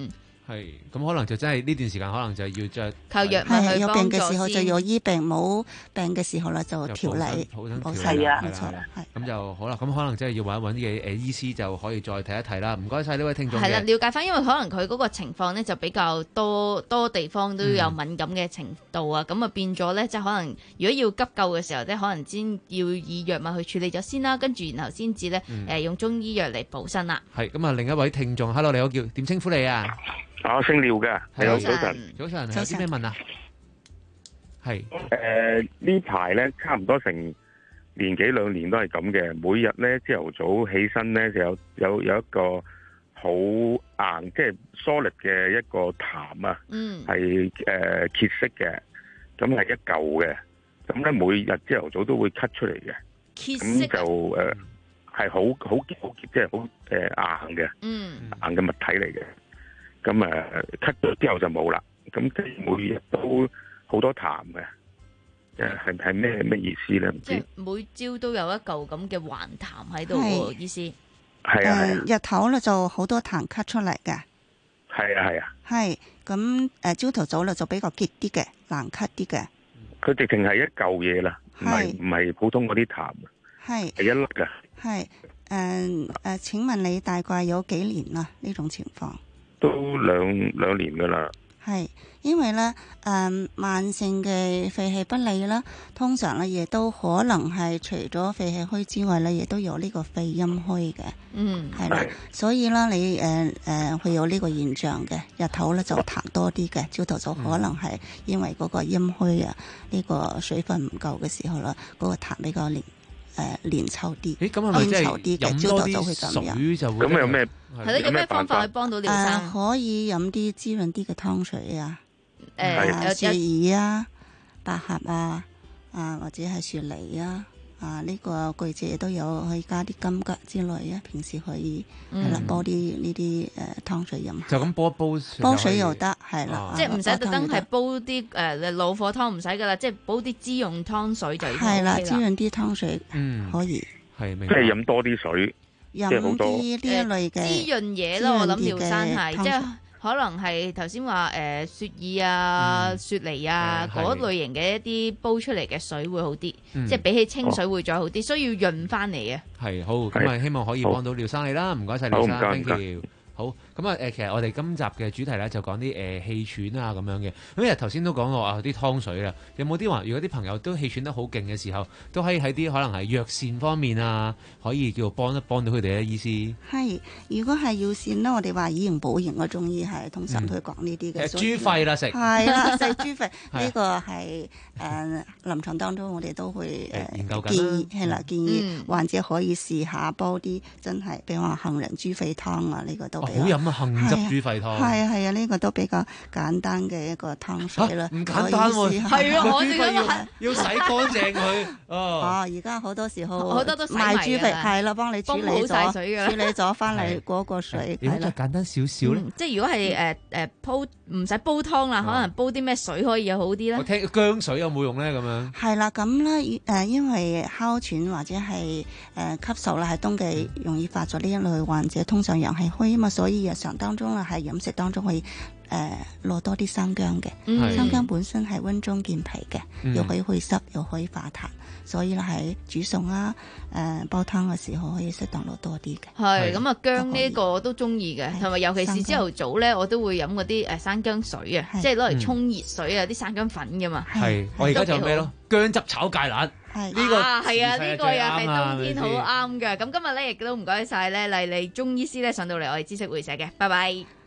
係，咁可能就真係呢段時間可能就要着靠藥物係有去幫助病嘅時候就先有醫病，冇病嘅時候咧就調理， 冇係啊冇錯，係咁就好啦。咁可能真係要揾一揾啲嘅誒醫師就可以再睇一睇啦。唔該晒呢位聽眾嘅。 係啦，了解翻，因為可能佢嗰個情況咧就比較多多地方都有敏感嘅程度啊，咁啊、嗯、變咗咧，即係可能如果要急救嘅時候咧，可能先要以藥物去處理咗先啦，跟住然後先至咧誒用中醫藥嚟補身啦。 係咁啊，另一位聽眾 ，hello 你好，叫點稱呼你啊？ 我姓廖嘅，你好，早晨， 早晨，有啲咩問啊？係誒呢排咧，差唔多成年幾兩年都係咁嘅。每日咧朝頭早起身咧，就有有有一個好硬，即係 solid 嘅一個痰啊， 嗯， 係誒結色嘅，咁係一嚿嘅。咁咧每日朝頭早都會咳出嚟嘅，咁就誒係好好好即係好誒硬嘅， 嗯， 硬嘅物體嚟嘅。咁誒咳咗之後就冇啦，咁即係每日都好多痰嘅，誒係係咩咩意思咧？唔知。 即係每朝都有一嚿咁嘅橫痰喺度喎，意思。 係啊係啊。 日頭咧就好多痰咳出嚟嘅。 係啊係啊。 係咁誒，朝頭早咧就比較結啲嘅，難咳啲嘅。 佢直情係一嚿嘢啦，唔係唔係普通嗰啲痰。 係。 係一粒㗎。 係誒誒，請問你大概有幾年啦？呢種情況？ 都兩兩年噶啦， 係因為咧誒、呃、慢性嘅肺氣不利啦，通常咧亦都可能係除咗肺氣虛之外咧，亦都有呢個肺陰虛嘅， 嗯， 係啦，所以咧你誒誒會有呢個現象嘅，日頭咧就痰多啲嘅，朝頭早可能係因為嗰個陰虛啊，呢、這個水分唔夠嘅時候啦，嗰、那個痰比較連。誒黏稠啲， 誒咁係咪即係飲多啲水就會？ 咁有咩係咯？有咩方法去幫到廖生？ 誒可以飲啲滋潤啲嘅湯水啊， 誒雪耳啊、百合啊，啊或者係雪梨啊，啊呢個季節都有可以加啲金桔之類啊，平時可以係啦，煲啲呢啲誒湯水飲。 就咁煲一煲， 煲水又得係啦， 即係唔使特登係煲啲誒老火湯唔使噶啦，即係煲啲滋潤湯水就係啦，滋潤啲湯水嗯可以係明即係飲多啲水， 飲啲呢一類嘅滋潤嘢咯。我諗廖生係即係。可能係頭先話誒雪耳啊、嗯、雪梨啊嗰、嗯、類型嘅一啲煲出嚟嘅水會好啲，嗯、即係比起清水會再好啲，哦、需要潤翻嚟嘅。係好，咁啊希望可以幫到廖生你啦，唔該晒廖生 ，thank you。好，咁啊誒，其實我哋今集嘅主題咧就講啲誒氣喘啊咁樣嘅。咁因為頭先都講過啊啲湯水啦，有冇啲話如果啲朋友都氣喘得好勁嘅時候，都可以喺啲可能係藥膳方面啊，可以叫做幫一幫到佢哋咧？意思係，如果係藥膳咧，我哋話以形補形嘅中醫係通常都會講呢啲嘅。 豬肺啦食係啦，食豬肺呢個係誒臨床當中我哋都會誒研究緊建議係啦，建議患者可以試下煲啲真係，比如話杏仁豬肺湯啊，呢個都。 好飲啊！杏汁豬肺湯， 係啊係啊，呢個都比較簡單嘅一個湯水啦。 唔簡單喎， 係啊，我豬肺要要洗乾淨佢。 哦，而家好多時候好多都賣豬肺係啦，幫你處理咗，處理咗翻嚟嗰個水。 如果再簡單少少咧， 即係如果係誒誒煲唔使煲湯啦，可能煲啲咩水可以又好啲咧？ 我聽薑水有冇用咧？咁樣係啦，咁咧誒，因為哮喘或者係誒咳嗽啦，係冬季容易發作呢一類患者，通常陽氣虛啊嘛。所以日常當中啦，喺飲食當中可以誒落、呃、多啲生薑嘅。 嗯、 生薑本身係溫中健脾嘅， 嗯、 又可以祛濕，又可以化痰。所以咧喺煮餸啊、誒、呃、煲湯嘅時候，可以適當落多啲嘅。 係咁啊，薑呢個我都中意嘅，同埋尤其是朝頭早咧，我都會飲嗰啲誒生薑水啊，即係攞嚟沖熱水啊，啲、嗯、生薑粉㗎嘛。 係，我而家就咩咯？薑汁炒芥蘭。 係呢個啊，係啊，呢個又係冬天好啱嘅。咁今日咧亦都唔該晒咧麗麗中醫師咧上到嚟我哋知識會社嘅，拜拜。